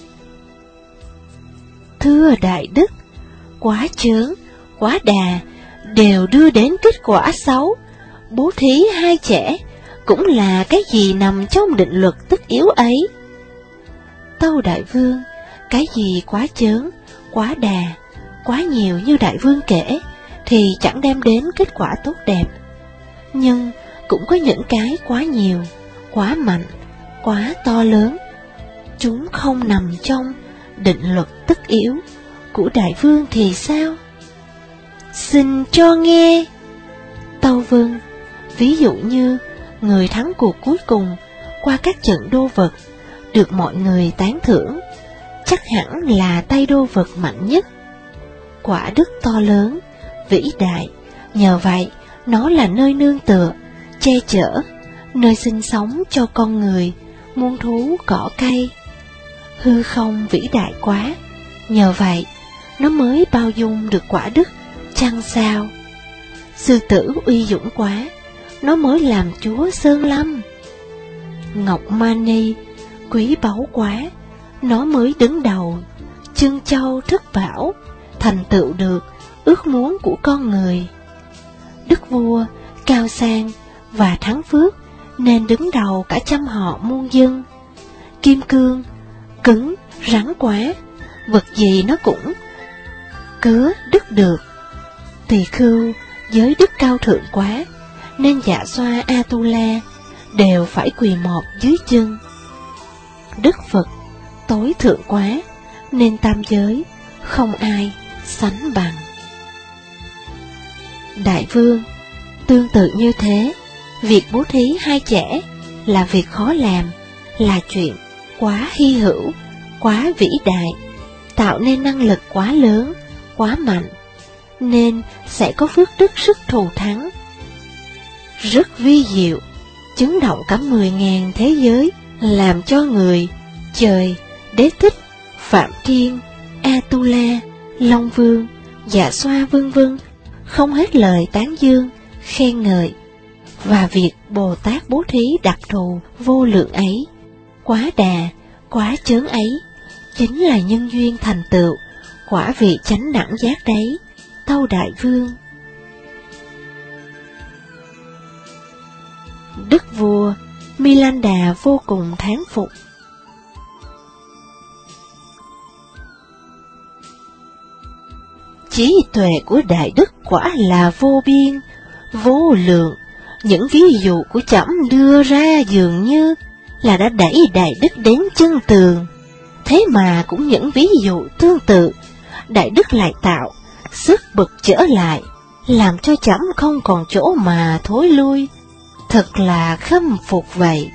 Thưa Đại Đức, quá chớn, quá đà đều đưa đến kết quả xấu. Bố thí hai trẻ cũng là cái gì nằm trong định luật tất yếu ấy. Tâu Đại Vương, cái gì quá chớn, quá đà, quá nhiều như Đại Vương kể thì chẳng đem đến kết quả tốt đẹp. Nhưng cũng có những cái quá nhiều, quá mạnh, quá to lớn. Chúng không nằm trong định luật tất yếu của Đại Vương thì sao? Xin cho nghe. Tâu Vương, ví dụ như người thắng cuộc cuối cùng qua các trận đô vật, được mọi người tán thưởng, chắc hẳn là tay đô vật mạnh nhất. Quả đức to lớn, vĩ đại, nhờ vậy nó là nơi nương tựa, che chở, nơi sinh sống cho con người, muôn thú cỏ cây. Hư không vĩ đại quá, nhờ vậy nó mới bao dung được quả đức, chăng sao? Sư tử uy dũng quá, nó mới làm chúa Sơn Lâm. Ngọc Mani quý báu quá, nó mới đứng đầu, Chân Châu Thức Bảo, thành tựu được ước muốn của con người. Đức vua cao sang và thắng phước nên đứng đầu cả trăm họ muôn dân. Kim cương cứng rắn quá, vật gì nó cũng cứa đứt được. Tỳ khưu giới đức cao thượng quá, nên Dạ Xoa Atula đều phải quỳ mọp dưới chân. Đức Phật tối thượng quá, nên tam giới không ai sánh bằng. Đại vương tương tự như thế, việc bố thí hai trẻ là việc khó làm, là chuyện quá hy hữu, quá vĩ đại, tạo nên năng lực quá lớn, quá mạnh, nên sẽ có phước đức sức thù thắng. Rất vi diệu, chấn động cả mười ngàn thế giới, làm cho người, trời, Đế Thích, Phạm Thiên, Atula, Long Vương, Dạ Xoa vân vân không hết lời tán dương, khen ngợi. Và việc Bồ Tát bố thí đặc thù vô lượng ấy, quá đà, quá chớn ấy, chính là nhân duyên thành tựu quả vị chánh đẳng giác đấy, tâu đại vương. Đức vua Milanda vô cùng thán phục. Trí tuệ của đại đức quả là vô biên, vô lượng. Những ví dụ của trẫm đưa ra dường như là đã đẩy đại đức đến chân tường. Thế mà cũng những ví dụ tương tự, đại đức lại tạo sức bực trở lại, làm cho trẫm không còn chỗ mà thối lui. Thật là khâm phục vậy.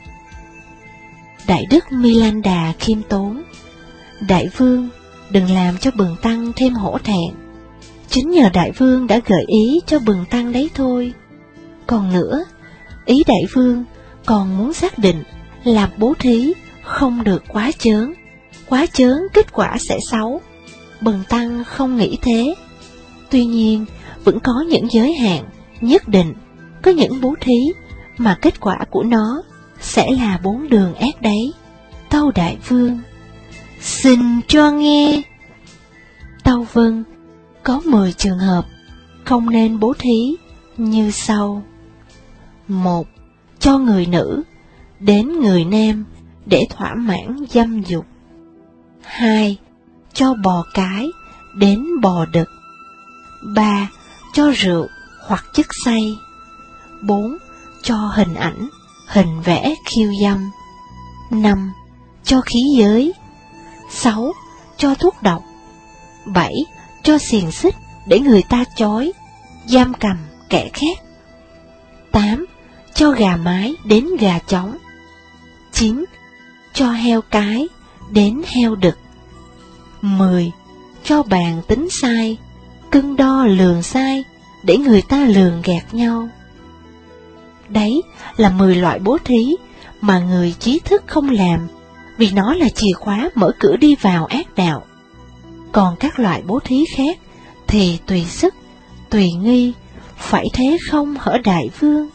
Đại đức Milanda khiêm tốn: Đại vương, đừng làm cho Bần tăng thêm hổ thẹn. Chính nhờ đại vương đã gợi ý cho Bần tăng đấy thôi. Còn nữa, ý đại vương còn muốn xác định làm bố thí không được quá chớn, quá chớn kết quả sẽ xấu. Bần tăng không nghĩ thế. Tuy nhiên, vẫn có những giới hạn nhất định, có những bố thí mà kết quả của nó sẽ là bốn đường ác đấy. Tâu đại vương, xin cho nghe. Tâu vâng, có mười trường hợp không nên bố thí như sau. Một, cho người nữ đến người nam để thỏa mãn dâm dục. Hai, cho bò cái đến bò đực. Ba, cho rượu hoặc chất say. Bốn, cho hình ảnh, hình vẽ khiêu dâm. Năm, cho khí giới. Sáu, cho thuốc độc. Bảy, cho xiềng xích để người ta chói, giam cầm kẻ khác. Tám, cho gà mái đến gà trống. Chín, cho heo cái đến heo đực. Mười, cho bàn tính sai, cân đo lường sai để người ta lường gạt nhau. Đấy là mười loại bố thí mà người trí thức không làm, vì nó là chìa khóa mở cửa đi vào ác đạo. Còn các loại bố thí khác thì tùy sức, tùy nghi, phải thế không hở đại vương?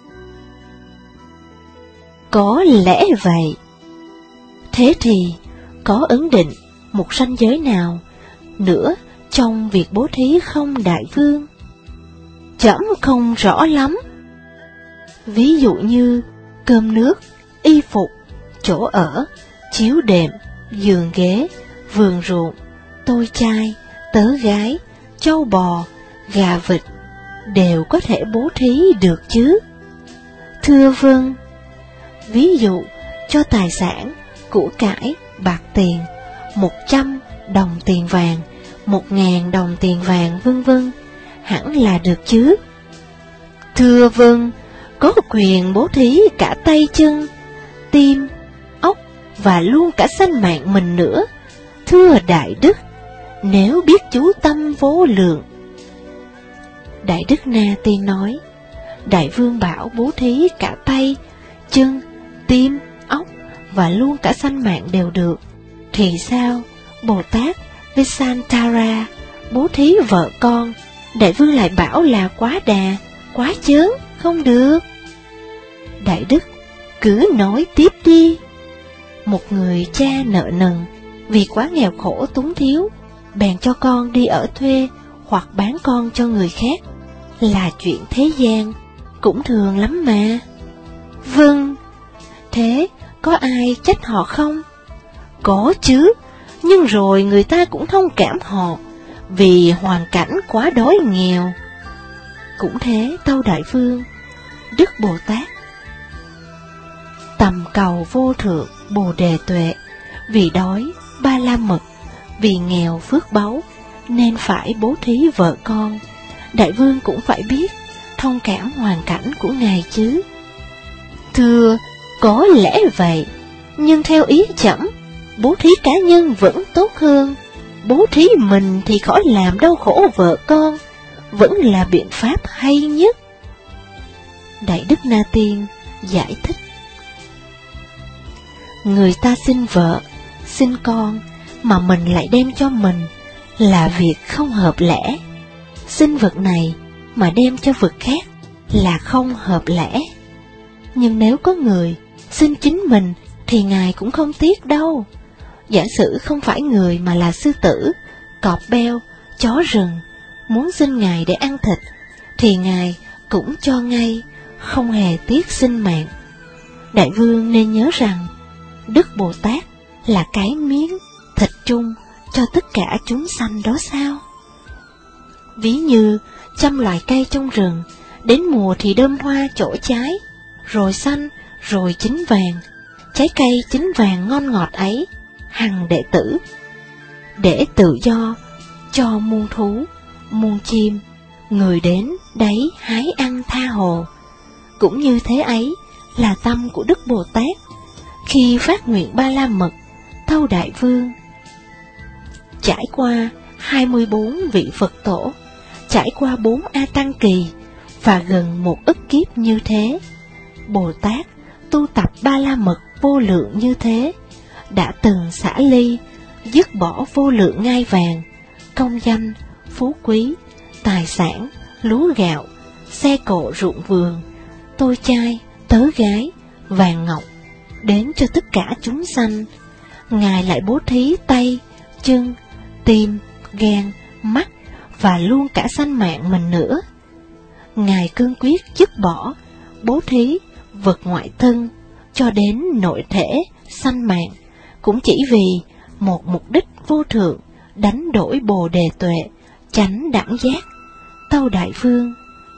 Có lẽ vậy. Thế thì có ấn định một ranh giới nào nữa trong việc bố thí không đại vương? Trẫm không rõ lắm. Ví dụ như cơm nước, y phục, chỗ ở, chiếu đệm, giường ghế, vườn ruộng, tôi trai, tớ gái, trâu bò, gà vịt đều có thể bố thí được chứ? Thưa vâng. Ví dụ cho tài sản, của cải, bạc tiền, một trăm đồng tiền vàng, một ngàn đồng tiền vàng vân vân, hẳn là được chứ? Thưa vâng, có quyền bố thí cả tay chân, tim, ốc, và luôn cả sanh mạng mình nữa. Thưa Đại Đức, nếu biết chú tâm vô lượng. Đại Đức Na Tiên nói, Đại Vương bảo bố thí cả tay, chân, tim, óc và luôn cả sanh mạng đều được, thì sao Bồ Tát Visantara bố thí vợ con, Đại Vương lại bảo là quá đà, quá chớn, không được. Đại Đức, cứ nói tiếp đi. Một người cha nợ nần, vì quá nghèo khổ túng thiếu, bèn cho con đi ở thuê hoặc bán con cho người khác, là chuyện thế gian, cũng thường lắm mà. Vâng, thế có ai trách họ không? Có chứ, nhưng rồi người ta cũng thông cảm họ, vì hoàn cảnh quá đói nghèo. Cũng thế tâu Đại Vương, Đức Bồ Tát tầm cầu vô thượng Bồ Đề Tuệ, vì đói ba la mật, vì nghèo phước báu, nên phải bố thí vợ con. Đại Vương cũng phải biết, thông cảm hoàn cảnh của ngài chứ. Thưa, có lẽ vậy, nhưng theo ý trẫm, bố thí cá nhân vẫn tốt hơn. Bố thí mình thì khỏi làm đau khổ vợ con, vẫn là biện pháp hay nhất. Đại Đức Na Tiên giải thích, người ta sinh vợ, sinh con, mà mình lại đem cho mình, là việc không hợp lẽ. Sinh vật này mà đem cho vật khác là không hợp lẽ. Nhưng nếu có người sinh chính mình thì ngài cũng không tiếc đâu. Giả sử không phải người mà là sư tử, cọp beo, chó rừng muốn sinh ngài để ăn thịt, thì ngài cũng cho ngay, không hề tiếc sinh mạng. Đại Vương nên nhớ rằng Đức Bồ Tát là cái miếng thịt chung cho tất cả chúng sanh đó sao? Ví như trăm loài cây trong rừng, đến mùa thì đơm hoa trổ trái, rồi xanh, rồi chín vàng. Trái cây chín vàng ngon ngọt ấy, hằng đệ tử để tự do cho muôn thú, muôn chim, người đến đấy hái ăn tha hồ. Cũng như thế ấy là tâm của Đức Bồ Tát khi phát nguyện ba la mật, tâu Đại Vương. Trải qua hai mươi bốn vị Phật tổ, trải qua bốn A Tăng Kỳ và gần một ức kiếp như thế, Bồ Tát tu tập ba la mật vô lượng như thế, đã từng xả ly, dứt bỏ vô lượng ngai vàng, công danh, phú quý, tài sản, lúa gạo, xe cộ ruộng vườn, tôi trai, tớ gái, vàng ngọc, đến cho tất cả chúng sanh. Ngài lại bố thí tay, chân, tim, gan, mắt và luôn cả sanh mạng mình nữa. Ngài cương quyết dứt bỏ, bố thí vật ngoại thân cho đến nội thể, sanh mạng, cũng chỉ vì một mục đích vô thượng, đánh đổi Bồ Đề Tuệ, chánh đẳng giác. Tâu Đại Vương,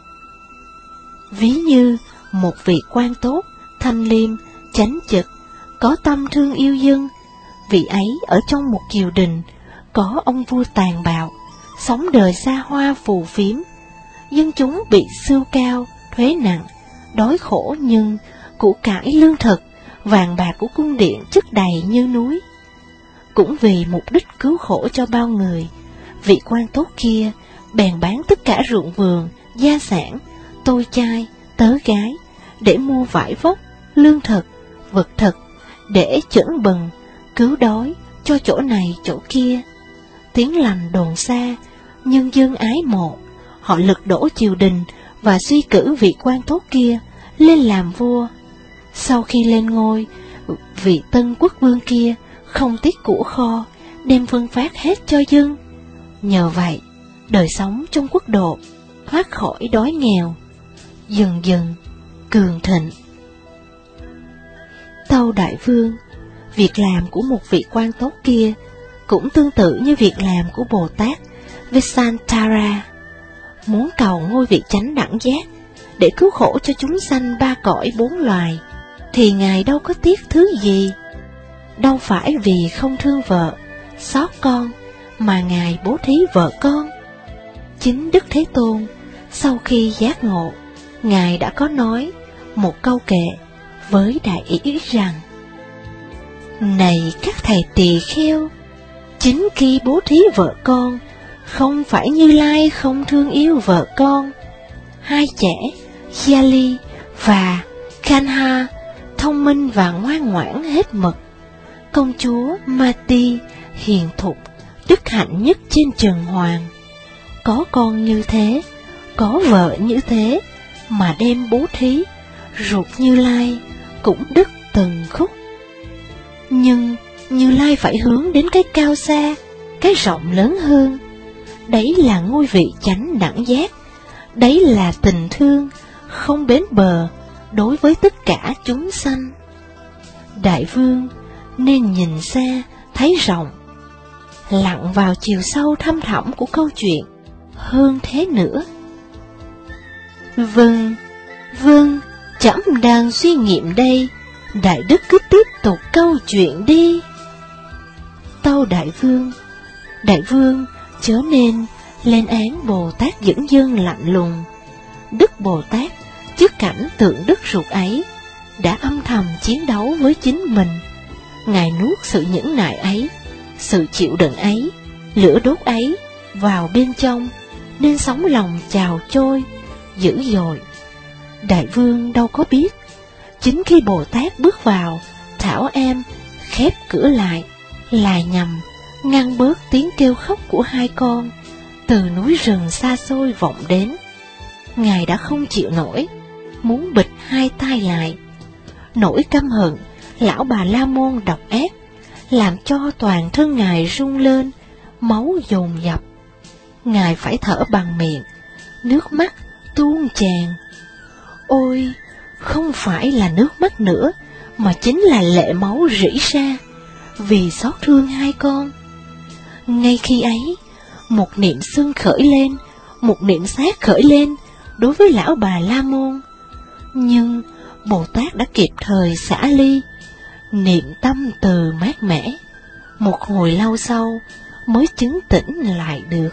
ví như một vị quan tốt, thanh liêm, chánh trực, có tâm thương yêu dân. Vị ấy ở trong một triều đình, có ông vua tàn bạo, sống đời xa hoa phù phiếm, dân chúng bị sưu cao, thuế nặng, đói khổ, nhưng của cải lương thực, vàng bạc của cung điện chất đầy như núi. Cũng vì mục đích cứu khổ cho bao người, vị quan tốt kia bèn bán tất cả ruộng vườn, gia sản, tôi trai, tớ gái, để mua vải vóc, lương thực, vật thực, để chẩn bần, cứu đói cho chỗ này chỗ kia. Tiếng lành đồn xa, nhân dân ái mộ, họ lật đổ triều đình và suy cử vị quan tốt kia lên làm vua. Sau khi lên ngôi, vị tân quốc vương kia không tiếc của kho, đem phân phát hết cho dân. Nhờ vậy, đời sống trong quốc độ thoát khỏi đói nghèo, dần dần cường thịnh. Tâu Đại Vương, việc làm của một vị quan tốt kia cũng tương tự như việc làm của Bồ Tát Visantara. Muốn cầu ngôi vị chánh đẳng giác để cứu khổ cho chúng sanh ba cõi bốn loài, thì Ngài đâu có tiếc thứ gì. Đâu phải vì không thương vợ, xót con mà Ngài bố thí vợ con. Chính Đức Thế Tôn sau khi giác ngộ, Ngài đã có nói một câu kệ với đại ý rằng: Này các thầy tỳ kheo, chính khi bố thí vợ con, không phải Như Lai không thương yêu vợ con. Hai trẻ, Yali và Kanha, thông minh và ngoan ngoãn hết mực. Công chúa Mati, hiền thục, đức hạnh nhất trên trần hoàng. Có con như thế, có vợ như thế, mà đem bố thí, ruột Như Lai cũng đứt từng khúc. Nhưng Như Lai phải hướng đến cái cao xa, cái rộng lớn hơn. Đấy là ngôi vị chánh đẳng giác, đấy là tình thương không bến bờ đối với tất cả chúng sanh. Đại vương nên nhìn xa thấy rộng, lặn vào chiều sâu thăm thẳm của câu chuyện hơn thế nữa. Vâng, vâng, trẫm đang suy nghiệm đây, đại đức cứ tiếp tục câu chuyện đi. Tâu đại vương, đại vương chớ nên lên án Bồ Tát dẫn dân lạnh lùng. Đức Bồ Tát trước cảnh tượng đức ruột ấy đã âm thầm chiến đấu với chính mình. Ngài nuốt sự nhẫn nại ấy, sự chịu đựng ấy, lửa đốt ấy vào bên trong, nên sóng lòng trào trôi dữ dội. Đại vương đâu có biết, chính khi Bồ Tát bước vào thảo am, khép cửa lại là nhằm ngăn bớt tiếng kêu khóc của hai con từ núi rừng xa xôi vọng đến. Ngài đã không chịu nổi, muốn bịt hai tai lại. Nỗi căm hận lão Bà La Môn độc ác làm cho toàn thân Ngài rung lên, máu dồn dập. Ngài phải thở bằng miệng, nước mắt tuôn tràn. Ôi, không phải là nước mắt nữa, mà chính là lệ máu rỉ ra, vì xót thương hai con. Ngay khi ấy, một niệm xưng khởi lên, một niệm sát khởi lên đối với lão Bà La Môn. Nhưng Bồ Tát đã kịp thời xả ly, niệm tâm từ mát mẻ, một hồi lâu sau mới chứng tỉnh lại được.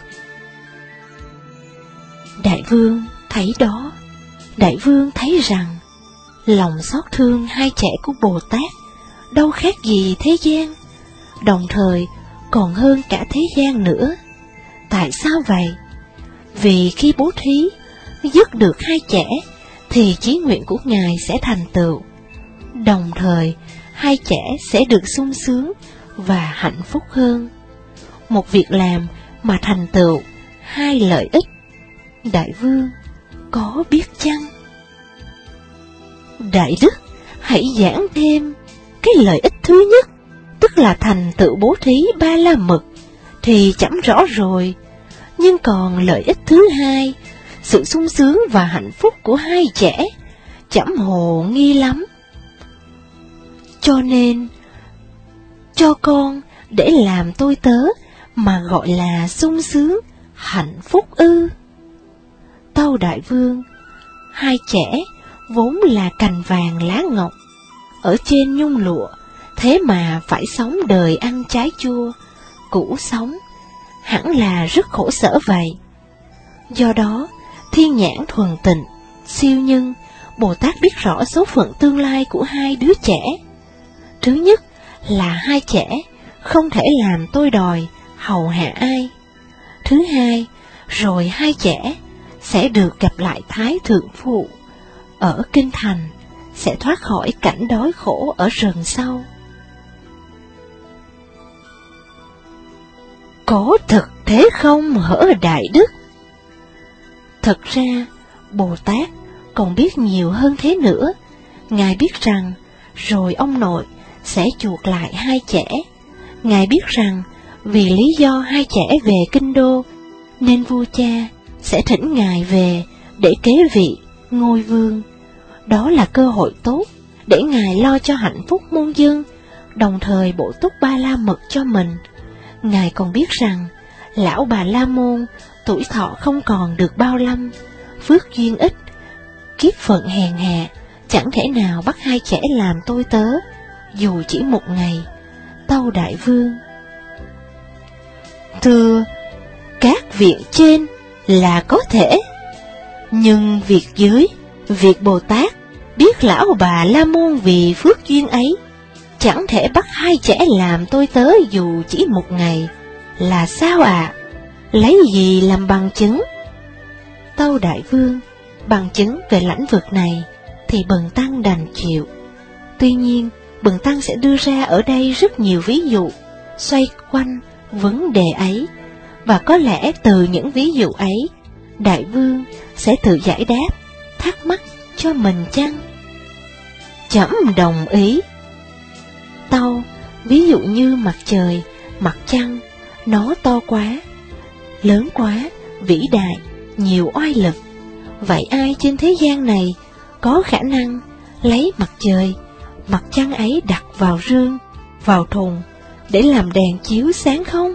Đại vương thấy đó, đại vương thấy rằng lòng xót thương hai trẻ của Bồ Tát đâu khác gì thế gian, đồng thời còn hơn cả thế gian nữa. Tại sao vậy? Vì khi bố thí dứt được hai trẻ thì chí nguyện của Ngài sẽ thành tựu, đồng thời hai trẻ sẽ được sung sướng và hạnh phúc hơn. Một việc làm mà thành tựu hai lợi ích, đại vương có biết chăng? Đại đức, hãy giảng thêm. Cái lợi ích thứ nhất, tức là thành tựu bố thí ba la mật, thì chẳng rõ rồi. Nhưng còn lợi ích thứ hai, sự sung sướng và hạnh phúc của hai trẻ, chậm hồ nghi lắm. Cho nên, cho con để làm tôi tớ mà gọi là sung sướng, hạnh phúc ư? Tâu đại vương, hai trẻ vốn là cành vàng lá ngọc, ở trên nhung lụa, thế mà phải sống đời ăn trái chua, củ sống, hẳn là rất khổ sở vậy. Do đó, thiên nhãn thuần tịnh, siêu nhân, Bồ Tát biết rõ số phận tương lai của hai đứa trẻ. Thứ nhất là hai trẻ không thể làm tôi đòi, hầu hạ ai. Thứ hai, rồi hai trẻ sẽ được gặp lại Thái Thượng Phụ ở Kinh Thành, sẽ thoát khỏi cảnh đói khổ ở rừng sâu. Có thật thế không hỡi đại đức? Thật ra, Bồ Tát còn biết nhiều hơn thế nữa. Ngài biết rằng, rồi ông nội sẽ chuộc lại hai trẻ. Ngài biết rằng, vì lý do hai trẻ về Kinh Đô, nên vua cha sẽ thỉnh Ngài về để kế vị ngôi vương. Đó là cơ hội tốt để Ngài lo cho hạnh phúc muôn dân, đồng thời bổ túc ba la mật cho mình. Ngài còn biết rằng, lão Bà La Môn tuổi thọ không còn được bao lâm, phước duyên ít, kiếp phận hèn hạ, chẳng thể nào bắt hai trẻ làm tôi tớ, dù chỉ một ngày. Tâu đại vương, thưa, các việc trên là có thể, nhưng việc dưới, việc Bồ Tát biết lão Bà La Môn vì phước duyên ấy, chẳng thể bắt hai trẻ làm tôi tớ dù chỉ một ngày, là sao ạ? À? Lấy gì làm bằng chứng? Tâu đại vương, bằng chứng về lãnh vực này thì bần tăng đành chịu. Tuy nhiên, bần tăng sẽ đưa ra ở đây rất nhiều ví dụ xoay quanh vấn đề ấy, và có lẽ từ những ví dụ ấy, đại vương sẽ tự giải đáp thắc mắc cho mình chăng? Trẫm đồng ý. Tâu, ví dụ như mặt trời, mặt trăng, nó to quá, lớn quá, vĩ đại, nhiều oai lực. Vậy ai trên thế gian này có khả năng lấy mặt trời, mặt trăng ấy đặt vào rương, vào thùng để làm đèn chiếu sáng không?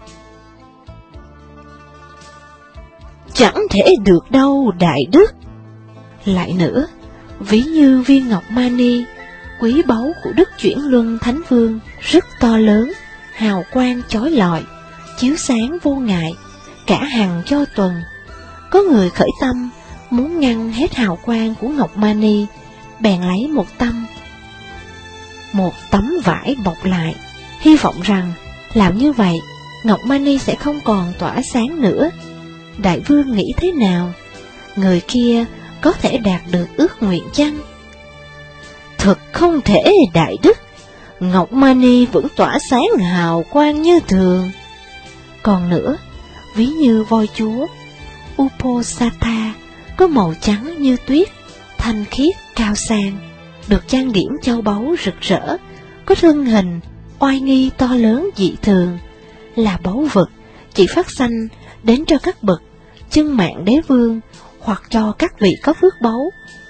Chẳng thể được đâu đại đức. Lại nữa, ví như viên ngọc mani, quý báu của Đức Chuyển Luân Thánh Vương, rất to lớn, hào quang chói lọi, chiếu sáng vô ngại, cả hàng cho tuần. Có người khởi tâm muốn ngăn hết hào quang của ngọc mani, bèn lấy một tấm một tấm vải bọc lại, hy vọng rằng làm như vậy ngọc mani sẽ không còn tỏa sáng nữa. Đại vương nghĩ thế nào? Người kia có thể đạt được ước nguyện chăng? Thật không thể đại đức, ngọc mani vẫn tỏa sáng hào quang như thường. Còn nữa, ví như voi chúa Uposatha có màu trắng như tuyết, thanh khiết cao sang, được trang điểm châu báu rực rỡ, có thân hình oai nghi to lớn dị thường, là báu vật chỉ phát sanh đến cho các bậc chân mạng đế vương hoặc cho các vị có phước báu.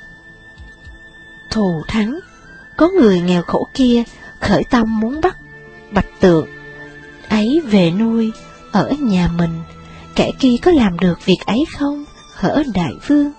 Thù thắng, có người nghèo khổ kia khởi tâm muốn bắt bạch tượng ấy về nuôi ở nhà mình, kẻ kia có làm được việc ấy không, hở đại vương?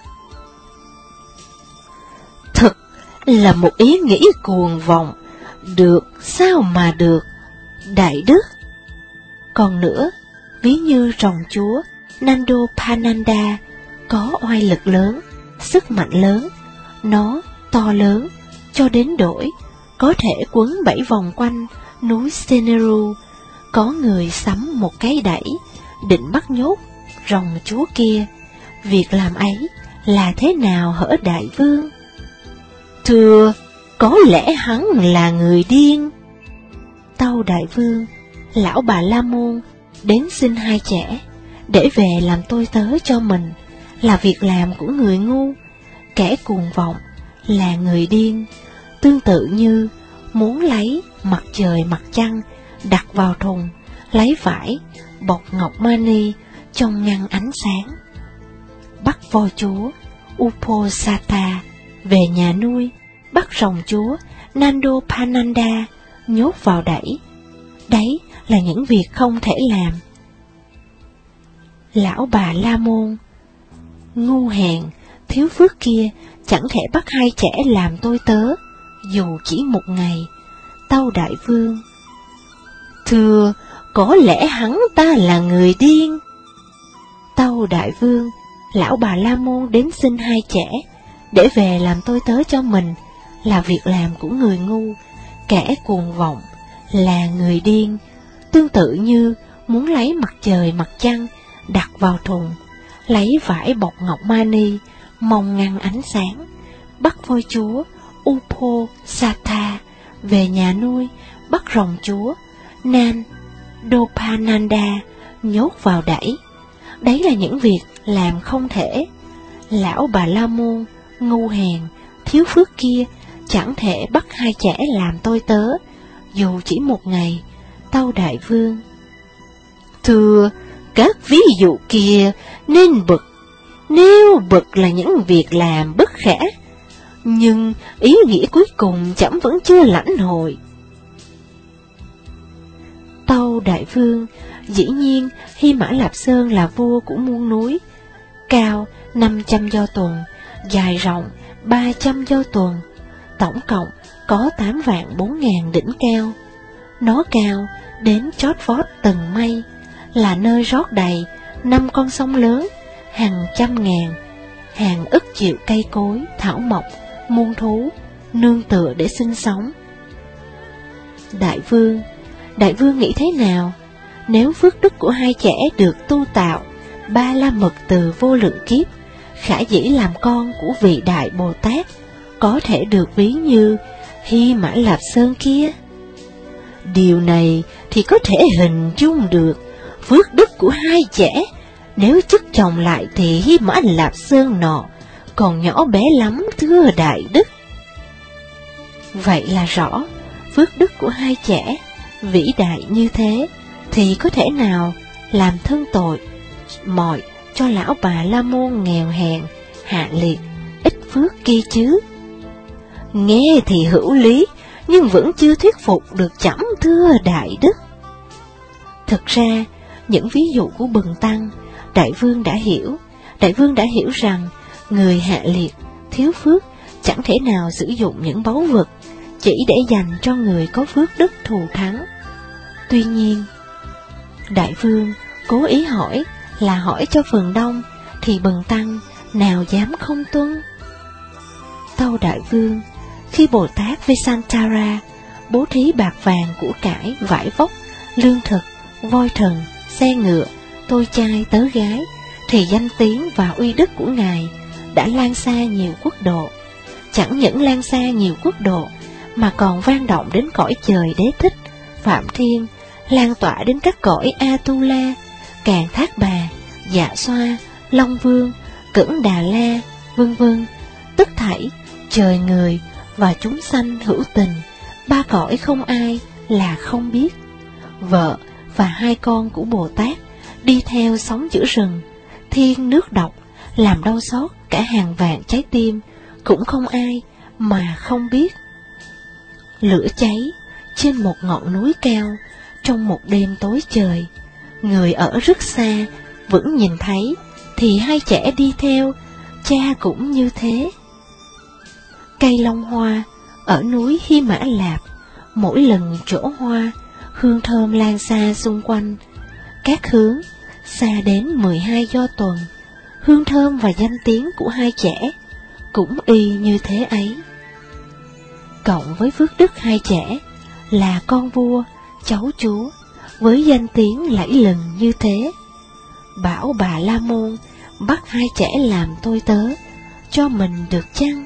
Thật là một ý nghĩ cuồng vọng, được sao mà được, đại đức. Còn nữa, ví như rồng chúa Nandopananda có oai lực lớn, sức mạnh lớn, nó to lớn cho đến đổi có thể quấn bảy vòng quanh núi Seneru. Có người sắm một cái đẩy định bắt nhốt rồng chúa kia. Việc làm ấy là thế nào hở đại vương? Thưa, có lẽ hắn là người điên. Tâu đại vương, lão Bà La Môn đến xin hai trẻ để về làm tôi tớ cho mình, là việc làm của người ngu. Kẻ cuồng vọng là người điên, tương tự như muốn lấy mặt trời mặt trăng đặt vào thùng, lấy vải bọc ngọc mani trong ngăn ánh sáng. Bắt voi chúa Uposatha về nhà nuôi, bắt rồng chúa Nandopananda nhốt vào đẩy. Đấy là những việc không thể làm. Lão Bà La Môn ngu hèn thiếu phước kia chẳng thể bắt hai trẻ làm tôi tớ dù chỉ một ngày. Tâu đại vương, thưa, có lẽ hắn ta là người điên. Tâu đại vương, lão Bà La Môn đến xin hai trẻ để về làm tôi tớ cho mình, là việc làm của người ngu. Kẻ cuồng vọng là người điên, tương tự như muốn lấy mặt trời mặt trăng đặt vào thùng, lấy vải bọc ngọc mani mong ngăn ánh sáng. Bắt voi chúa Uposatha về nhà nuôi, bắt rồng chúa Nandopananda nhốt vào đẩy. Đấy là những việc làm không thể. Lão Bà La Môn ngu hèn thiếu phước kia chẳng thể bắt hai trẻ làm tôi tớ dù chỉ một ngày. Tâu đại vương, thưa, các ví dụ kia nên bực nếu bực là những việc làm bất khả, nhưng ý nghĩa cuối cùng trẫm vẫn chưa lãnh hội. Tâu đại vương, dĩ nhiên Hy Mã Lạp Sơn là vua của muôn núi, cao năm trăm do tuần, dài rộng ba trăm do tuần, tổng cộng có tám vạn bốn ngàn đỉnh cao. Nó cao đến chót vót tầng mây, là nơi rót đầy năm con sông lớn, hàng trăm ngàn, hàng ức triệu cây cối, thảo mộc, muôn thú, nương tựa để sinh sống. Đại vương, đại vương nghĩ thế nào? Nếu phước đức của hai trẻ được tu tạo, Ba La Mật từ vô lượng kiếp, khả dĩ làm con của vị Đại Bồ Tát, có thể được ví như Hy Mã Lạp Sơn kia. Điều này thì có thể hình dung được phước đức của hai trẻ, nếu chức chồng lại thì Hy Mã Lạp Sơn nọ còn nhỏ bé lắm thưa đại đức. Vậy là rõ, phước đức của hai trẻ vĩ đại như thế, thì có thể nào làm thân tội mọi cho lão bà La Môn nghèo hèn, hạ liệt, ít phước kia chứ? Nghe thì hữu lý, nhưng vẫn chưa thuyết phục được chấm thưa đại đức. Thực ra, những ví dụ của Bần Tăng, đại vương đã hiểu, đại vương đã hiểu rằng người hạ liệt, thiếu phước chẳng thể nào sử dụng những báu vật chỉ để dành cho người có phước đức thù thắng. Tuy nhiên, đại vương cố ý hỏi là hỏi cho phần đông, thì Bần Tăng nào dám không tuân. Tâu đại vương, khi Bồ Tát Vesantara bố thí bạc vàng của cải, vải vóc, lương thực, voi thần, xe ngựa, tôi trai tớ gái, thì danh tiếng và uy đức của Ngài đã lan xa nhiều quốc độ. Chẳng những lan xa nhiều quốc độ, mà còn vang động đến cõi trời Đế Thích, Phạm Thiên, lan tỏa đến các cõi Atula, Càn Thác Bà, Dạ Xoa, Long Vương, Cửng Đà La, vân vân. Tất thảy trời người và chúng sanh hữu tình, ba cõi không ai là không biết. Vợ và hai con của Bồ Tát đi theo sống giữa rừng, thiên nước độc, làm đau xót cả hàng vạn trái tim, cũng không ai mà không biết. Lửa cháy trên một ngọn núi cao, trong một đêm tối trời, người ở rất xa vẫn nhìn thấy, thì hai trẻ đi theo, cha cũng như thế. Cây long hoa ở núi Hy Mã Lạp, mỗi lần trổ hoa, hương thơm lan xa xung quanh, các hướng, xa đến mười hai do tuần, hương thơm và danh tiếng của hai trẻ cũng y như thế ấy. Cộng với phước đức hai trẻ là con vua, cháu chúa, với danh tiếng lẫy lừng như thế, bảo bà La Môn bắt hai trẻ làm tôi tớ cho mình được chăng?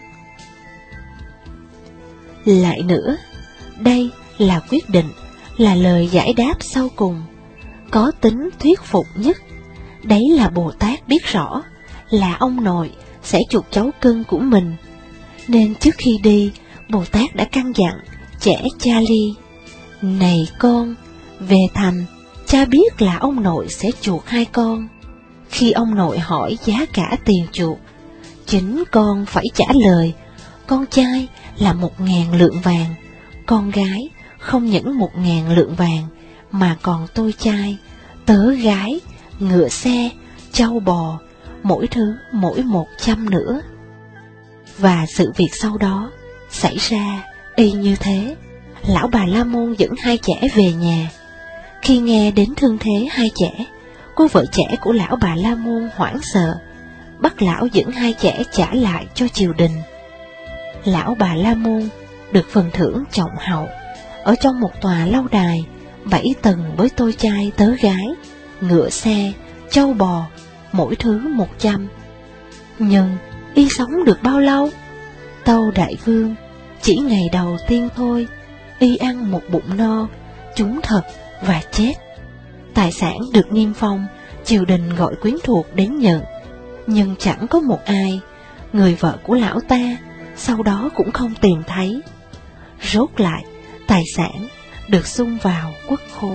Lại nữa, đây là quyết định, là lời giải đáp sau cùng, có tính thuyết phục nhất. Đấy là Bồ Tát biết rõ là ông nội sẽ chuộc cháu cưng của mình, nên trước khi đi, Bồ Tát đã căn dặn trẻ Chali: này con, về thành, cha biết là ông nội sẽ chuộc hai con. Khi ông nội hỏi giá cả tiền chuộc, chính con phải trả lời, con trai là một ngàn lượng vàng, con gái không những một ngàn lượng vàng, mà còn tôi trai, tớ gái, ngựa xe, trâu bò, mỗi thứ mỗi một trăm nữa. Và sự việc sau đó xảy ra y như thế. Lão bà La Môn dẫn hai trẻ về nhà. Khi nghe đến thương thế hai trẻ, cô vợ trẻ của lão bà La Môn hoảng sợ, bắt lão dẫn hai trẻ trả lại cho triều đình. Lão bà La Môn được phần thưởng trọng hậu, ở trong một tòa lâu đài bảy tầng với tôi trai tớ gái, ngựa xe, trâu bò, mỗi thứ một trăm. Nhưng y sống được bao lâu? Tâu đại vương, chỉ ngày đầu tiên thôi, y ăn một bụng no, trúng thật và chết. Tài sản được niêm phong, triều đình gọi quyến thuộc đến nhận, nhưng chẳng có một ai. Người vợ của lão ta sau đó cũng không tìm thấy. Rốt lại, tài sản được sung vào quốc khố.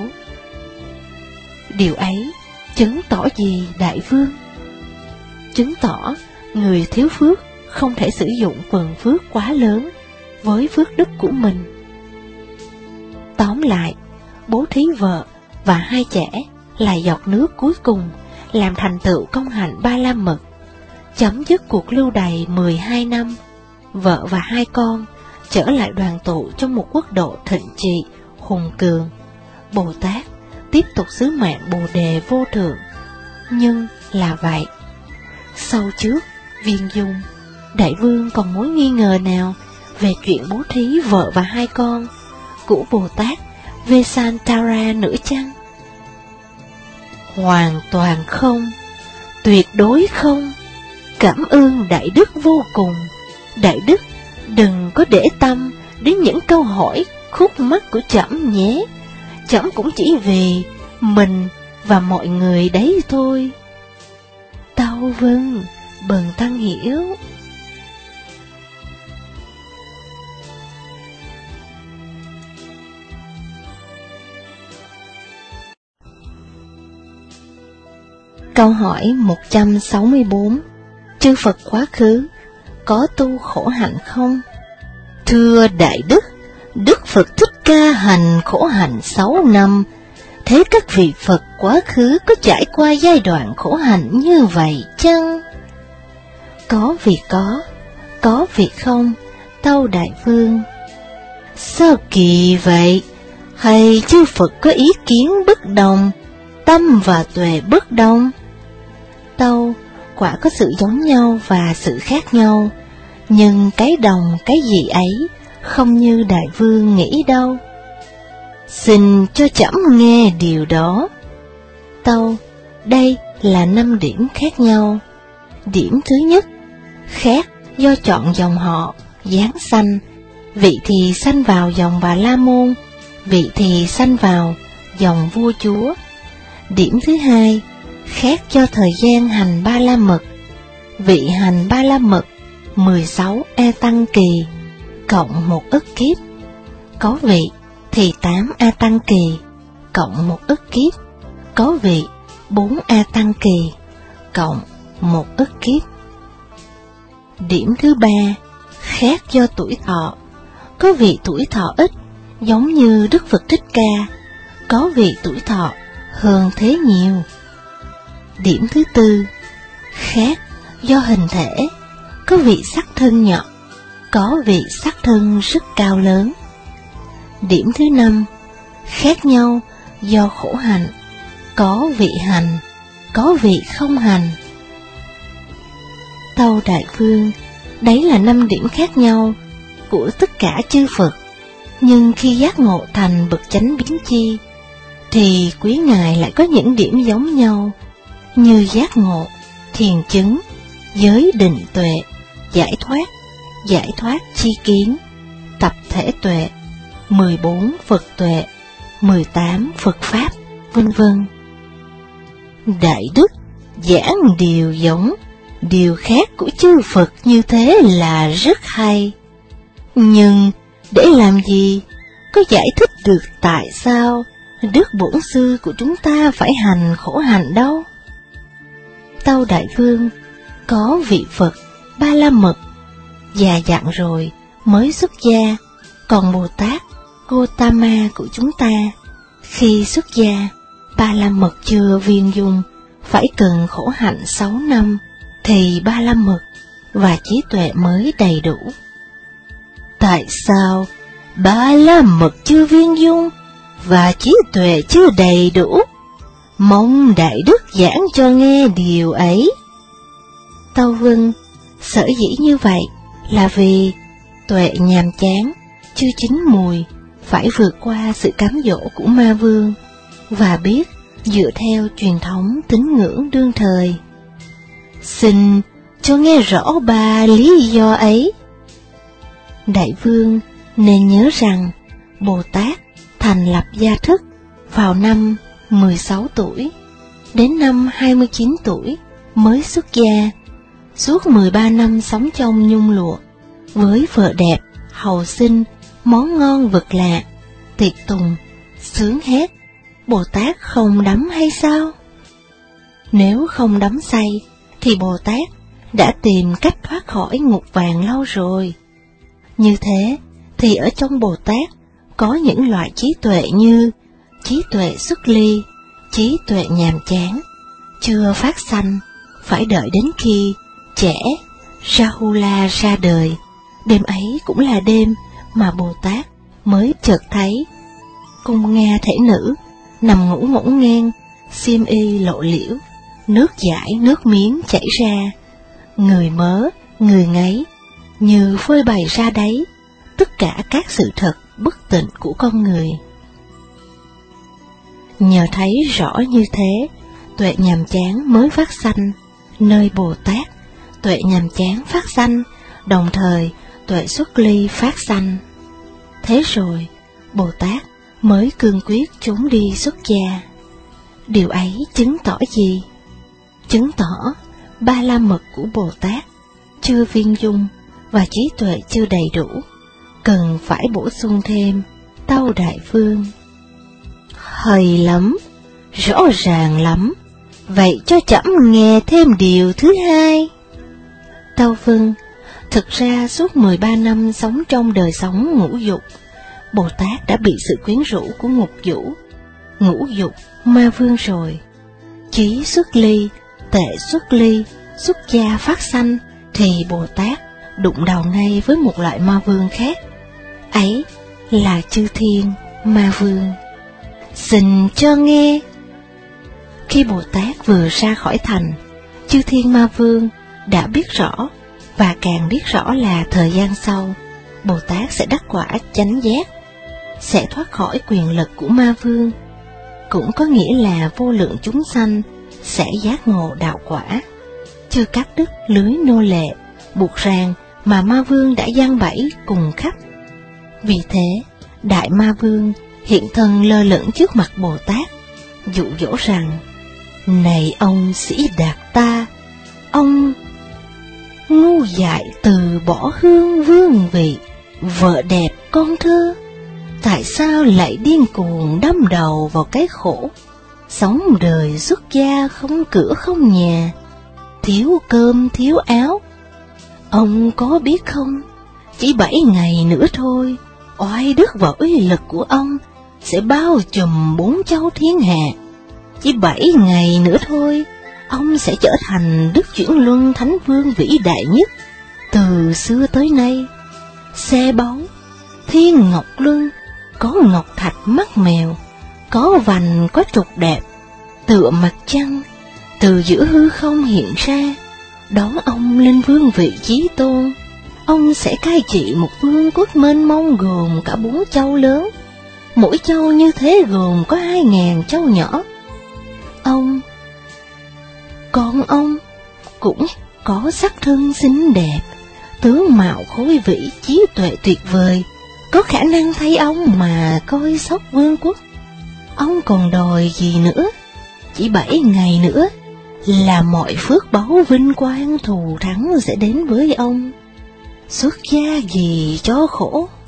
Điều ấy chứng tỏ gì đại vương? Chứng tỏ người thiếu phước không thể sử dụng phần phước quá lớn với phước đức của mình. Tóm lại, bố thí vợ và hai trẻ là giọt nước cuối cùng làm thành tựu công hạnh Ba La Mật, chấm dứt cuộc lưu đày mười hai năm. Vợ và hai con trở lại đoàn tụ trong một quốc độ thịnh trị, hùng cường. Bồ Tát tiếp tục sứ mạng Bồ Đề vô thượng. Nhưng là vậy. Sau trước, Viên Dung, đại vương còn mối nghi ngờ nào về chuyện bố thí vợ và hai con của Bồ Tát Vesantara nữa chăng? Hoàn toàn không, tuyệt đối không. Cảm ơn Đại Đức vô cùng. Đại Đức đừng có để tâm đến những câu hỏi khúc mắc của trẫm nhé. Trẫm cũng chỉ vì mình và mọi người đấy thôi. Tâu vâng, bần tăng hiểu. Câu hỏi một trăm sáu mươi bốn. Chư Phật quá khứ có tu khổ hạnh không? Thưa Đại Đức, Đức Phật Thích Ca hành khổ hạnh sáu năm. Thế các vị Phật quá khứ có trải qua giai đoạn khổ hạnh như vậy chăng? Có vì có, có vì không, Tâu Đại Vương. Sao kỳ vậy? Hay chư Phật có ý kiến bất đồng, tâm và tuệ bất đồng? Tâu, quả có sự giống nhau và sự khác nhau, nhưng cái đồng cái gì ấy không như Đại Vương nghĩ đâu. Xin cho trẫm nghe điều đó. Tâu, đây là năm điểm khác nhau. Điểm thứ nhất, khác do chọn dòng họ, giáng sanh. Vị thì sanh vào dòng Bà La Môn, vị thì sanh vào dòng vua chúa. Điểm thứ hai, khác cho thời gian hành Ba La Mật. Vị hành Ba La Mật mười sáu A Tăng Kỳ, cộng một ức kiếp. Có vị thì tám A Tăng Kỳ, cộng một ức kiếp. Có vị bốn A Tăng Kỳ, cộng một ức kiếp. Điểm thứ ba, khác do tuổi thọ. Có vị tuổi thọ ít, giống như Đức Phật Thích Ca. Có vị tuổi thọ hơn thế nhiều. Điểm thứ tư, khác do hình thể. Có vị sắc thân nhỏ, có vị sắc thân rất cao lớn. Điểm thứ năm, khác nhau do khổ hạnh. Có vị hành, có vị không hành. Tâu Đại Vương, đấy là năm điểm khác nhau của tất cả chư Phật. Nhưng khi giác ngộ thành bậc chánh biến chi, thì quý ngài lại có những điểm giống nhau, như giác ngộ, thiền chứng, giới định tuệ, giải thoát, giải thoát chi kiến, tập thể tuệ, mười bốn Phật tuệ, mười tám Phật Pháp, vân vân. Đại Đức giảng điều giống, điều khác của chư Phật như thế là rất hay. Nhưng để làm gì có giải thích được tại sao Đức Bổn Sư của chúng ta phải hành khổ hạnh đâu? Tâu Đại Vương, có vị Phật Ba La Mật già dặn rồi mới xuất gia, còn Bồ Tát Gotama của chúng ta khi xuất gia Ba La Mật chưa viên dung, phải cần khổ hạnh sáu năm thì Ba La Mật và trí tuệ mới đầy đủ. Tại sao Ba La Mật chưa viên dung và trí tuệ chưa đầy đủ? Mong Đại Đức giảng cho nghe điều ấy. Tâu Vâng, sở dĩ như vậy là vì tuệ nhàm chán, chưa chín mùi, phải vượt qua sự cám dỗ của ma vương, và biết dựa theo truyền thống tín ngưỡng đương thời. Xin cho nghe rõ ba lý do ấy. Đại Vương nên nhớ rằng Bồ Tát thành lập gia thức vào năm mười sáu tuổi, đến năm hai mươi chín tuổi mới xuất gia, suốt mười ba năm sống trong nhung lụa, với vợ đẹp, hầu sinh, món ngon vật lạ, tiệc tùng, sướng hát. Bồ Tát không đắm hay sao? Nếu không đắm say, thì Bồ Tát đã tìm cách thoát khỏi ngục vàng lâu rồi. Như thế, thì ở trong Bồ Tát có những loại trí tuệ như trí tuệ xuất ly, trí tuệ nhàm chán, chưa phát sanh, phải đợi đến khi trẻ Rahula ra đời. Đêm ấy cũng là đêm mà Bồ Tát mới chợt thấy cung Nga thể nữ nằm ngủ ngổn ngang, xiêm y lộ liễu, nước dãi nước miếng chảy ra, người mớ, người ngáy, như phơi bày ra đấy tất cả các sự thật bất tịnh của con người. Nhờ thấy rõ như thế, tuệ nhàm chán mới phát sanh nơi Bồ Tát, tuệ nhàm chán phát sanh, đồng thời tuệ xuất ly phát sanh. Thế rồi, Bồ Tát mới cương quyết trốn đi xuất gia. Điều ấy chứng tỏ gì? Chứng tỏ ba la mật của Bồ Tát chưa viên dung và trí tuệ chưa đầy đủ, cần phải bổ sung thêm Tâu Đại Vương. Hay lắm, rõ ràng lắm, vậy cho trẫm nghe thêm điều thứ hai. Tâu Vương, thực ra suốt mười ba năm sống trong đời sống ngũ dục, Bồ Tát đã bị sự quyến rũ của ngục vũ, ngũ dục, ma vương rồi. Chí xuất ly, tệ xuất ly, xuất gia phát sanh, thì Bồ Tát đụng đầu ngay với một loại ma vương khác, ấy là chư thiên ma vương. Xin cho nghe. Khi Bồ Tát vừa ra khỏi thành, chư thiên ma vương đã biết rõ, và càng biết rõ là thời gian sau, Bồ Tát sẽ đắc quả chánh giác, sẽ thoát khỏi quyền lực của ma vương, cũng có nghĩa là vô lượng chúng sanh sẽ giác ngộ đạo quả, chưa cắt đứt lưới nô lệ, buộc ràng mà ma vương đã giăng bẫy cùng khắp. Vì thế, đại ma vương hiện thân lơ lửng trước mặt Bồ Tát, dụ dỗ rằng: này ông Sĩ Đạt ta, ông ngu dại từ bỏ hương vương vị, vợ đẹp con thơ, tại sao lại điên cuồng đâm đầu vào cái khổ, sống đời xuất gia không cửa không nhà, thiếu cơm thiếu áo. Ông có biết không, chỉ bảy ngày nữa thôi, oai đức và uy lực của ông sẽ bao trùm bốn châu thiên hạ. Chỉ bảy ngày nữa thôi, ông sẽ trở thành Đức Chuyển Luân Thánh Vương vĩ đại nhất từ xưa tới nay. Xe báu, thiên ngọc luân, có ngọc thạch mắt mèo, có vành có trục đẹp, tựa mặt trăng, từ giữa hư không hiện ra, đón ông lên vương vị chí tôn. Ông sẽ cai trị một vương quốc mênh mông gồm cả bốn châu lớn, mỗi châu như thế gồm có hai ngàn châu nhỏ. Ông, con ông cũng có sắc thân xinh đẹp, tướng mạo khối vĩ, trí tuệ tuyệt vời, có khả năng thay ông mà coi sóc vương quốc. Ông còn đòi gì nữa? Chỉ bảy ngày nữa là mọi phước báu vinh quang thù thắng sẽ đến với ông. Xuất gia gì cho khổ.